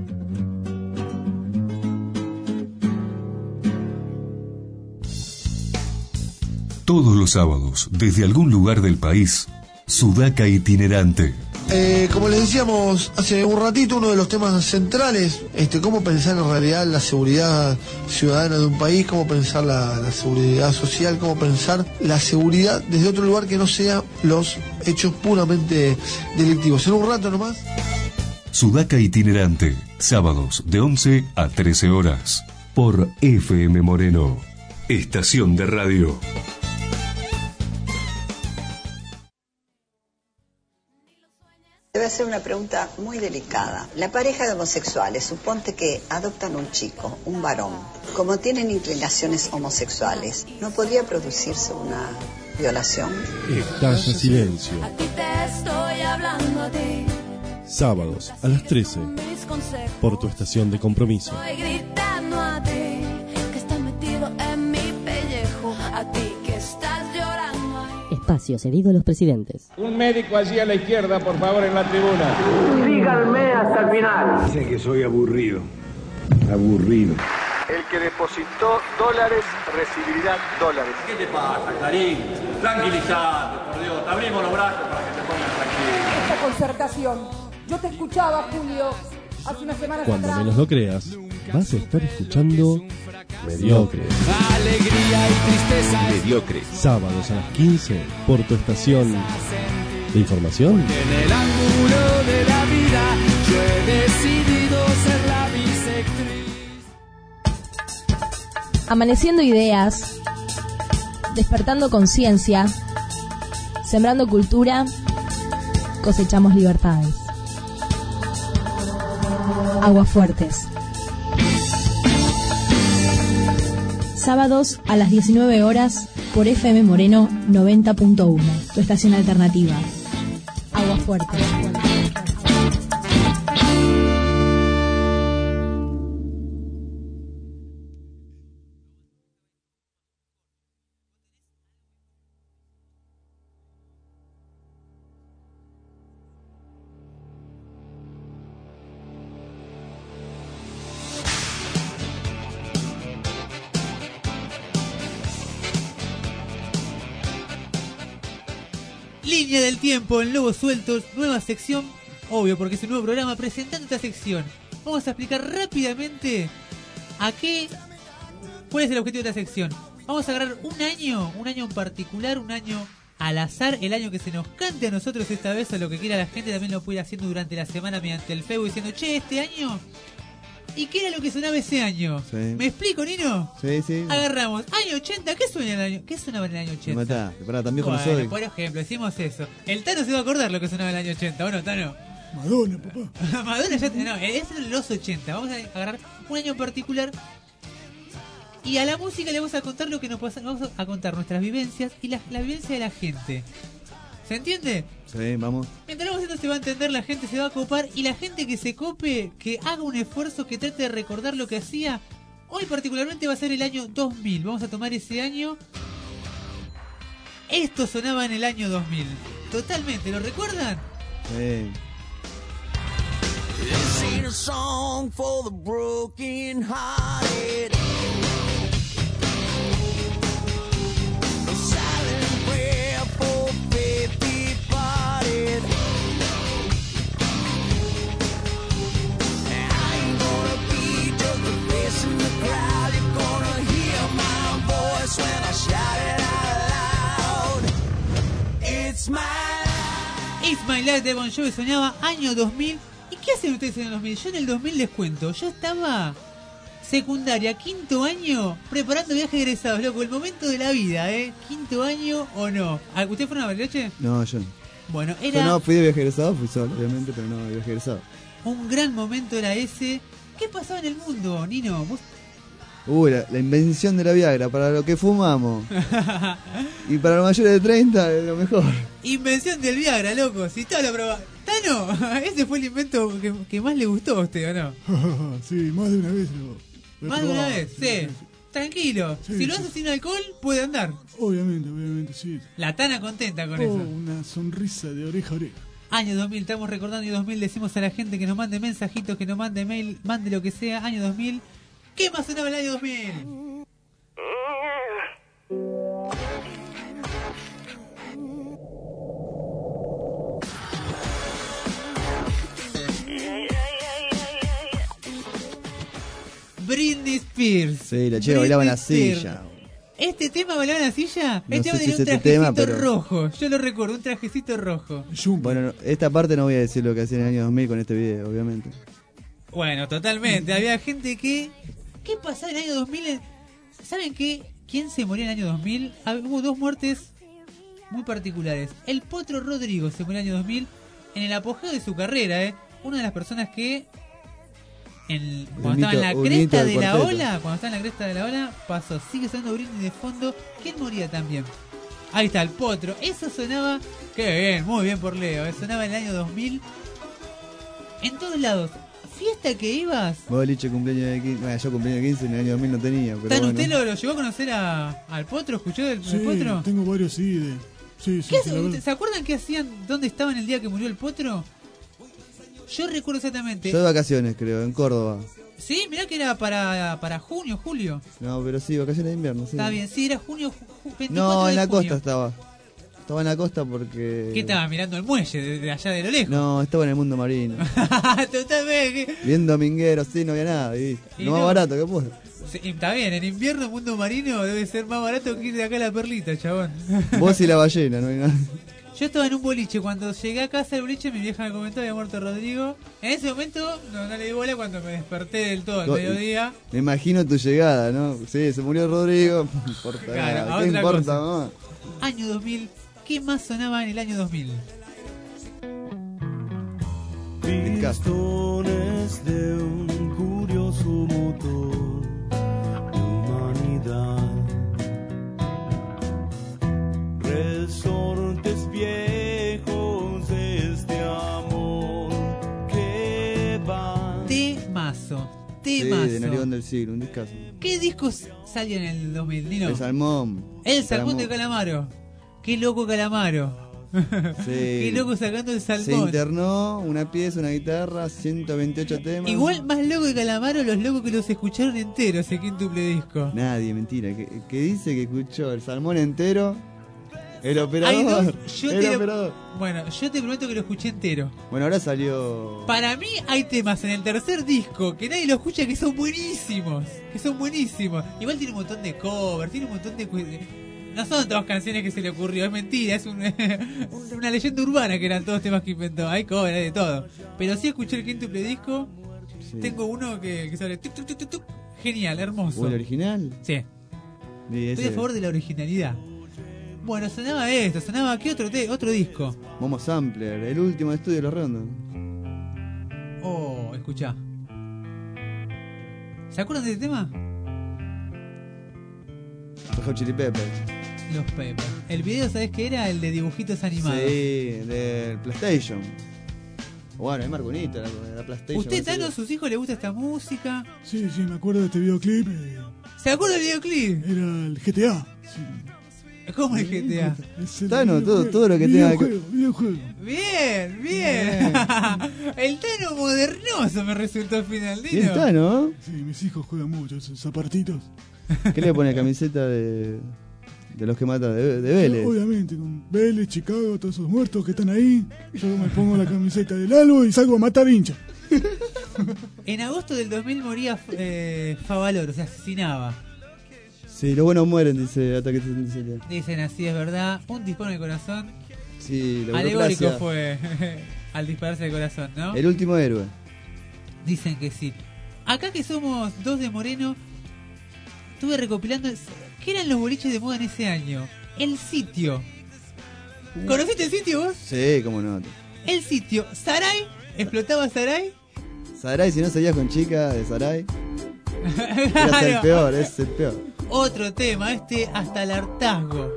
Todos los sábados, desde algún lugar del país, Sudaca Itinerante. Eh, como les decíamos hace un ratito, uno de los temas centrales, este, cómo pensar en realidad la seguridad ciudadana de un país, cómo pensar la, la seguridad social, cómo pensar la seguridad desde otro lugar que no sea los hechos puramente delictivos. En un rato nomás. Sudaca Itinerante, sábados de once a trece horas, por F M Moreno, estación de radio. Te voy a hacer una pregunta muy delicada. La pareja de homosexuales, suponte que adoptan un chico, un varón. Como tienen inclinaciones homosexuales, ¿no podría producirse una violación? Estalla silencio. A ti te estoy hablando a ti. Sábados a las trece, Mis consejos. por tu estación de compromiso. Estoy gritando a ti que estás metido en mi pellejo. A ti que estás llorando. Espacio cedido a los presidentes. Un médico allí a la izquierda, por favor, en la tribuna. Síganme hasta el final. Dicen que soy aburrido. Aburrido. El que depositó dólares recibirá dólares. ¿Qué te pasa, Clarín? Tranquilizate, por Dios. Te abrimos los brazos para que te pongas tranquilo. Esta concertación. Yo te escuchaba, Julio, hace unas semanas Cuando atrás. menos lo creas, vas a estar escuchando Mediocre. Alegría y tristeza. Mediocre. Sábados a las quince, por tu estación de información. En el ángulo de la vida yo he decidido ser la bisectriz. Amaneciendo ideas, despertando conciencia, sembrando cultura, cosechamos libertades. Aguafuertes. Sábados a las diecinueve horas por F M Moreno noventa punto uno, tu estación alternativa. Aguafuerte. Línea del tiempo en Lobos Sueltos, nueva sección, obvio porque es un nuevo programa presentando esta sección. Vamos a explicar rápidamente a qué, cuál es el objetivo de esta sección. Vamos a agarrar un año, un año en particular, un año al azar, el año que se nos cante a nosotros esta vez, o lo que quiera la gente también lo puede ir haciendo durante la semana mediante el Facebook diciendo, che, este año, ¿y qué era lo que sonaba ese año? Sí. ¿Me explico, Nino? Sí, sí. Agarramos, año ochenta, ¿qué suena en el año? ¿Qué sonaba en el año Me ochenta? matá, pará, tan viejo no Bueno, soy. por ejemplo, decimos eso. El Tano se va a acordar lo que sonaba en el año ochenta, ¿o no, Tano? Madonna, papá. Madonna ya... No, es en los ochenta. Vamos a agarrar un año en particular y a la música le vamos a contar lo que nos pasa. Vamos a contar nuestras vivencias y la, la vivencia de la gente. ¿Se entiende? Sí, vamos. Mientras vamos haciendo se va a entender, la gente se va a copar y la gente que se cope, que haga un esfuerzo, que trate de recordar lo que hacía. Hoy particularmente va a ser el año dos mil. Vamos a tomar ese año. Esto sonaba en el año dos mil. Totalmente, ¿lo recuerdan? Sí. This ain't a song for the broken hearted. No silent prayer for faith departed. I It's My Life de Bon Jovi sonaba año dos mil. ¿Y qué hacen ustedes en el dos mil? Yo en el dos mil les cuento, yo estaba secundaria, quinto año, preparando viajes egresados, loco, el momento de la vida, ¿eh? Quinto año o no. ¿Ustedes fueron a Bariloche? No, yo no. Bueno, era... Yo no fui de viaje egresado, fui solo, obviamente, pero no de viaje egresado. Un gran momento era ese. ¿Qué pasaba en el mundo, Nino? ¿Vos? Uh, la, la invención de la Viagra, para lo que fumamos. Y para los mayores de treinta, es lo mejor. Invención del Viagra, loco. Si todo lo probaba. Tano, ese fue el invento que, que más le gustó a usted, ¿o no? Sí, más de una vez lo, lo Más de una probaba, vez, sí. Tranquilo. Sí, si lo sí. hace sin alcohol, puede andar. Obviamente, obviamente, sí. La Tana contenta con Oh, eso. una sonrisa de oreja a oreja. Año dos mil, estamos recordando año dos mil, decimos a la gente que nos mande mensajitos, que nos mande mail, mande lo que sea, año dos mil. ¿Qué más sonaba el año dos mil? Britney Spears. Sí, la chica bailaba en la Britney Spears. silla. ¿Este tema bailaba en la silla? No este sé tema si tenía es un este trajecito tema, pero- rojo. Yo lo recuerdo, un trajecito rojo. Bueno, no, esta parte no voy a decir lo que hacía en el año dos mil con este video, obviamente. Bueno, totalmente. Había gente que... ¿Qué pasaba en el año dos mil? ¿Saben qué? ¿Quién se moría en el año dos mil? Ah, hubo dos muertes muy particulares. El Potro Rodrigo se murió en el año dos mil en el apogeo de su carrera, ¿eh? Una de las personas que... En, cuando estaba en la Un hito cresta del de la cuarteto. ola, cuando estaba en la cresta de la ola, pasó. Sigue sonando Britney de fondo. ¿Quién moría también? Ahí está, el Potro. Eso sonaba... Qué bien, muy bien por Leo. ¿eh? Sonaba en el año dos mil. En todos lados. Fiesta que ibas... Boliche, cumpleaños de quince. Bueno, yo cumpleaños de quince en el año dos mil no tenía, pero ¿Tan bueno. usted lo, lo llegó a conocer a, al Potro? ¿Escuchó del, del Sí, Potro? tengo varios sí de... Sí, sí, ¿Qué sí, hace- la verdad. ¿Se acuerdan qué hacían? ¿Dónde estaban el día que murió el Potro? Yo recuerdo exactamente. Yo de vacaciones, creo, en Córdoba. Sí, mirá que era para, para junio, julio. No, pero sí, vacaciones de invierno, sí. Está bien, sí, era junio, ju- ju- veinticuatro No, de en la junio. costa estaba. Estaba en la costa porque... ¿Qué estaba mirando el muelle de, de allá de lo lejos? No, estaba en el mundo marino. Totalmente. Bien dominguero, sí, no había nada. Y Y lo más no. barato que puedo. Sí, está bien, en invierno mundo marino debe ser más barato que ir de acá a la Perlita, chabón. Vos y la ballena, no hay nada. Yo estaba en un boliche, cuando llegué a casa del boliche mi vieja me comentó que había muerto Rodrigo. En ese momento no, no le di bola cuando me desperté del todo al No, mediodía. Me imagino tu llegada, ¿no? Sí, se murió Rodrigo. No importa Claro, nada. a ¿Qué otra importa, cosa. mamá? Año dos mil, ¿qué más sonaba en el año dos mil? Pistones de un curioso motor de humanidad, resortes viejos de este amor que van. Temazo, Sí, temazo. de Narigón del Siglo, un discazo. ¿Qué discos salían en el dos mil, Nino? El Salmón. El Salmón de Calamaro. Qué loco Calamaro. Sí. Qué loco sacando el Se salmón. internó una pieza, una guitarra, ciento veintiocho temas. Igual más loco que Calamaro, los locos que los escucharon enteros, ese quintuple disco. Nadie, mentira. Que, que dice que escuchó el Salmón entero. El operador. Hay dos, yo el te lo- operador. Bueno, yo te prometo que lo escuché entero. Bueno, ahora salió. Para mí hay temas en el tercer disco que nadie lo escucha que son buenísimos. Que son buenísimos. Igual tiene un montón de covers, tiene un montón de... cu- No son todas canciones que se le ocurrió, es mentira, es un- una leyenda urbana que eran todos temas que inventó. Hay covers, hay de todo. Pero sí escuché el quintuple disco. Sí. Tengo uno que, que sale... tuc, tuc, tuc, tuc, tuc. Genial, hermoso. ¿O el original? Sí. Sí, Estoy ese. a favor de la originalidad. Bueno, sonaba esto, sonaba ¿qué otro, te- otro disco? Momo Sampler, el último de Estudio de los Redondos. Oh, escuchá. ¿Se acuerdan de este tema? Los Hot Chili Peppers. Los Peppers. El video, ¿sabés qué era? El de dibujitos animados. Sí, del PlayStation. Bueno, es Marconito, la, la PlayStation. ¿Usted, ese- Tano, a sus hijos le gusta esta música? Sí, sí, me acuerdo de este videoclip. eh, ¿Se acuerda del videoclip? Era el G T A. ¿Cómo el G T A? Es el Tano, todo, videojuego, todo lo que tenga que... videojuego, videojuego. Bien, bien. El Tano modernoso me resultó al final, ¿Y el Dino. Tano? Sí, mis hijos juegan mucho esos apartitos. ¿Qué le pone camiseta de, de los que matan de, de Vélez? Obviamente, con Vélez, Chicago, todos esos muertos que están ahí. Yo me pongo la camiseta del Albo y salgo a matar hinchas. En agosto del dos mil moría eh, Favaloro, se asesinaba. Sí, los buenos mueren, dice Ataque setenta y siete. Dicen así, es verdad. Un disparo en el corazón. Sí, la Alegórico burocracia. fue al dispararse el corazón, ¿no? El último héroe. Dicen que sí. Acá que somos dos de Moreno, estuve recopilando qué eran los boliches de moda en ese año. El sitio. ¿Conociste el sitio vos? Sí, cómo no. El sitio. Saray. ¿Explotaba Saray? Saray, si no salías con chica de Saray, eras el peor, es el peor. Otro tema, este hasta el hartazgo.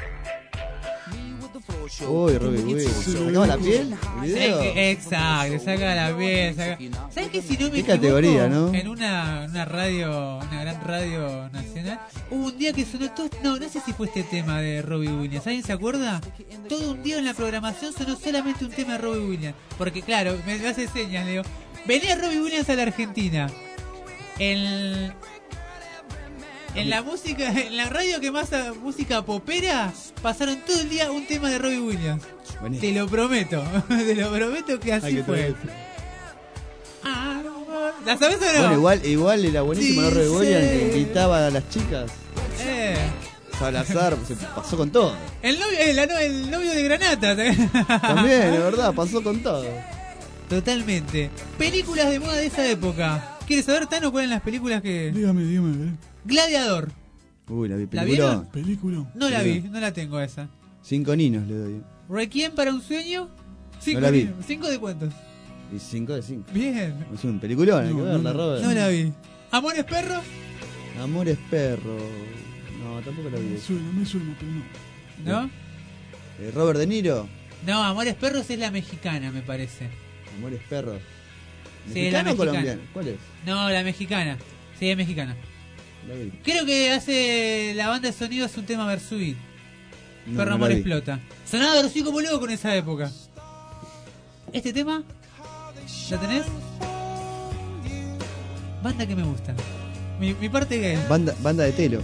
Uy, Robbie Williams. ¿Sacaba la piel? ¿El video? Exacto, saca la piel. Saca... ¿Sabes qué? Si no me Qué equivoco, categoría, ¿no? en una, una radio, una gran radio nacional, hubo un día que sonó todo. No, no sé si fue este tema de Robbie Williams. ¿Alguien se acuerda? Todo un día en la programación sonó solamente un tema de Robbie Williams. Porque, claro, me, me hace señas, Leo. Venía Robbie Williams a la Argentina. El. En la música, en la radio que más a- música popera, pasaron todo el día un tema de Robbie Williams. Buenísimo. Te lo prometo, te lo prometo que así Hay que fue. traer. Ah, ¿la sabes o no? Bueno, igual, igual era buenísimo, ¿no? Robbie Dice- Williams que invitaba a las chicas. Eh, Salazar, se pasó con todo. el, novio, el, la no- el novio de Granata. También, de verdad, pasó con todo. Totalmente. Películas de moda de esa época. ¿Quieres saber, Tano, cuáles eran las películas que...? Dígame, dígame, a ver. Gladiador. Uy, la vi, ¿La película. vieron? Película. No la vi, no la tengo esa. Cinco niños le doy. Requiem para un sueño. Cinco, No la vi. niños. ¿Cinco de cuántos? Y cinco de cinco. Bien. Es un peliculón, hay que No, verla, no, Robert. No la vi. ¿Amores perros? Amores perro. No, tampoco la vi. Me suena, me suena, pero no. ¿No? Eh, Robert De Niro. No, Amores perros es la mexicana, me parece. Amores perros. Sí, la ¿Mexicano o mexicana. colombiano? ¿Cuál es? No, la mexicana. Sí, es mexicana. La vi. Creo que hace la banda de sonido es un tema Versuit. No, Perro no Amor la vi. explota. Sonaba Versuit como loco en esa época. ¿Este tema? ¿Lo tenés? Banda que me gusta. Mi, mi parte gay. Banda, banda de telo.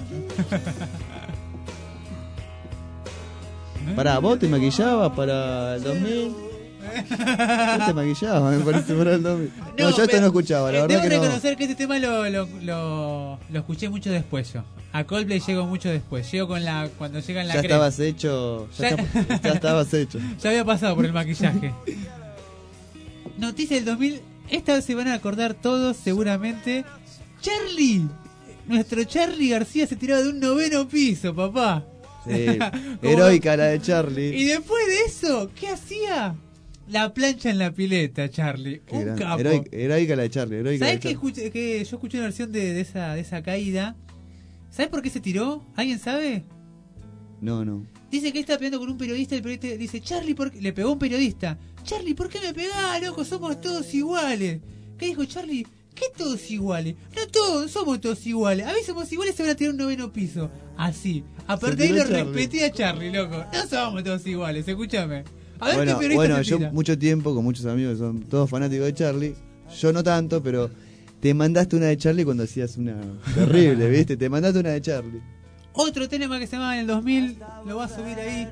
Pará, ¿vos te maquillabas para el dos mil? Vos te maquillabas, me parece, para el dos mil. No, yo esto pero, no escuchaba, la eh, verdad debo que no. reconocer que este tema lo, lo, lo, lo escuché mucho después yo. A Coldplay llego mucho después. Llego con la cuando llega en la Ya crema. estabas hecho. Ya, Ya- está- ya estabas hecho. Ya había pasado por el maquillaje. Noticia del dos mil. Esta se van a acordar todos seguramente. Charlie. Nuestro Charlie García se tiraba de un noveno piso, papá. Sí, Como- heroica la de Charlie. Y después de eso, ¿qué hacía? La plancha en la pileta, Charlie. Qué Un grande. capo. Heroica, heroica la de Charlie. Heroica la ¿Sabes de que, Charlie. escuché, que yo escuché una versión de, de esa, de esa caída? ¿Sabes por qué se tiró? ¿Alguien sabe? No, no. Dice que él está peleando con un periodista y el periodista dice, Charlie, ¿por qué? Le pegó un periodista. Charlie, ¿por qué me pegás, loco? Somos todos iguales. ¿Qué dijo Charlie? ¿Qué todos iguales? No todos, somos todos iguales. A veces somos iguales, se van a tirar un noveno piso. Así. A partir de ahí tiró lo Charlie. respetí a Charlie, loco. No somos todos iguales, escúchame. A ver Bueno, qué periodista bueno se yo tira. mucho tiempo con muchos amigos que son todos fanáticos de Charlie. Yo no tanto, pero te mandaste una de Charlie cuando hacías una terrible, ¿viste? Te mandaste una de Charlie. Otro tema que se llamaba en el dos mil, lo va a subir ahí.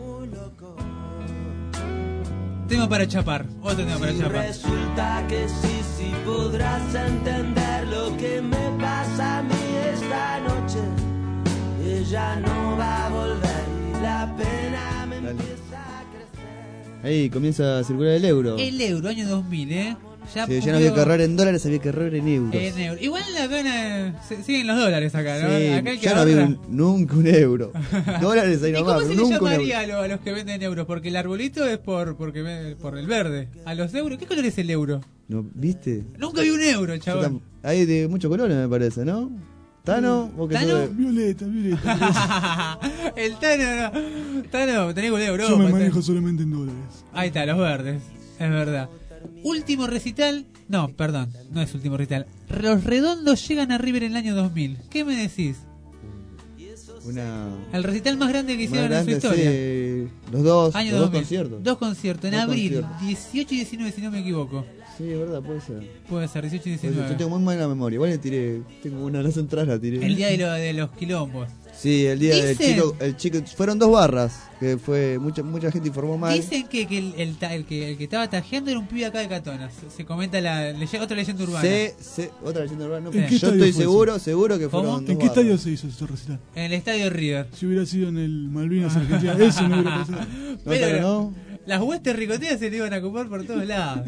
Tema para chapar, otro tema para Y chapar. resulta que sí, sí podrás entender lo que me pasa a mí esta noche. Ella no va a volver y la pena me Dale. empieza a crecer. Ahí comienza a circular el euro. El euro, año dos mil, ¿eh? Ya, Sí, ya no cumplió- había que ahorrar en dólares, había que ahorrar en euros. en euro. Igual acá en- se- siguen los dólares acá, ¿no? Sí, Acá el que ya no había ahorra- un- nunca un euro. Dólares ahí ¿Y nomás, cómo se pero le nunca un llamaría euro. a, lo- a los que venden euros? Porque el arbolito es por porque ve- por el verde. A los euros, ¿qué color es el euro? ¿No, ¿Viste? Nunca vi un euro, Yo chaval. tam- Hay de muchos colores, me parece, ¿no? ¿Tano? ¿Vos qué ¿Tano? sos de- Violeta, violeta. El Tano, no. Tano, tenés con euro. Yo me manejo solamente en dólares. Ahí está, los verdes. Es verdad. Último recital. No, perdón, no es último recital. Los Redondos llegan a River en el año dos mil. ¿Qué me decís? Una... El recital más grande que hicieron Más en su grande, historia. sí. Los dos, Año los dos dos mil. conciertos. Dos conciertos en Dos abril, conciertos. dieciocho y diecinueve, si no me equivoco. Sí, es verdad, puede ser. Puede ser, dieciocho y Puede ser. diecinueve. Yo tengo muy mala memoria. Igual le tiré. Tengo una las entradas, la tiré. El día de, lo, de los quilombos. Sí, el día del Dicen- chico, el chico. Fueron dos barras. Que fue. Mucha mucha gente informó mal. Dicen que, que el, el, ta- el que el que estaba tajeando era un pibe acá de Catona. Se, se comenta la leye- otra leyenda urbana. Se, se, otra leyenda urbana. No, ¿En qué yo estadio estoy fue seguro, eso? seguro que ¿Cómo? fueron. ¿En dos qué estadio barras. se hizo ese recital? En el estadio River. Si hubiera sido en el Malvinas Argentina, eso no hubiera pasado. Pero pero no. las huestes ricoteas se le iban a ocupar por todos lados.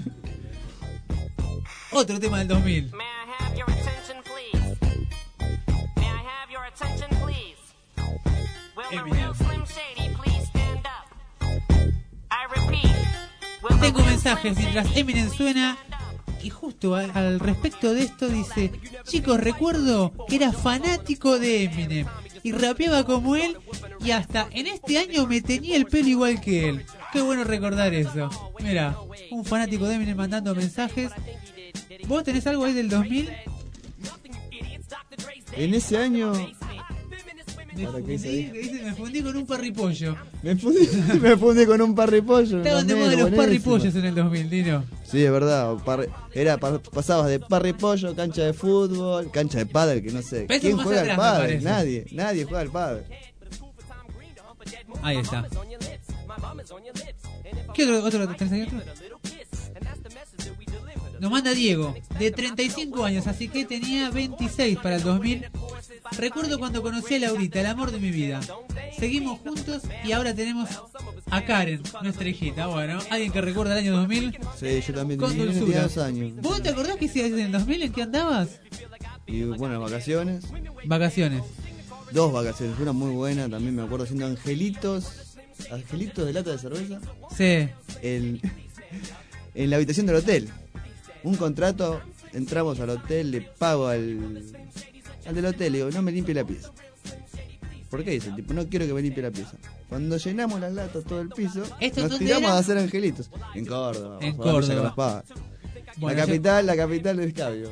Otro tema del dos mil. Tengo mensajes mientras Eminem suena y justo al, al respecto de esto dice: chicos, recuerdo que era fanático de Eminem y rapeaba como él y hasta en este año me teñía el pelo igual que él. Qué bueno recordar eso. Mira, un fanático de Eminem mandando mensajes. ¿Vos tenés algo ahí del dos mil? En ese año. Me Ahora, ¿qué fundí, dice ahí? que dice, me fundí con un parripollo. Me fundí, me fundí con un parripollo. Estaban de también, moda los buenísimo. parripollos en el dos mil, Dino. Sí, es verdad. parri- era par- pasabas de parripollo, cancha de fútbol, cancha de pádel, que no sé. Pero eso ¿Quién más juega al atrás, me pádel? parece. Nadie, nadie juega al pádel. Ahí está. ¿Qué otro? otro ¿Tenés ahí otro? Nos manda Diego, de treinta y cinco años, así que tenía veintiséis para el dos mil. Recuerdo cuando conocí a Laurita, el amor de mi vida. Seguimos juntos y ahora tenemos a Karen, nuestra hijita. Bueno, alguien que recuerda el año dos mil. Sí, yo también Con tenía dulzura. dos años. ¿Vos te acordás que hacías en el dos mil? ¿En qué andabas? Y bueno, vacaciones. Vacaciones. Dos vacaciones, una muy buena, también me acuerdo haciendo angelitos. Angelitos de lata de cerveza. Sí. El, en la habitación del hotel. Un contrato, entramos al hotel, le pago al, al del hotel, le digo, no me limpie la pieza. ¿Por qué? Dice el tipo, no quiero que me limpie la pieza. Cuando llenamos las latas, todo el piso, ¿Esto nos dónde tiramos era? a hacer angelitos. En Córdoba. En bajo la Villa Córdoba. Carapaz. Bueno, la yo- capital, la capital del escabio.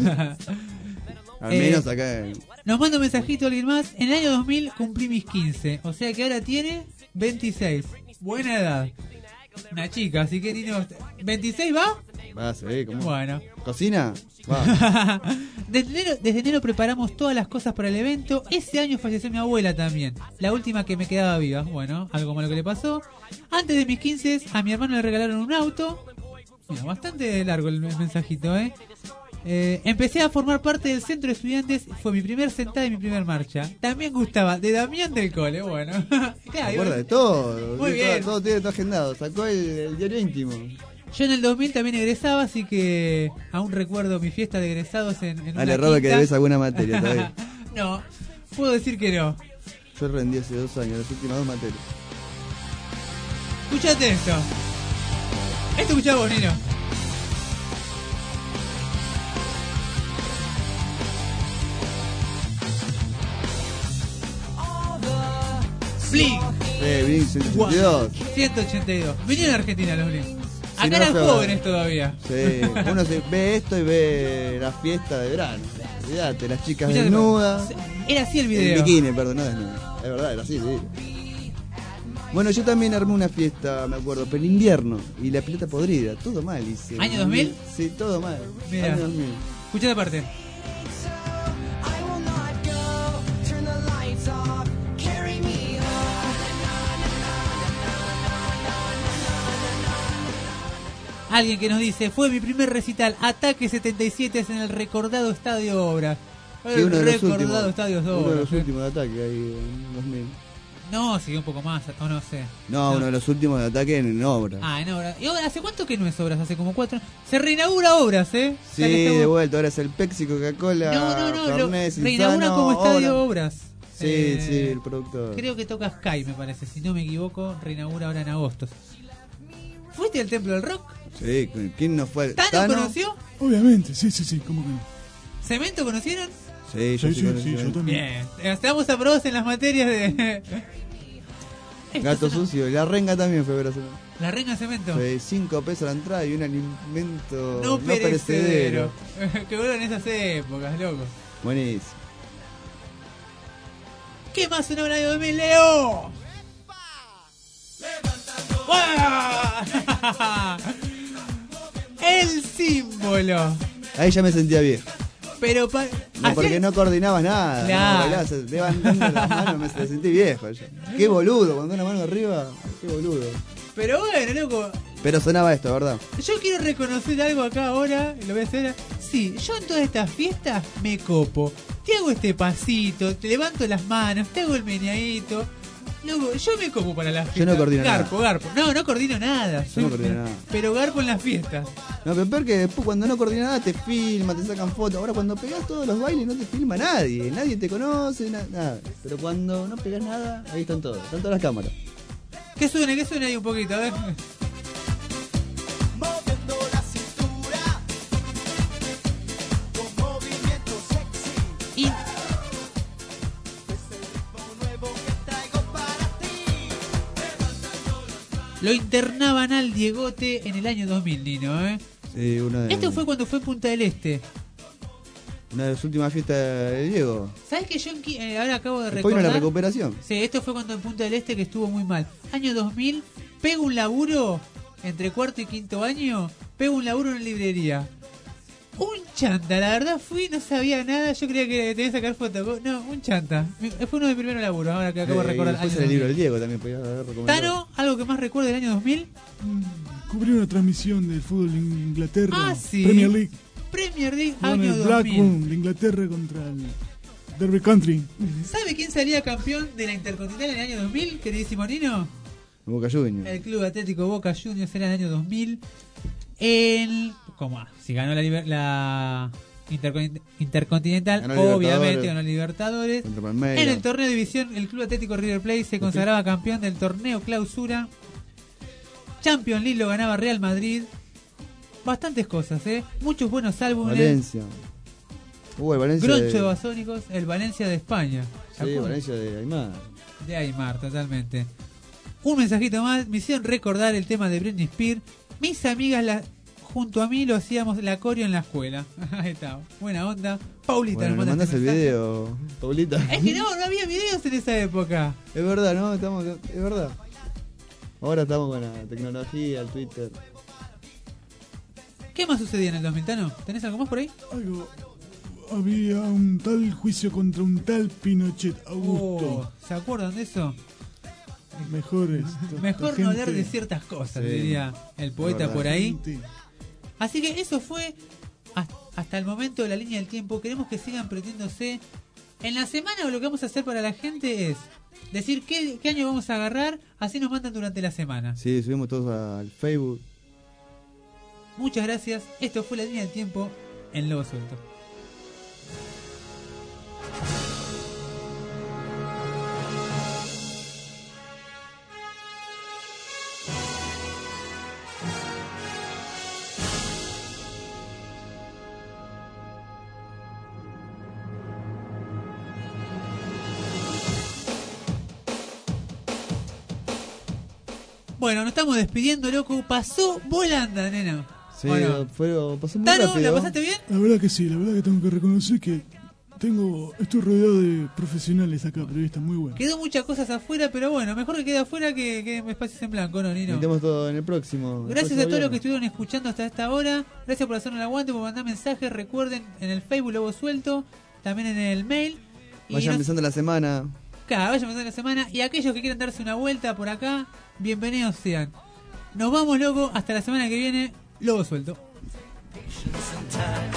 Al Eh, menos acá en... Nos manda un mensajito alguien más. En el año dos mil cumplí mis quince. O sea que ahora tiene veintiséis. Buena edad. Una chica, así que Nino... ¿veintiséis va? Va a ser, ¿cómo? Bueno. ¿Cocina? Va. Desde enero, desde enero preparamos todas las cosas para el evento. Ese año falleció mi abuela también. La última que me quedaba viva. Bueno, algo malo que le pasó. Antes de mis quince, a mi hermano le regalaron un auto. Mira, bastante largo el mensajito, ¿eh? Eh, empecé a formar parte del centro de estudiantes. Fue mi primer sentada y mi primer marcha. También gustaba de Damián del Cole. Bueno, Se acuerda de todo. Muy tiene bien. Todo, todo tiene todo agendado. Sacó el, el diario íntimo. Yo en el dos mil también egresaba, así que aún recuerdo mi fiesta de egresados en, en Dale, una Robe, que quinta. debes alguna materia todavía. No, puedo decir que no. Yo rendí hace dos años, las últimas dos materias. Escuchate esto. Esto escuchá vos, Nino. Blink. Eh, Blink ciento ochenta y dos. ciento ochenta y dos. Vinieron a Argentina los Blink. Si Acá no, eran fue- jóvenes todavía. Sí, uno se ve esto y ve la fiesta de verano. Olvídate, las chicas Escuchate, desnudas. Era así el video. En bikini, perdón, no desnudas. Es verdad, era así, sí. Bueno, yo también armé una fiesta, me acuerdo, pero en invierno. Y la pileta podrida, todo mal hice. ¿Año dos mil? Sí, todo mal. Mirá. Año dos mil. Escuchá la parte. Alguien que nos dice, fue mi primer recital, Ataque setenta y siete en el recordado Estadio Obras. Sí, El uno de los recordado últimos. Estadio Uno de Obras. los eh. últimos de ataque ahí en dos mil. No, siguió un poco más, o no sé. No, uno de los últimos de ataque en obra. Ah, en Obras. ¿Y Obras? ¿Hace cuánto que no es Obras? Hace como cuatro. Se reinaugura Obras, ¿eh? O Sí, sea que estamos- de vuelta, ahora es el Pepsi, Coca-Cola, No, no, no, lo Fernet, reinaugura Cinzano, como Estadio Obra. Obras. Sí, Eh, sí, el productor. Creo que toca Sky, me parece. Si no me equivoco, reinaugura ahora en agosto. ¿Fuiste al Templo del Rock? Sí, ¿quién no fue? ¿Tano conoció? Obviamente, sí, sí, sí, ¿cómo que no? ¿Cemento conocieron? Sí, yo Sí, sí, sí, conocí sí, a él. yo también. Bien. Estamos aprobados en las materias de... Gato sucio, y la renga también fue Brasil. La Reina Cemento. Fue cinco pesos la entrada y un alimento No, no perecedero. perecedero. Que vuelvan esas épocas, loco. Buenísimo. ¿Qué más sonó en el año dos mil, Leo? ¡Buah! El símbolo. Ahí ya me sentía viejo. Pero pa- No, porque no coordinabas nada. Claro. No, bailabas, te iban dando las manos, me me sentí viejo. Yo. Qué boludo, cuando una mano arriba, qué boludo. Pero bueno, loco. Pero sonaba esto, ¿verdad? Yo quiero reconocer algo acá ahora, y lo voy a hacer. Sí, yo en todas estas fiestas me copo. Te hago este pasito, te levanto las manos, te hago el meneadito. Loco, yo me copo para las fiestas. Yo no coordino garpo, nada. Garpo, No, no coordino nada. Yo Soy- no coordino nada. Pero garpo en las fiestas. No, pero peor que después cuando no coordinas nada te filman, te sacan fotos. Ahora cuando pegás todos los bailes no te filma nadie, nadie te conoce, na- nada. Pero cuando no pegás nada, ahí están todos, están todas las cámaras. ¿Qué suena? ¿Qué suena ahí un poquito? A ver. Moviendo la cintura con movimiento sexy. Y lo internaban al Diegote en el año dos mil, Nino, ¿eh? Sí, una de, Esto fue cuando fue Punta del Este. una de las últimas fiestas de Diego. ¿Sabes que yo en qui- eh, ahora acabo de Después recordar? vino la recuperación. Sí, esto fue cuando en Punta del Este que estuvo muy mal. Año dos mil, pego un laburo entre cuarto y quinto año, pego un laburo en una librería. Un chanta, la verdad fui, no sabía nada, yo creía que tenía que sacar fotos. No, un chanta. Mi- Fue uno de mis primeros laburos, ahora que acabo de Eh, y recordar. después año en el libro dos mil. del Diego también podía haber recomendado. Tano, ¿algo que más recuerde del año dos mil? Cubrí una transmisión del fútbol en Inglaterra. Ah, sí. Premier League. Premier League, Con año el dos mil. Blackburn de Inglaterra contra el Derby Country. ¿Sabe quién salía campeón de la Intercontinental en el año dos mil, queridísimo Nino? Boca Juniors. El Club Atlético Boca Juniors era en el año dos mil. El, ¿Cómo? Si ganó la, liber- la Intercon- Intercontinental, Ganó obviamente Libertadores. ganó Libertadores. Contra Palmeiras. En el torneo de división, el Club Atlético River Plate se consagraba campeón del torneo Clausura. Champions League lo ganaba Real Madrid. Bastantes cosas, ¿eh? Muchos buenos álbumes. Valencia. Uh, el Valencia Groncho de... de Basónicos, el Valencia de España. ¿Se Sí, acuerdan? Valencia de Aymar. De Aymar, totalmente. Un mensajito más, me hicieron recordar el tema de Britney Spears. Mis amigas la, junto a mí lo hacíamos la coreo en la escuela. Ahí está, buena onda. Paulita Bueno, nos nos manda mandás este el mensaje. video, Paulita. Es que no, no había videos en esa época. Es verdad, ¿no? Estamos, es verdad. Ahora estamos con la tecnología, el Twitter. ¿Qué más sucedía en el dos mil, Tano? ¿Tenés algo más por ahí? Algo. Había un tal juicio contra un tal Pinochet Augusto. Oh, ¿se acuerdan de eso? Mejor esto, Mejor esta no hablar gente- de ciertas cosas, Sí, diría el poeta verdad. por ahí. gente- Así que eso fue has- hasta el momento de la línea del tiempo. Queremos que sigan prendiéndose. En la semana lo que vamos a hacer para la gente es decir qué, qué año vamos a agarrar, así nos mandan durante la semana. Sí, subimos todos al Facebook. Muchas gracias. Esto fue la línea del tiempo en Lobo Suelto. Bueno, nos estamos despidiendo, loco. Pasó volando, nena. Sí, Bueno. fue, pasó muy Tano, rápido. ¿la pasaste bien? La verdad que sí, la verdad que tengo que reconocer que tengo, estoy rodeado de profesionales acá, periodistas muy buenos. Quedó muchas cosas afuera, pero bueno, mejor que quede afuera que, que espacios en blanco, ¿no, Nino? Metemos todo en el próximo. Gracias el a próximo todos los que viernes. estuvieron escuchando hasta esta hora. Gracias por hacernos el aguante, por mandar mensajes. Recuerden en el Facebook Lobo Suelto, también en el mail. Y Vayan nos- empezando la semana. Claro, vayan empezando la semana. Y aquellos que quieran darse una vuelta por acá, bienvenidos sean. Nos vamos, loco. Hasta la semana que viene. Lobo Suelto. Patience and time.